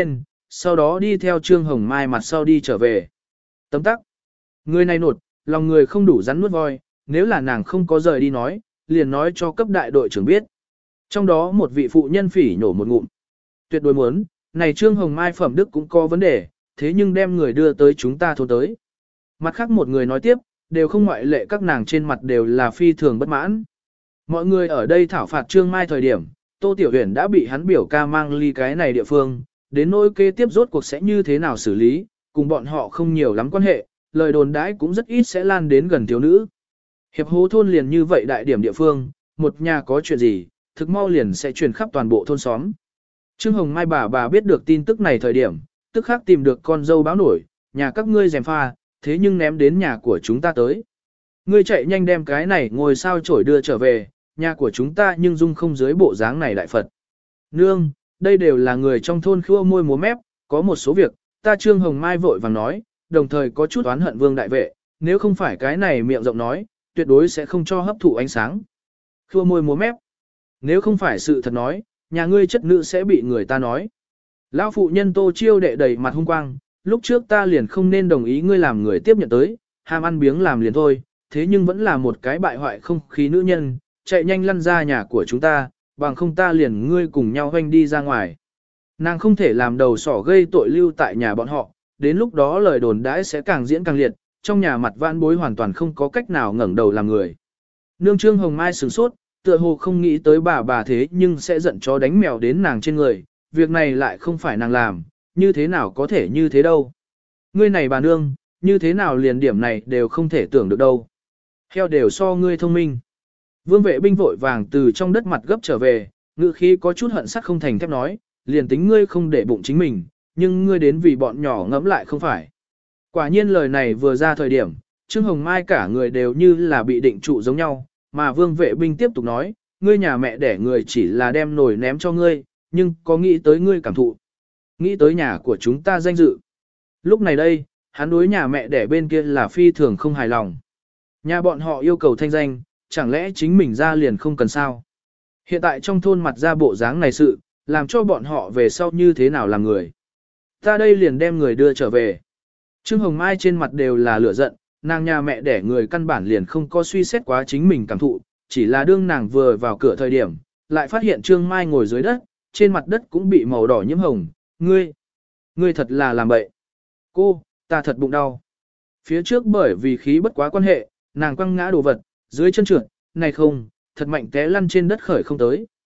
sau đó đi theo Trương Hồng Mai mặt sau đi trở về. Tấm tắc. Người này nột, lòng người không đủ rắn nuốt voi, nếu là nàng không có rời đi nói, liền nói cho cấp đại đội trưởng biết. Trong đó một vị phụ nhân phỉ nhổ một ngụm. Tuyệt đối muốn, này Trương Hồng Mai phẩm đức cũng có vấn đề, thế nhưng đem người đưa tới chúng ta thôn tới. Mặt khác một người nói tiếp, đều không ngoại lệ các nàng trên mặt đều là phi thường bất mãn. Mọi người ở đây thảo phạt Trương Mai thời điểm, Tô Tiểu Huyền đã bị hắn biểu ca mang ly cái này địa phương, đến nỗi kế tiếp rốt cuộc sẽ như thế nào xử lý, cùng bọn họ không nhiều lắm quan hệ, lời đồn đãi cũng rất ít sẽ lan đến gần thiếu nữ. Hiệp hố thôn liền như vậy đại điểm địa phương, một nhà có chuyện gì, thực mau liền sẽ truyền khắp toàn bộ thôn xóm. Trương Hồng Mai bà bà biết được tin tức này thời điểm, tức khắc tìm được con dâu báo nổi, nhà các ngươi dèm pha, thế nhưng ném đến nhà của chúng ta tới. Ngươi chạy nhanh đem cái này ngồi sao chổi đưa trở về, nhà của chúng ta nhưng dung không dưới bộ dáng này đại Phật. Nương, đây đều là người trong thôn khua môi múa mép, có một số việc, ta Trương Hồng Mai vội vàng nói, đồng thời có chút oán hận Vương đại vệ, nếu không phải cái này miệng rộng nói, tuyệt đối sẽ không cho hấp thụ ánh sáng. Khua môi múa mép. Nếu không phải sự thật nói, nhà ngươi chất nữ sẽ bị người ta nói. Lão phụ nhân Tô Chiêu đệ đầy mặt hung quang, lúc trước ta liền không nên đồng ý ngươi làm người tiếp nhận tới, ham ăn biếng làm liền thôi, thế nhưng vẫn là một cái bại hoại không khí nữ nhân, chạy nhanh lăn ra nhà của chúng ta, bằng không ta liền ngươi cùng nhau hoanh đi ra ngoài. Nàng không thể làm đầu sỏ gây tội lưu tại nhà bọn họ, đến lúc đó lời đồn đãi sẽ càng diễn càng liệt, trong nhà mặt vãn bối hoàn toàn không có cách nào ngẩng đầu làm người. Nương Trương Hồng Mai sửng sốt, tựa hồ không nghĩ tới bà bà thế nhưng sẽ giận chó đánh mèo đến nàng trên người, việc này lại không phải nàng làm, như thế nào có thể như thế đâu. Ngươi này bà nương, như thế nào liền điểm này đều không thể tưởng được đâu. Heo đều so ngươi thông minh. Vương vệ binh vội vàng từ trong đất mặt gấp trở về, ngữ khí có chút hận sắt không thành thép nói, liền tính ngươi không để bụng chính mình, nhưng ngươi đến vì bọn nhỏ ngẫm lại không phải. Quả nhiên lời này vừa ra thời điểm, Trương Hồng Mai cả người đều như là bị định trụ giống nhau, mà vương vệ binh tiếp tục nói, ngươi nhà mẹ đẻ người chỉ là đem nồi ném cho ngươi, nhưng có nghĩ tới ngươi cảm thụ, nghĩ tới nhà của chúng ta danh dự. Lúc này đây, hắn đối nhà mẹ đẻ bên kia là phi thường không hài lòng. Nhà bọn họ yêu cầu thanh danh, chẳng lẽ chính mình ra liền không cần sao? Hiện tại trong thôn mặt ra bộ dáng này sự, làm cho bọn họ về sau như thế nào làm người. Ta đây liền đem người đưa trở về. Trương Hồng Mai trên mặt đều là lửa giận, nàng nhà mẹ đẻ người căn bản liền không có suy xét quá chính mình cảm thụ, chỉ là đương nàng vừa vào cửa thời điểm, lại phát hiện Trương Mai ngồi dưới đất, trên mặt đất cũng bị màu đỏ nhiễm hồng. Ngươi, ngươi thật là làm bậy. Cô, ta thật bụng đau. Phía trước bởi vì khí bất quá quan hệ, nàng quăng ngã đồ vật, dưới chân trượt, này không, thật mạnh té lăn trên đất khởi không tới.